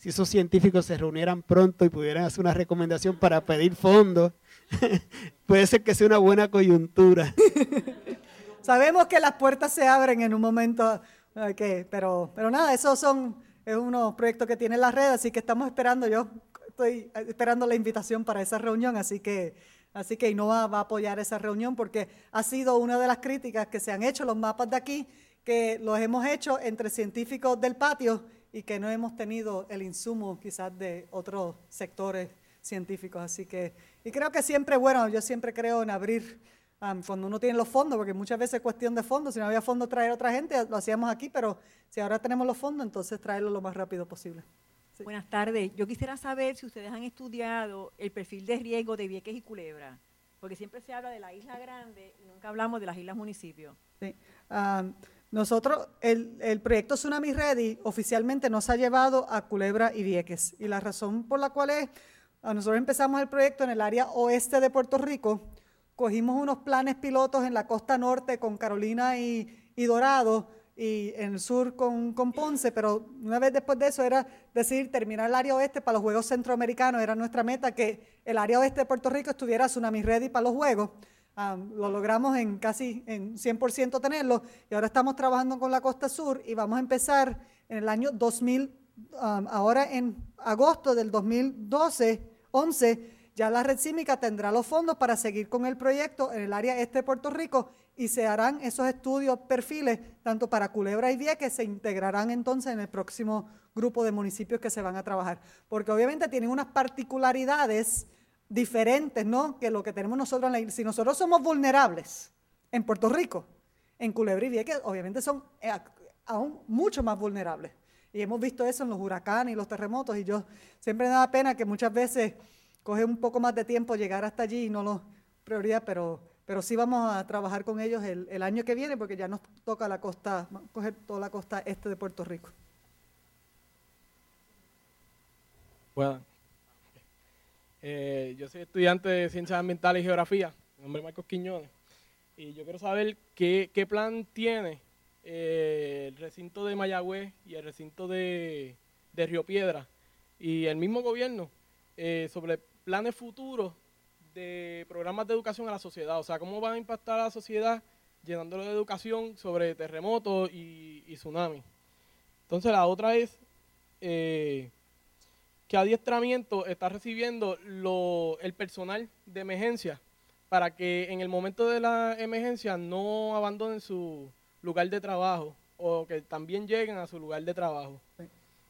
Speaker 6: si esos científicos se reunieran pronto y pudieran hacer una recomendación para pedir fondos, puede ser que sea una buena coyuntura.
Speaker 3: Sabemos que las puertas se abren en un momento, pero nada, es unos proyectos que tiene la red, así que estamos esperando, yo estoy esperando la invitación para esa reunión, así que Innova va a apoyar esa reunión porque ha sido una de las críticas que se han hecho los mapas de aquí, que los hemos hecho entre científicos del patio y que no hemos tenido el insumo quizás de otros sectores científicos. Así que, y creo que siempre, bueno, yo siempre creo en abrir cuando uno tiene los fondos, porque muchas veces es cuestión de fondos. Si no había fondos, traer a otra gente, lo hacíamos aquí, pero si ahora tenemos los fondos, entonces traerlo lo más rápido posible. Sí.
Speaker 9: Buenas tardes. Yo quisiera saber si ustedes han estudiado el perfil de riesgo de Vieques y Culebra, porque siempre se habla de la isla grande y nunca hablamos de las islas municipios.
Speaker 3: Sí. Nosotros, el proyecto Tsunami Ready oficialmente nos ha llevado a Culebra y Vieques. Y la razón por la cual es, nosotros empezamos el proyecto en el área oeste de Puerto Rico, cogimos unos planes pilotos en la costa norte con Carolina y Dorado, y en el sur con Ponce, pero una vez después de eso era decidir terminar el área oeste para los Juegos Centroamericanos. Era nuestra meta que el área oeste de Puerto Rico estuviera Tsunami Ready para los Juegos. Lo logramos en 100% tenerlo, y ahora estamos trabajando con la costa sur y vamos a empezar en el año 2000, ahora en agosto del 2011, ya la red sísmica tendrá los fondos para seguir con el proyecto en el área este de Puerto Rico, y se harán esos estudios perfiles tanto para Culebra y Vieques, se integrarán entonces en el próximo grupo de municipios que se van a trabajar, porque obviamente tienen unas particularidades diferentes, ¿no?, que lo que tenemos nosotros en la isla. Si nosotros somos vulnerables en Puerto Rico, en Culebra y Vieques obviamente son aún mucho más vulnerables, y hemos visto eso en los huracanes y los terremotos, y yo siempre me da pena que muchas veces coge un poco más de tiempo llegar hasta allí y no lo prioridad, pero sí vamos a trabajar con ellos el año que viene, porque ya nos toca coger toda la costa este de Puerto Rico.
Speaker 10: Bueno, yo soy estudiante de Ciencias Ambientales y Geografía, mi nombre es Marcos Quiñones, y yo quiero saber qué plan tiene el recinto de Mayagüez y el recinto de Río Piedras y el mismo gobierno sobre planes futuros de programas de educación a la sociedad. O sea, cómo van a impactar a la sociedad llenándolo de educación sobre terremotos y tsunamis. Entonces, la otra es qué adiestramiento está recibiendo el personal de emergencia para que en el momento de la emergencia no abandonen su lugar de trabajo o que también lleguen a su lugar de trabajo. Sí.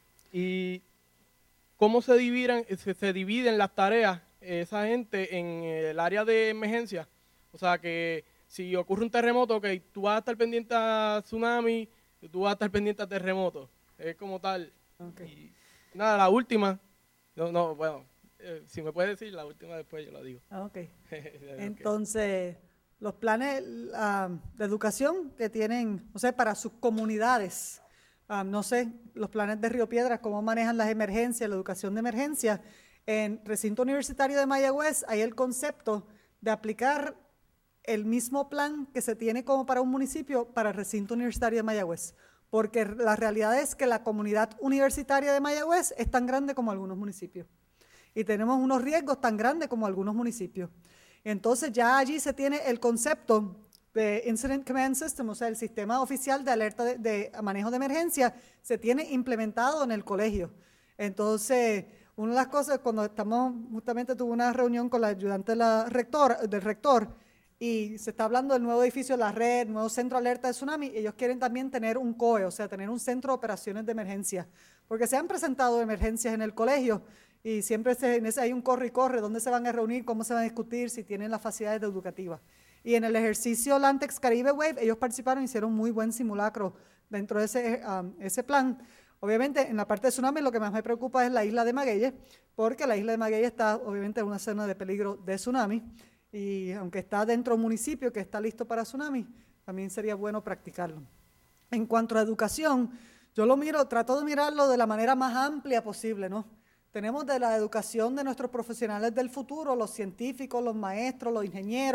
Speaker 10: Y cómo se dividen las tareas esa gente en el área de emergencia. O sea, que si ocurre un terremoto, okay, tú vas a estar pendiente a tsunami, tú vas a estar pendiente a terremoto. Es como tal. Okay. Y nada, la última, bueno, si me puedes decir la última después yo la digo.
Speaker 3: Okay. Entonces, los planes de educación que tienen, o sea, para sus comunidades, no sé, los planes de Río Piedras, cómo manejan las emergencias, la educación de emergencia. En Recinto Universitario de Mayagüez hay el concepto de aplicar el mismo plan que se tiene como para un municipio para el Recinto Universitario de Mayagüez, porque la realidad es que la comunidad universitaria de Mayagüez es tan grande como algunos municipios y tenemos unos riesgos tan grandes como algunos municipios. Entonces ya allí se tiene el concepto de Incident Command System, o sea, el sistema oficial de alerta de manejo de emergencia se tiene implementado en el colegio. Entonces, una de las cosas, cuando justamente tuve una reunión con la ayudante del rector, y se está hablando del nuevo edificio de la red, nuevo centro de alerta de tsunami, ellos quieren también tener un COE, o sea, tener un centro de operaciones de emergencia, porque se han presentado emergencias en el colegio, y siempre hay un corre y corre, dónde se van a reunir, cómo se van a discutir, si tienen las facilidades educativas. Y en el ejercicio Lantex Caribe Wave, ellos participaron, hicieron muy buen simulacro dentro de ese plan. Obviamente, en la parte de tsunami, lo que más me preocupa es la isla de Magueyes, porque la isla de Magueyes está, obviamente, en una zona de peligro de tsunami, y aunque está dentro de un municipio que está listo para tsunami, también sería bueno practicarlo. En cuanto a educación, yo trato de mirarlo de la manera más amplia posible, ¿no? Tenemos de la educación de nuestros profesionales del futuro, los científicos, los maestros, los ingenieros,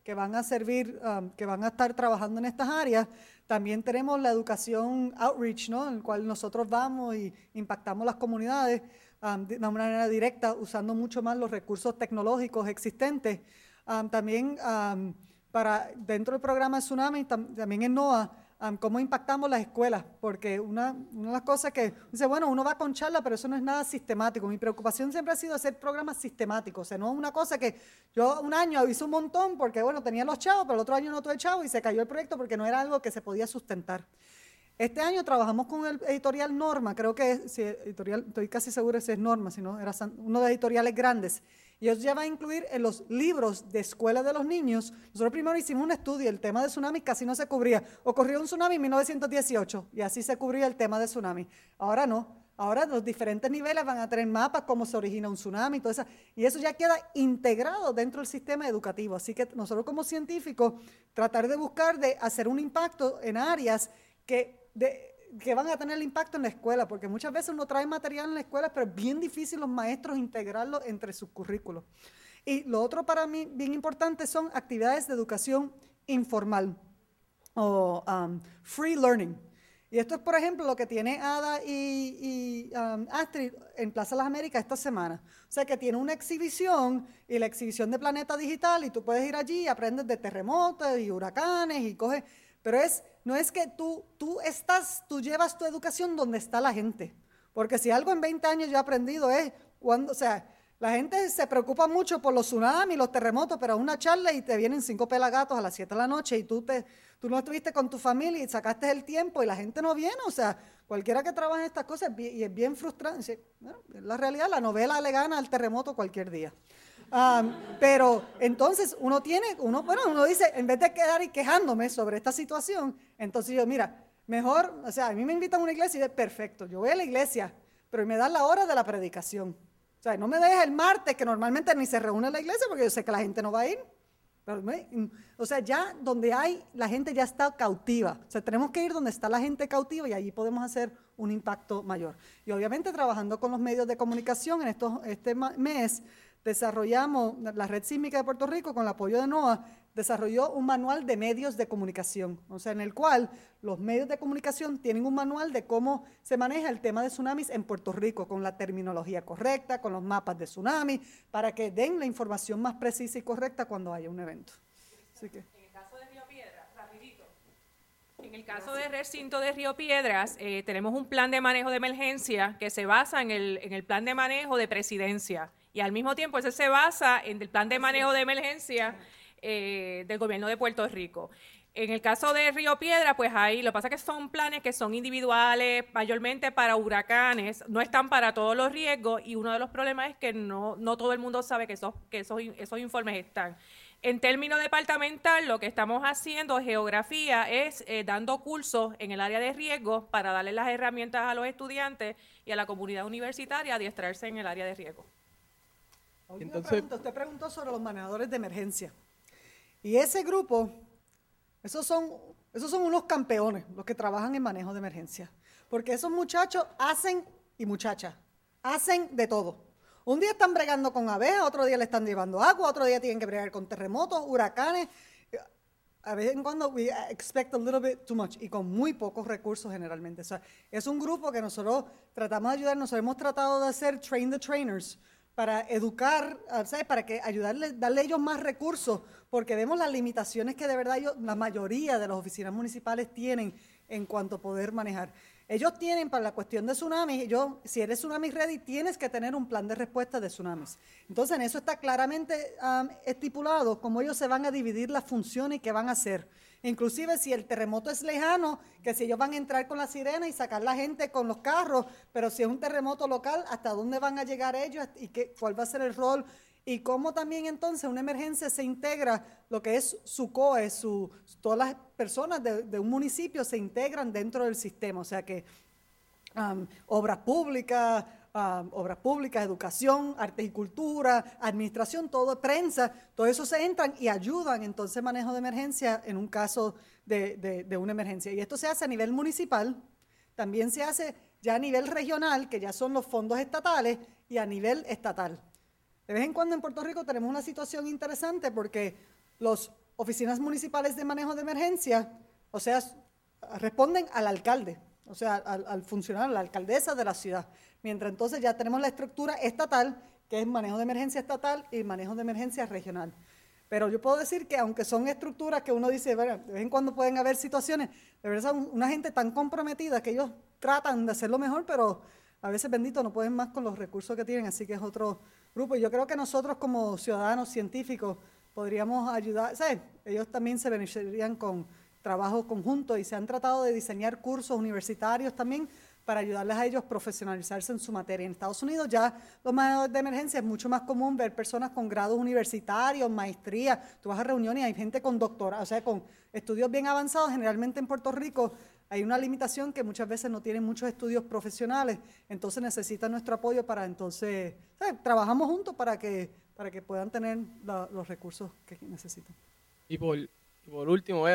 Speaker 3: que van a servir, que van a estar trabajando en estas áreas. También tenemos la educación outreach, ¿no? En el cual nosotros vamos y impactamos las comunidades de una manera directa, usando mucho más los recursos tecnológicos existentes. También para dentro del programa de Tsunami, también en NOAA, cómo impactamos las escuelas, porque una de las cosas que dice, bueno, uno va con charla, pero eso no es nada sistemático. Mi preocupación siempre ha sido hacer programas sistemáticos, o sea, no es una cosa que yo un año hice un montón porque, bueno, tenía los chavos, pero el otro año no tuve chavos y se cayó el proyecto porque no era algo que se podía sustentar. Este año trabajamos con el editorial Norma, creo que sí, editorial, estoy casi segura si es Norma, si no, era uno de los editoriales grandes. Y ellos ya van a incluir en los libros de escuela de los niños. Nosotros primero hicimos un estudio, el tema de tsunami casi no se cubría. Ocurrió un tsunami en 1918 y así se cubría el tema de tsunami. Ahora no, ahora los diferentes niveles van a tener mapas, cómo se origina un tsunami, todo eso, y eso ya queda integrado dentro del sistema educativo. Así que nosotros como científicos tratar de buscar, de hacer un impacto en áreas que van a tener el impacto en la escuela, porque muchas veces uno trae material en la escuela, pero es bien difícil los maestros integrarlo entre sus currículos. Y lo otro para mí bien importante son actividades de educación informal o free learning. Y esto es, por ejemplo, lo que tiene Ada y Astrid en Plaza Las Américas esta semana. O sea, que tiene una exhibición, y la exhibición de Planeta Digital, y tú puedes ir allí y aprendes de terremotos y huracanes y coges. Pero no es que tú llevas tu educación donde está la gente. Porque si algo en 20 años yo he aprendido es cuando, o sea, la gente se preocupa mucho por los tsunamis, los terremotos, pero a una charla y te vienen 5 pelagatos a las 7 de la noche y tú no estuviste con tu familia y sacaste el tiempo y la gente no viene. O sea, cualquiera que trabaja en estas cosas y es bien frustrante. Bueno, la realidad, la novela le gana al terremoto cualquier día. Pero entonces uno dice, en vez de quedar y quejándome sobre esta situación, entonces yo, mira, mejor, o sea, a mí me invitan a una iglesia y yo, perfecto, yo voy a la iglesia, pero me dan la hora de la predicación. O sea, no me dejes el martes, que normalmente ni se reúne en la iglesia porque yo sé que la gente no va a ir. Pero, o sea, ya donde la gente ya está cautiva. O sea, tenemos que ir donde está la gente cautiva y allí podemos hacer un impacto mayor. Y obviamente trabajando con los medios de comunicación este mes, desarrollamos, la Red Sísmica de Puerto Rico, con el apoyo de NOAA, desarrolló un manual de medios de comunicación, o sea, en el cual los medios de comunicación tienen un manual de cómo se maneja el tema de tsunamis en Puerto Rico, con la terminología correcta, con los mapas de tsunami, para que den la información más precisa y correcta cuando haya un evento. Así que.
Speaker 4: En el caso de Río Piedras, rapidito. En el caso del recinto de Río Piedras, tenemos un plan de manejo de emergencia que se basa en el plan de manejo de presidencia. Y al mismo tiempo ese se basa en el plan de manejo de emergencia del gobierno de Puerto Rico. En el caso de Río Piedra, pues ahí lo que pasa es que son planes que son individuales, mayormente para huracanes, no están para todos los riesgos, y uno de los problemas es que no todo el mundo sabe que esos informes están. En términos departamental, lo que estamos haciendo, geografía, es dando cursos en el área de riesgo para darle las herramientas a los estudiantes y a la comunidad universitaria a adiestrarse en el área de riesgo.
Speaker 3: Usted preguntó sobre los manejadores de emergencia. Y ese grupo, esos son unos campeones, los que trabajan en manejo de emergencia. Porque esos muchachos y muchachas hacen de todo. Un día están bregando con abejas, otro día le están llevando agua, otro día tienen que bregar con terremotos, huracanes. A veces en cuando we expect a little bit too much, y con muy pocos recursos generalmente. O sea, es un grupo que nosotros tratamos de ayudar, nosotros hemos tratado de hacer train the trainers, para educar, ¿sabes? Para que darle a ellos más recursos, porque vemos las limitaciones que de verdad la mayoría de las oficinas municipales tienen en cuanto a poder manejar. Ellos tienen para la cuestión de tsunamis, si eres tsunami ready, tienes que tener un plan de respuesta de tsunamis. Entonces, en eso está claramente estipulado cómo ellos se van a dividir las funciones y qué van a hacer. Inclusive si el terremoto es lejano, que si ellos van a entrar con la sirena y sacar la gente con los carros, pero si es un terremoto local, ¿hasta dónde van a llegar ellos y cuál va a ser el rol? Y cómo también entonces una emergencia se integra, lo que es su COE, todas las personas de un municipio se integran dentro del sistema. O sea que obras públicas, educación, arte y cultura, administración, todo, prensa, todo eso se entran y ayudan entonces manejo de emergencia en un caso de una emergencia. Y esto se hace a nivel municipal, también se hace ya a nivel regional, que ya son los fondos estatales, y a nivel estatal. De vez en cuando en Puerto Rico tenemos una situación interesante porque los oficinas municipales de manejo de emergencia, o sea, responden al alcalde, o sea, al funcionario, a la alcaldesa de la ciudad. Mientras entonces ya tenemos la estructura estatal, que es manejo de emergencia estatal y manejo de emergencia regional. Pero yo puedo decir que aunque son estructuras que uno dice, bueno, de vez en cuando pueden haber situaciones, de verdad son una gente tan comprometida que ellos tratan de hacerlo mejor, pero a veces, bendito, no pueden más con los recursos que tienen, así que es otro grupo. Y yo creo que nosotros como ciudadanos científicos podríamos ayudar, ¿sabes? Ellos también se beneficiarían con trabajo conjunto y se han tratado de diseñar cursos universitarios también para ayudarles a ellos a profesionalizarse en su materia. En Estados Unidos ya los manejadores de emergencia es mucho más común ver personas con grados universitarios, maestría. Tú vas a reuniones y hay gente con doctorado, o sea, con estudios bien avanzados. Generalmente en Puerto Rico hay una limitación que muchas veces no tienen muchos estudios profesionales, entonces necesitan nuestro apoyo para entonces, ¿sabes? Trabajamos juntos para que puedan tener los recursos que necesitan.
Speaker 10: Y por último,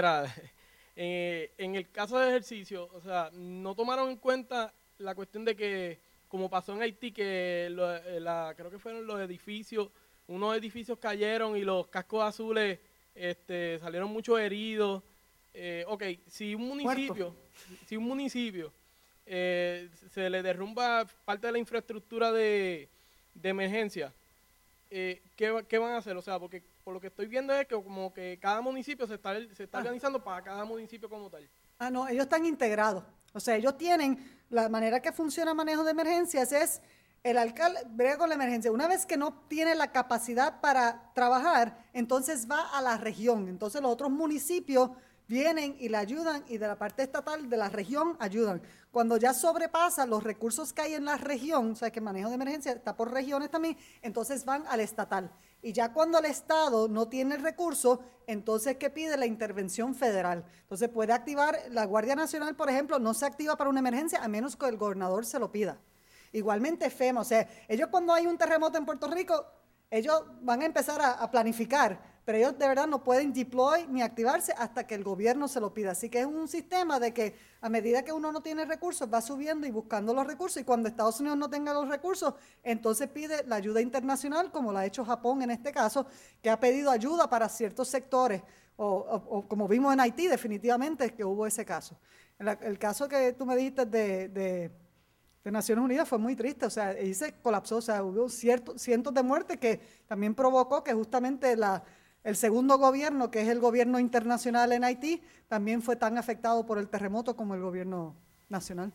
Speaker 10: en el caso de ejercicio, o sea, no tomaron en cuenta la cuestión de que, como pasó en Haití, que creo que fueron los edificios, unos edificios cayeron y los cascos azules salieron muchos heridos. Si un municipio se le derrumba parte de la infraestructura de emergencia, ¿qué van a hacer? O sea, porque por lo que estoy viendo es que como que cada municipio se está organizando para cada municipio como tal.
Speaker 3: No, ellos están integrados. O sea, ellos tienen, la manera que funciona el manejo de emergencias es, el alcalde brega con la emergencia. Una vez que no tiene la capacidad para trabajar, entonces va a la región. Entonces los otros municipios vienen y le ayudan, y de la parte estatal de la región ayudan. Cuando ya sobrepasa los recursos que hay en la región, o sea que el manejo de emergencia está por regiones también, entonces van al estatal. Y ya cuando el Estado no tiene el recurso, entonces ¿qué pide? La intervención federal. Entonces puede activar, la Guardia Nacional, por ejemplo, no se activa para una emergencia a menos que el gobernador se lo pida. Igualmente FEMA, o sea, ellos cuando hay un terremoto en Puerto Rico, ellos van a empezar a planificar, pero ellos de verdad no pueden deploy ni activarse hasta que el gobierno se lo pida. Así que es un sistema de que a medida que uno no tiene recursos, va subiendo y buscando los recursos, y cuando Estados Unidos no tenga los recursos, entonces pide la ayuda internacional, como lo ha hecho Japón en este caso, que ha pedido ayuda para ciertos sectores, o como vimos en Haití, definitivamente que hubo ese caso. El caso que tú me dijiste de Naciones Unidas fue muy triste, o sea, y se colapsó, o sea, hubo cientos de muertes que también provocó que justamente el segundo gobierno, que es el gobierno internacional en Haití, también fue tan afectado por el terremoto como el gobierno nacional.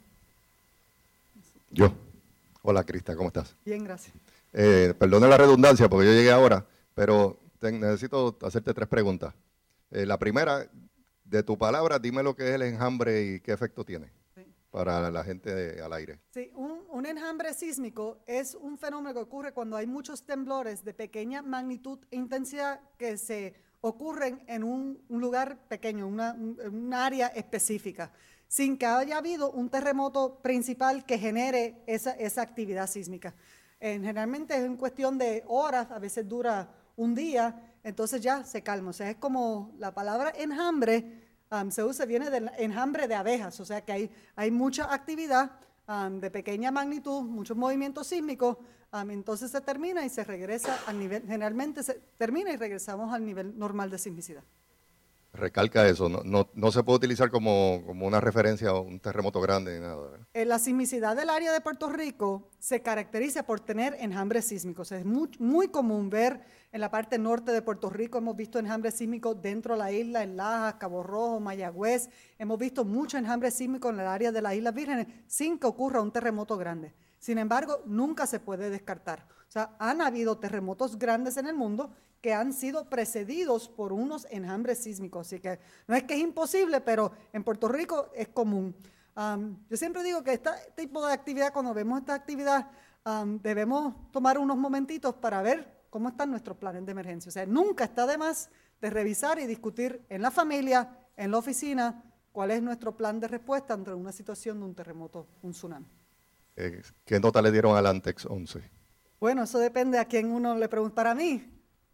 Speaker 11: Hola, Crista, ¿cómo estás?
Speaker 3: Bien, gracias.
Speaker 11: Perdone la redundancia porque yo llegué ahora, pero necesito hacerte 3 preguntas. La primera, de tu palabra, dime lo que es el enjambre y qué efecto tiene para la gente al aire.
Speaker 3: Sí, un enjambre sísmico es un fenómeno que ocurre cuando hay muchos temblores de pequeña magnitud e intensidad que se ocurren en un lugar pequeño, un área específica, sin que haya habido un terremoto principal que genere esa actividad sísmica. Generalmente es en cuestión de horas, a veces dura un día, entonces ya se calma. O sea, es como la palabra enjambre, viene del enjambre de abejas, o sea que hay mucha actividad de pequeña magnitud, muchos movimientos sísmicos, entonces se termina y se regresa al nivel, generalmente se termina y regresamos al nivel normal de sismicidad.
Speaker 11: Recalca eso, no se puede utilizar como una referencia a un terremoto grande ni nada, ¿verdad?
Speaker 3: La sismicidad del área de Puerto Rico se caracteriza por tener enjambres sísmicos. Es muy común ver en la parte norte de Puerto Rico, hemos visto enjambres sísmicos dentro de la isla, en Lajas, Cabo Rojo, Mayagüez. Hemos visto muchos enjambres sísmicos en el área de las Islas Vírgenes sin que ocurra un terremoto grande. Sin embargo, nunca se puede descartar. O sea, han habido terremotos grandes en el mundo que han sido precedidos por unos enjambres sísmicos. Así que no es que es imposible, pero en Puerto Rico es común. Yo siempre digo que este tipo de actividad, cuando vemos esta actividad, debemos tomar unos momentitos para ver cómo están nuestros planes de emergencia. O sea, nunca está de más de revisar y discutir en la familia, en la oficina, cuál es nuestro plan de respuesta ante una situación de un terremoto, un tsunami.
Speaker 11: ¿Qué nota le dieron al Antex 11?
Speaker 3: Bueno, eso depende a quién uno le preguntara. A mí,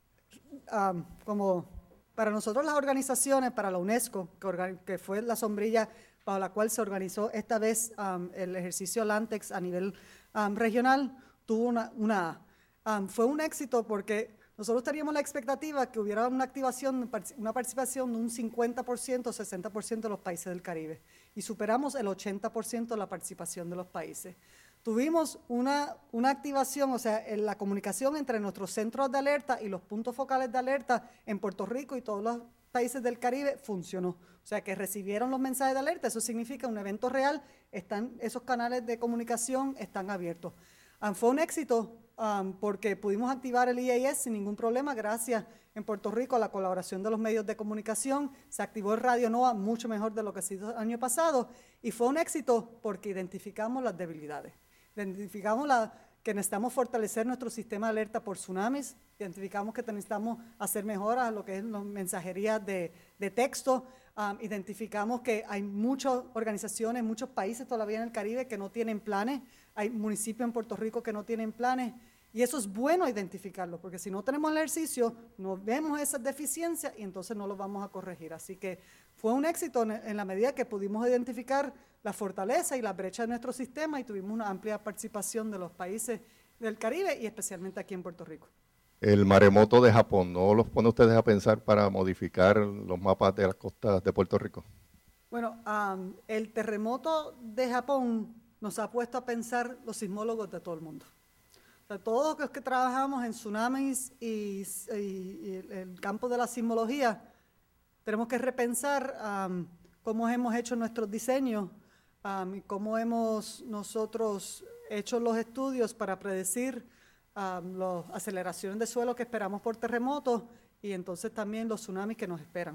Speaker 3: como para nosotros las organizaciones, para la UNESCO, que fue la sombrilla bajo la cual se organizó esta vez el ejercicio LANTEX a nivel regional, tuvo una fue un éxito porque Nosotros teníamos la expectativa que hubiera una participación de un 50% o 60% de los países del Caribe y superamos el 80% de la participación de los países. Tuvimos una activación, o sea, en la comunicación entre nuestros centros de alerta y los puntos focales de alerta en Puerto Rico y todos los países del Caribe funcionó. O sea, que recibieron los mensajes de alerta, eso significa un evento real, esos canales de comunicación están abiertos. Fue un éxito porque pudimos activar el IAS sin ningún problema, gracias en Puerto Rico a la colaboración de los medios de comunicación. Se activó el Radio NOAA mucho mejor de lo que ha sido el año pasado y fue un éxito porque identificamos las debilidades. Identificamos que necesitamos fortalecer nuestro sistema de alerta por tsunamis, identificamos que necesitamos hacer mejoras a lo que es la mensajería de texto, identificamos que hay muchas organizaciones, muchos países todavía en el Caribe que no tienen planes, hay municipios en Puerto Rico que no tienen planes, y eso es bueno identificarlo, porque si no tenemos el ejercicio, no vemos esas deficiencias y entonces no los vamos a corregir. Así que fue un éxito en la medida que pudimos identificar la fortaleza y la brecha de nuestro sistema y tuvimos una amplia participación de los países del Caribe y especialmente aquí en Puerto Rico.
Speaker 11: El maremoto de Japón, ¿no los pone ustedes a pensar para modificar los mapas de las costas de Puerto Rico?
Speaker 3: Bueno, el terremoto de Japón nos ha puesto a pensar los sismólogos de todo el mundo. O sea, todos los que trabajamos en tsunamis y el campo de la sismología, tenemos que repensar cómo hemos hecho nuestros diseños y cómo hemos nosotros hecho los estudios para predecir las aceleraciones de suelo que esperamos por terremotos y entonces también los tsunamis que nos esperan.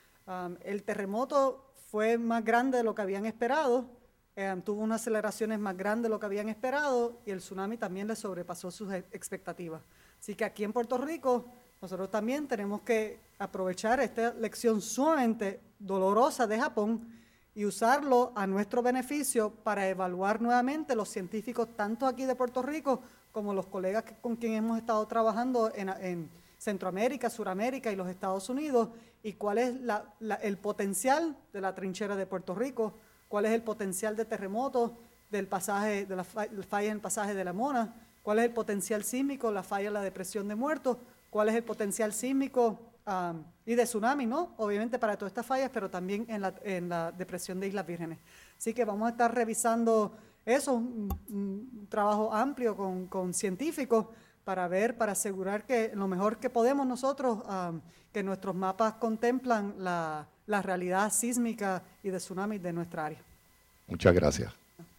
Speaker 3: El terremoto fue más grande de lo que habían esperado, tuvo unas aceleraciones más grandes de lo que habían esperado y el tsunami también le sobrepasó sus expectativas. Así que aquí en Puerto Rico nosotros también tenemos que aprovechar esta lección sumamente dolorosa de Japón y usarlo a nuestro beneficio para evaluar nuevamente los científicos tanto aquí de Puerto Rico como los colegas con quienes hemos estado trabajando en Centroamérica, Suramérica y los Estados Unidos y cuál es el potencial de la trinchera de Puerto Rico, cuál es el potencial de terremotos del pasaje, de la falla en el pasaje de la Mona, cuál es el potencial sísmico, la falla en la depresión de Muertos, cuál es el potencial sísmico y de tsunami, ¿no? Obviamente para todas estas fallas, pero también en la depresión de Islas Vírgenes. Así que vamos a estar revisando eso, un trabajo amplio con científicos para asegurar que lo mejor que podemos nosotros, que nuestros mapas contemplan la realidad sísmica y de tsunami de nuestra área.
Speaker 11: Muchas gracias.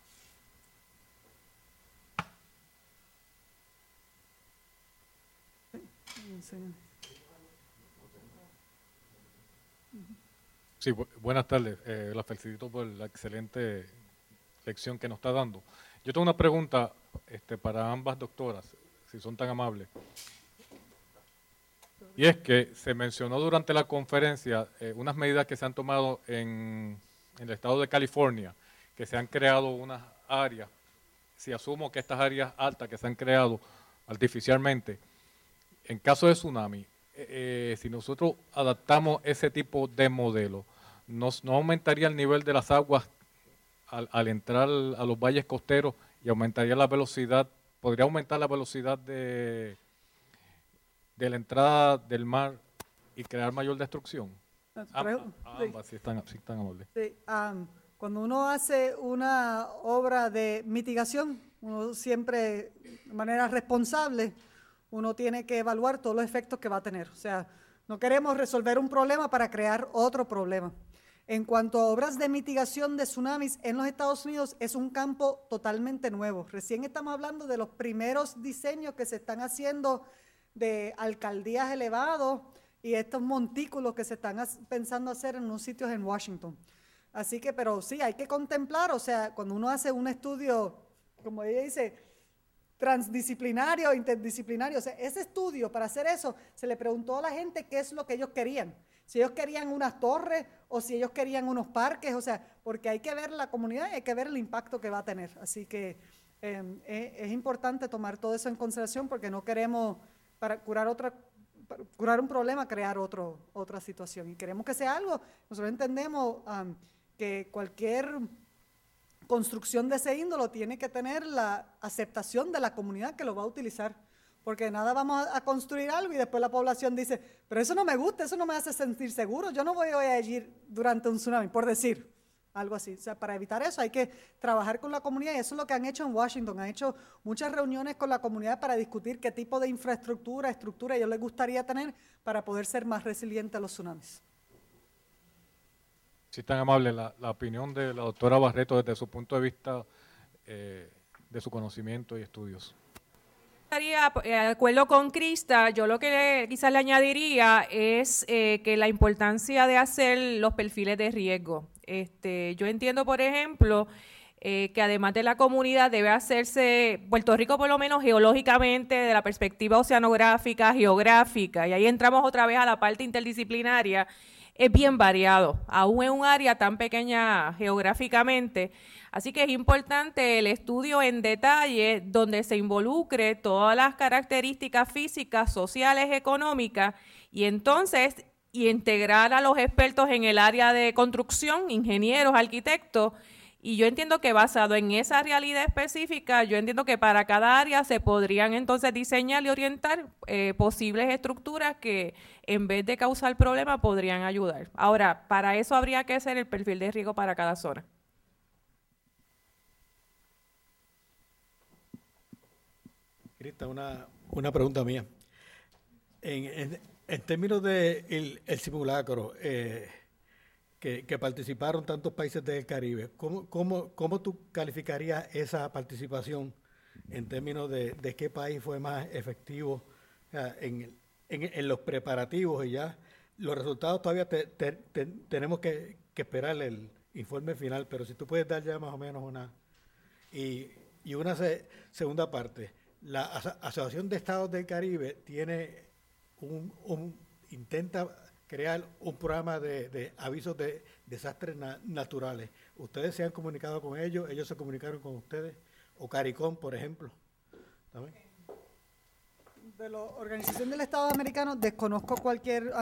Speaker 12: Sí, buenas tardes. La felicito por la excelente lección que nos está dando. Yo tengo una pregunta para ambas doctoras, si son tan amables. Y es que se mencionó durante la conferencia unas medidas que se han tomado en el estado de California, que se han creado unas áreas, si asumo que estas áreas altas que se han creado artificialmente, en caso de tsunami, si nosotros adaptamos ese tipo de modelo, ¿no aumentaría el nivel de las aguas al entrar a los valles costeros y aumentaría la velocidad, podría aumentar la velocidad de la entrada del mar y crear mayor destrucción? Ambas, si están amables.
Speaker 3: Sí, cuando uno hace una obra de mitigación, uno siempre, de manera responsable, uno tiene que evaluar todos los efectos que va a tener. O sea, no queremos resolver un problema para crear otro problema. En cuanto a obras de mitigación de tsunamis en los Estados Unidos, es un campo totalmente nuevo. Recién estamos hablando de los primeros diseños que se están haciendo de alcaldías elevados y estos montículos que se están pensando hacer en unos sitios en Washington. Así que, pero sí, hay que contemplar, o sea, cuando uno hace un estudio, como ella dice, transdisciplinario, interdisciplinario, o sea, ese estudio, para hacer eso, se le preguntó a la gente qué es lo que ellos querían. Si ellos querían unas torres o si ellos querían unos parques, o sea, porque hay que ver la comunidad y hay que ver el impacto que va a tener. Así que es importante tomar todo eso en consideración porque no queremos, para curar un problema, crear otra situación. Y queremos que sea algo, nosotros entendemos que cualquier construcción de ese índolo tiene que tener la aceptación de la comunidad que lo va a utilizar. O porque nada vamos a construir algo y después la población dice, pero eso no me gusta, eso no me hace sentir seguro, yo no voy a ir durante un tsunami, por decir algo así. O sea, para evitar eso hay que trabajar con la comunidad y eso es lo que han hecho en Washington. Han hecho muchas reuniones con la comunidad para discutir qué tipo de estructura ellos les gustaría tener para poder ser más resilientes a los tsunamis.
Speaker 12: Si tan amable, la opinión de la doctora Barreto desde su punto de vista de su conocimiento y estudios.
Speaker 4: Estaría de acuerdo con Krista. Yo lo que quizás le añadiría es que la importancia de hacer los perfiles de riesgo. Yo entiendo, por ejemplo, que además de la comunidad debe hacerse, Puerto Rico por lo menos geológicamente, de la perspectiva oceanográfica, geográfica, y ahí entramos otra vez a la parte interdisciplinaria, es bien variado, aún en un área tan pequeña geográficamente. Así que es importante el estudio en detalle donde se involucre todas las características físicas, sociales, económicas, y entonces integrar a los expertos en el área de construcción, ingenieros, arquitectos, y yo entiendo que basado en esa realidad específica, yo entiendo que para cada área se podrían entonces diseñar y orientar posibles estructuras que en vez de causar problemas podrían ayudar. Ahora, para eso habría que hacer el perfil de riesgo para cada zona.
Speaker 1: Krista, una pregunta mía. En términos del simulacro, que participaron tantos países del Caribe, ¿cómo tú calificarías esa participación en términos de qué país fue más efectivo en los preparativos? Y ya los resultados todavía tenemos que esperar el informe final, pero si tú puedes dar ya más o menos una... Y una segunda parte, la Asociación de Estados del Caribe tiene intenta crear un programa de avisos de desastres naturales. ¿Ustedes se han comunicado con ellos? ¿Ellos se comunicaron con ustedes? ¿O CARICOM, por ejemplo? ¿También?
Speaker 3: De la Organización del Estado Americano desconozco cualquier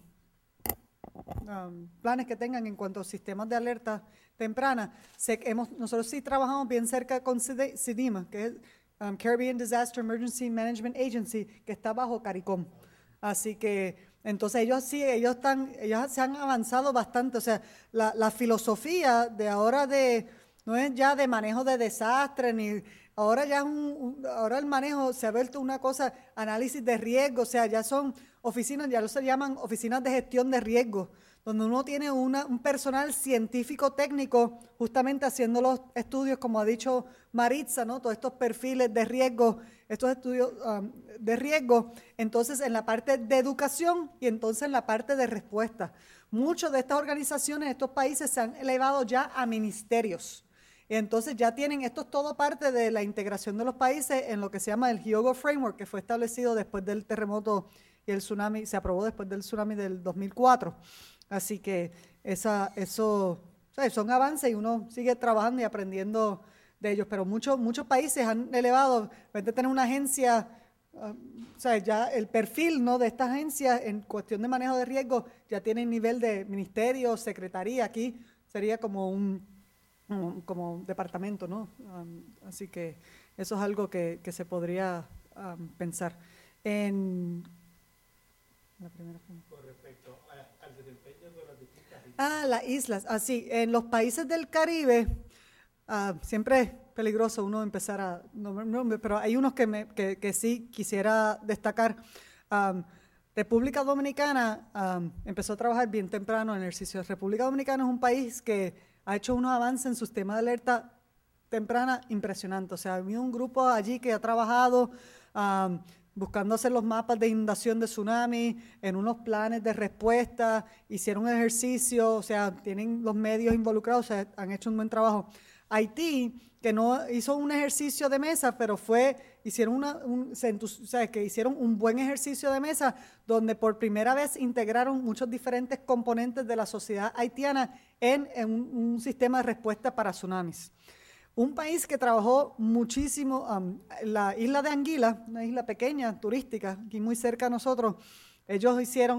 Speaker 3: planes que tengan en cuanto a sistemas de alerta temprana. Nosotros sí trabajamos bien cerca con CDIMA, que es Caribbean Disaster Emergency Management Agency, que está bajo CARICOM. Así que, entonces ellos se han avanzado bastante. O sea, la filosofía de ahora no es ya de manejo de desastres, ni ahora ya ahora el manejo se ha vuelto una cosa, análisis de riesgo. O sea, ya son oficinas, ya se llaman oficinas de gestión de riesgo, donde uno tiene un personal científico técnico justamente haciendo los estudios, como ha dicho Maritza, ¿no? Todos estos perfiles de riesgo, estos estudios de riesgo, entonces en la parte de educación y entonces en la parte de respuesta. Muchas de estas organizaciones, estos países se han elevado ya a ministerios. Y entonces ya tienen, esto es todo parte de la integración de los países en lo que se llama el Hyogo Framework, que fue establecido después del terremoto y el tsunami, se aprobó después del tsunami del 2004. Así que eso son avances y uno sigue trabajando y aprendiendo de ellos, pero muchos países han elevado, en vez de tener una agencia, ya el perfil, ¿no?, de esta agencia en cuestión de manejo de riesgo ya tiene nivel de ministerio, secretaría, aquí sería como como departamento, ¿no? Así que eso es algo que se podría pensar. En la primera pregunta.
Speaker 1: Con respecto al desempeño de las distintas islas.
Speaker 3: Las islas. Así, en los países del Caribe, siempre es peligroso uno empezar a nombrar, pero hay unos que sí quisiera destacar. República Dominicana empezó a trabajar bien temprano en ejercicio. República Dominicana es un país que ha hecho unos avances en su sistema de alerta temprana impresionante. O sea, ha habido un grupo allí que ha trabajado buscando hacer los mapas de inundación de tsunami, en unos planes de respuesta, hicieron un ejercicio, o sea, tienen los medios involucrados, o sea, han hecho un buen trabajo. Haití, que no hizo un ejercicio de mesa, pero hicieron un buen ejercicio de mesa, donde por primera vez integraron muchos diferentes componentes de la sociedad haitiana en un sistema de respuesta para tsunamis. Un país que trabajó muchísimo, la isla de Anguila, una isla pequeña, turística, aquí muy cerca de nosotros, ellos hicieron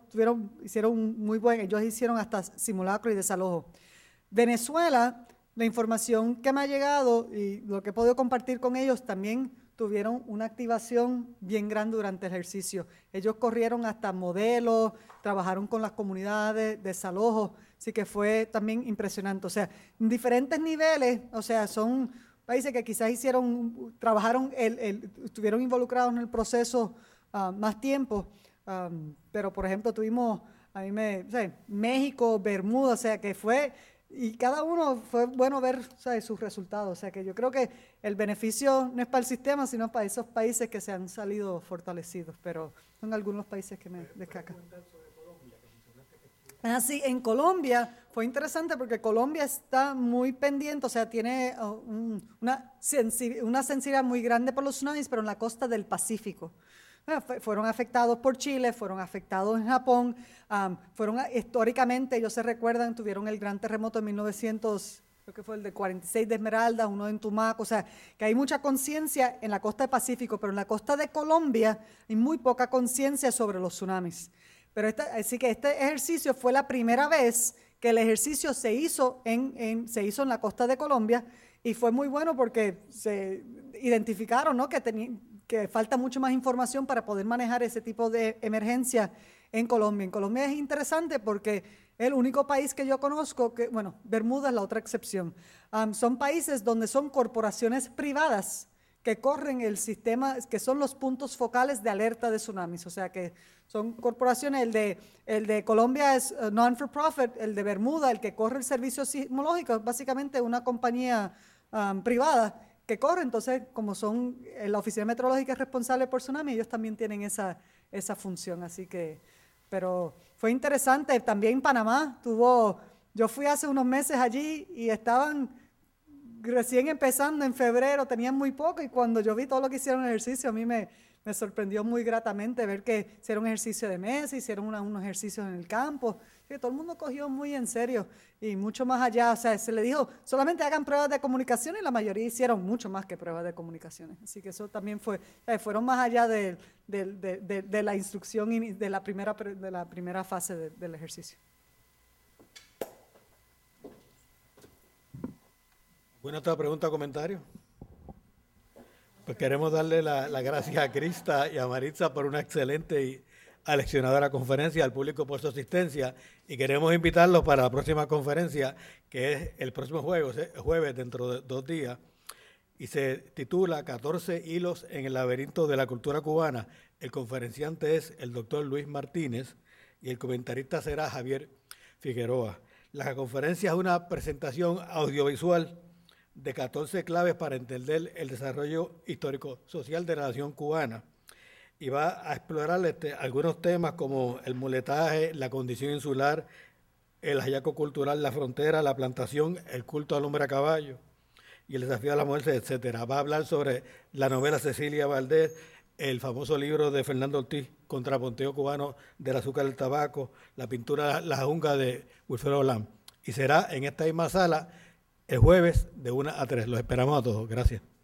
Speaker 3: hasta simulacro y desalojo. Venezuela, la información que me ha llegado y lo que he podido compartir con ellos, también tuvieron una activación bien grande durante el ejercicio. Ellos corrieron hasta modelos, trabajaron con las comunidades, desalojos, así que fue también impresionante. O sea, en diferentes niveles, o sea, son países que quizás trabajaron, estuvieron involucrados en el proceso más tiempo, pero por ejemplo tuvimos, México, Bermuda, o sea, que fue... Y cada uno fue bueno ver, ¿sabes?, sus resultados. O sea que yo creo que el beneficio no es para el sistema, sino para esos países que se han salido fortalecidos. Pero son algunos países que me destacan. Sí, en Colombia fue interesante porque Colombia está muy pendiente, o sea, tiene una sensibilidad muy grande por los tsunamis, pero en la costa del Pacífico. Fueron afectados por Chile, fueron afectados en Japón, históricamente, ellos se recuerdan, tuvieron el gran terremoto de 1900, creo que fue el de 46 de Esmeralda, uno en Tumaco, o sea, que hay mucha conciencia en la costa del Pacífico, pero en la costa de Colombia hay muy poca conciencia sobre los tsunamis. Pero así que este ejercicio fue la primera vez que el ejercicio se hizo en la costa de Colombia y fue muy bueno porque se identificaron, ¿no?, que falta mucho más información para poder manejar ese tipo de emergencia en Colombia. En Colombia es interesante porque es el único país que yo conozco, Bermuda es la otra excepción. Son países donde son corporaciones privadas que corren el sistema, que son los puntos focales de alerta de tsunamis. O sea que son corporaciones, el de Colombia es non-for-profit, el de Bermuda, el que corre el servicio sismológico, es básicamente una compañía privada que corre. Entonces, como son la Oficina Meteorológica es responsable por tsunami, ellos también tienen esa función. Así que, pero fue interesante. También Panamá yo fui hace unos meses allí y estaban recién empezando en febrero, tenían muy poco, y cuando yo vi todo lo que hicieron en ejercicio, a mí me sorprendió muy gratamente ver que hicieron ejercicio de mesa, hicieron unos ejercicios en el campo, que todo el mundo cogió muy en serio y mucho más allá. O sea, se le dijo, solamente hagan pruebas de comunicación, y la mayoría hicieron mucho más que pruebas de comunicaciones. Así que eso también fueron más allá de la instrucción y de la primera fase del ejercicio.
Speaker 1: ¿Alguna otra pregunta o comentario? Pues queremos darle las gracias a Krista y a Maritza por una excelente y aleccionadora conferencia, al público por su asistencia, y queremos invitarlos para la próxima conferencia, que es el próximo jueves dentro de 2 días, y se titula 14 hilos en el laberinto de la cultura cubana. El conferenciante es el doctor Luis Martínez y el comentarista será Javier Figueroa. La conferencia es una presentación audiovisual de 14 claves para entender el desarrollo histórico-social de la nación cubana, y va a explorar algunos temas como el muletaje, la condición insular, el hallazgo cultural, la frontera, la plantación, el culto al hombre a caballo y el desafío a la muerte, etcétera. Va a hablar sobre la novela Cecilia Valdés, el famoso libro de Fernando Ortiz, Contrapunteo cubano del azúcar del tabaco, la pintura La Jungla de Wilfredo Lam. Y será en esta misma sala el jueves de 1 a 3. Los esperamos a todos. Gracias.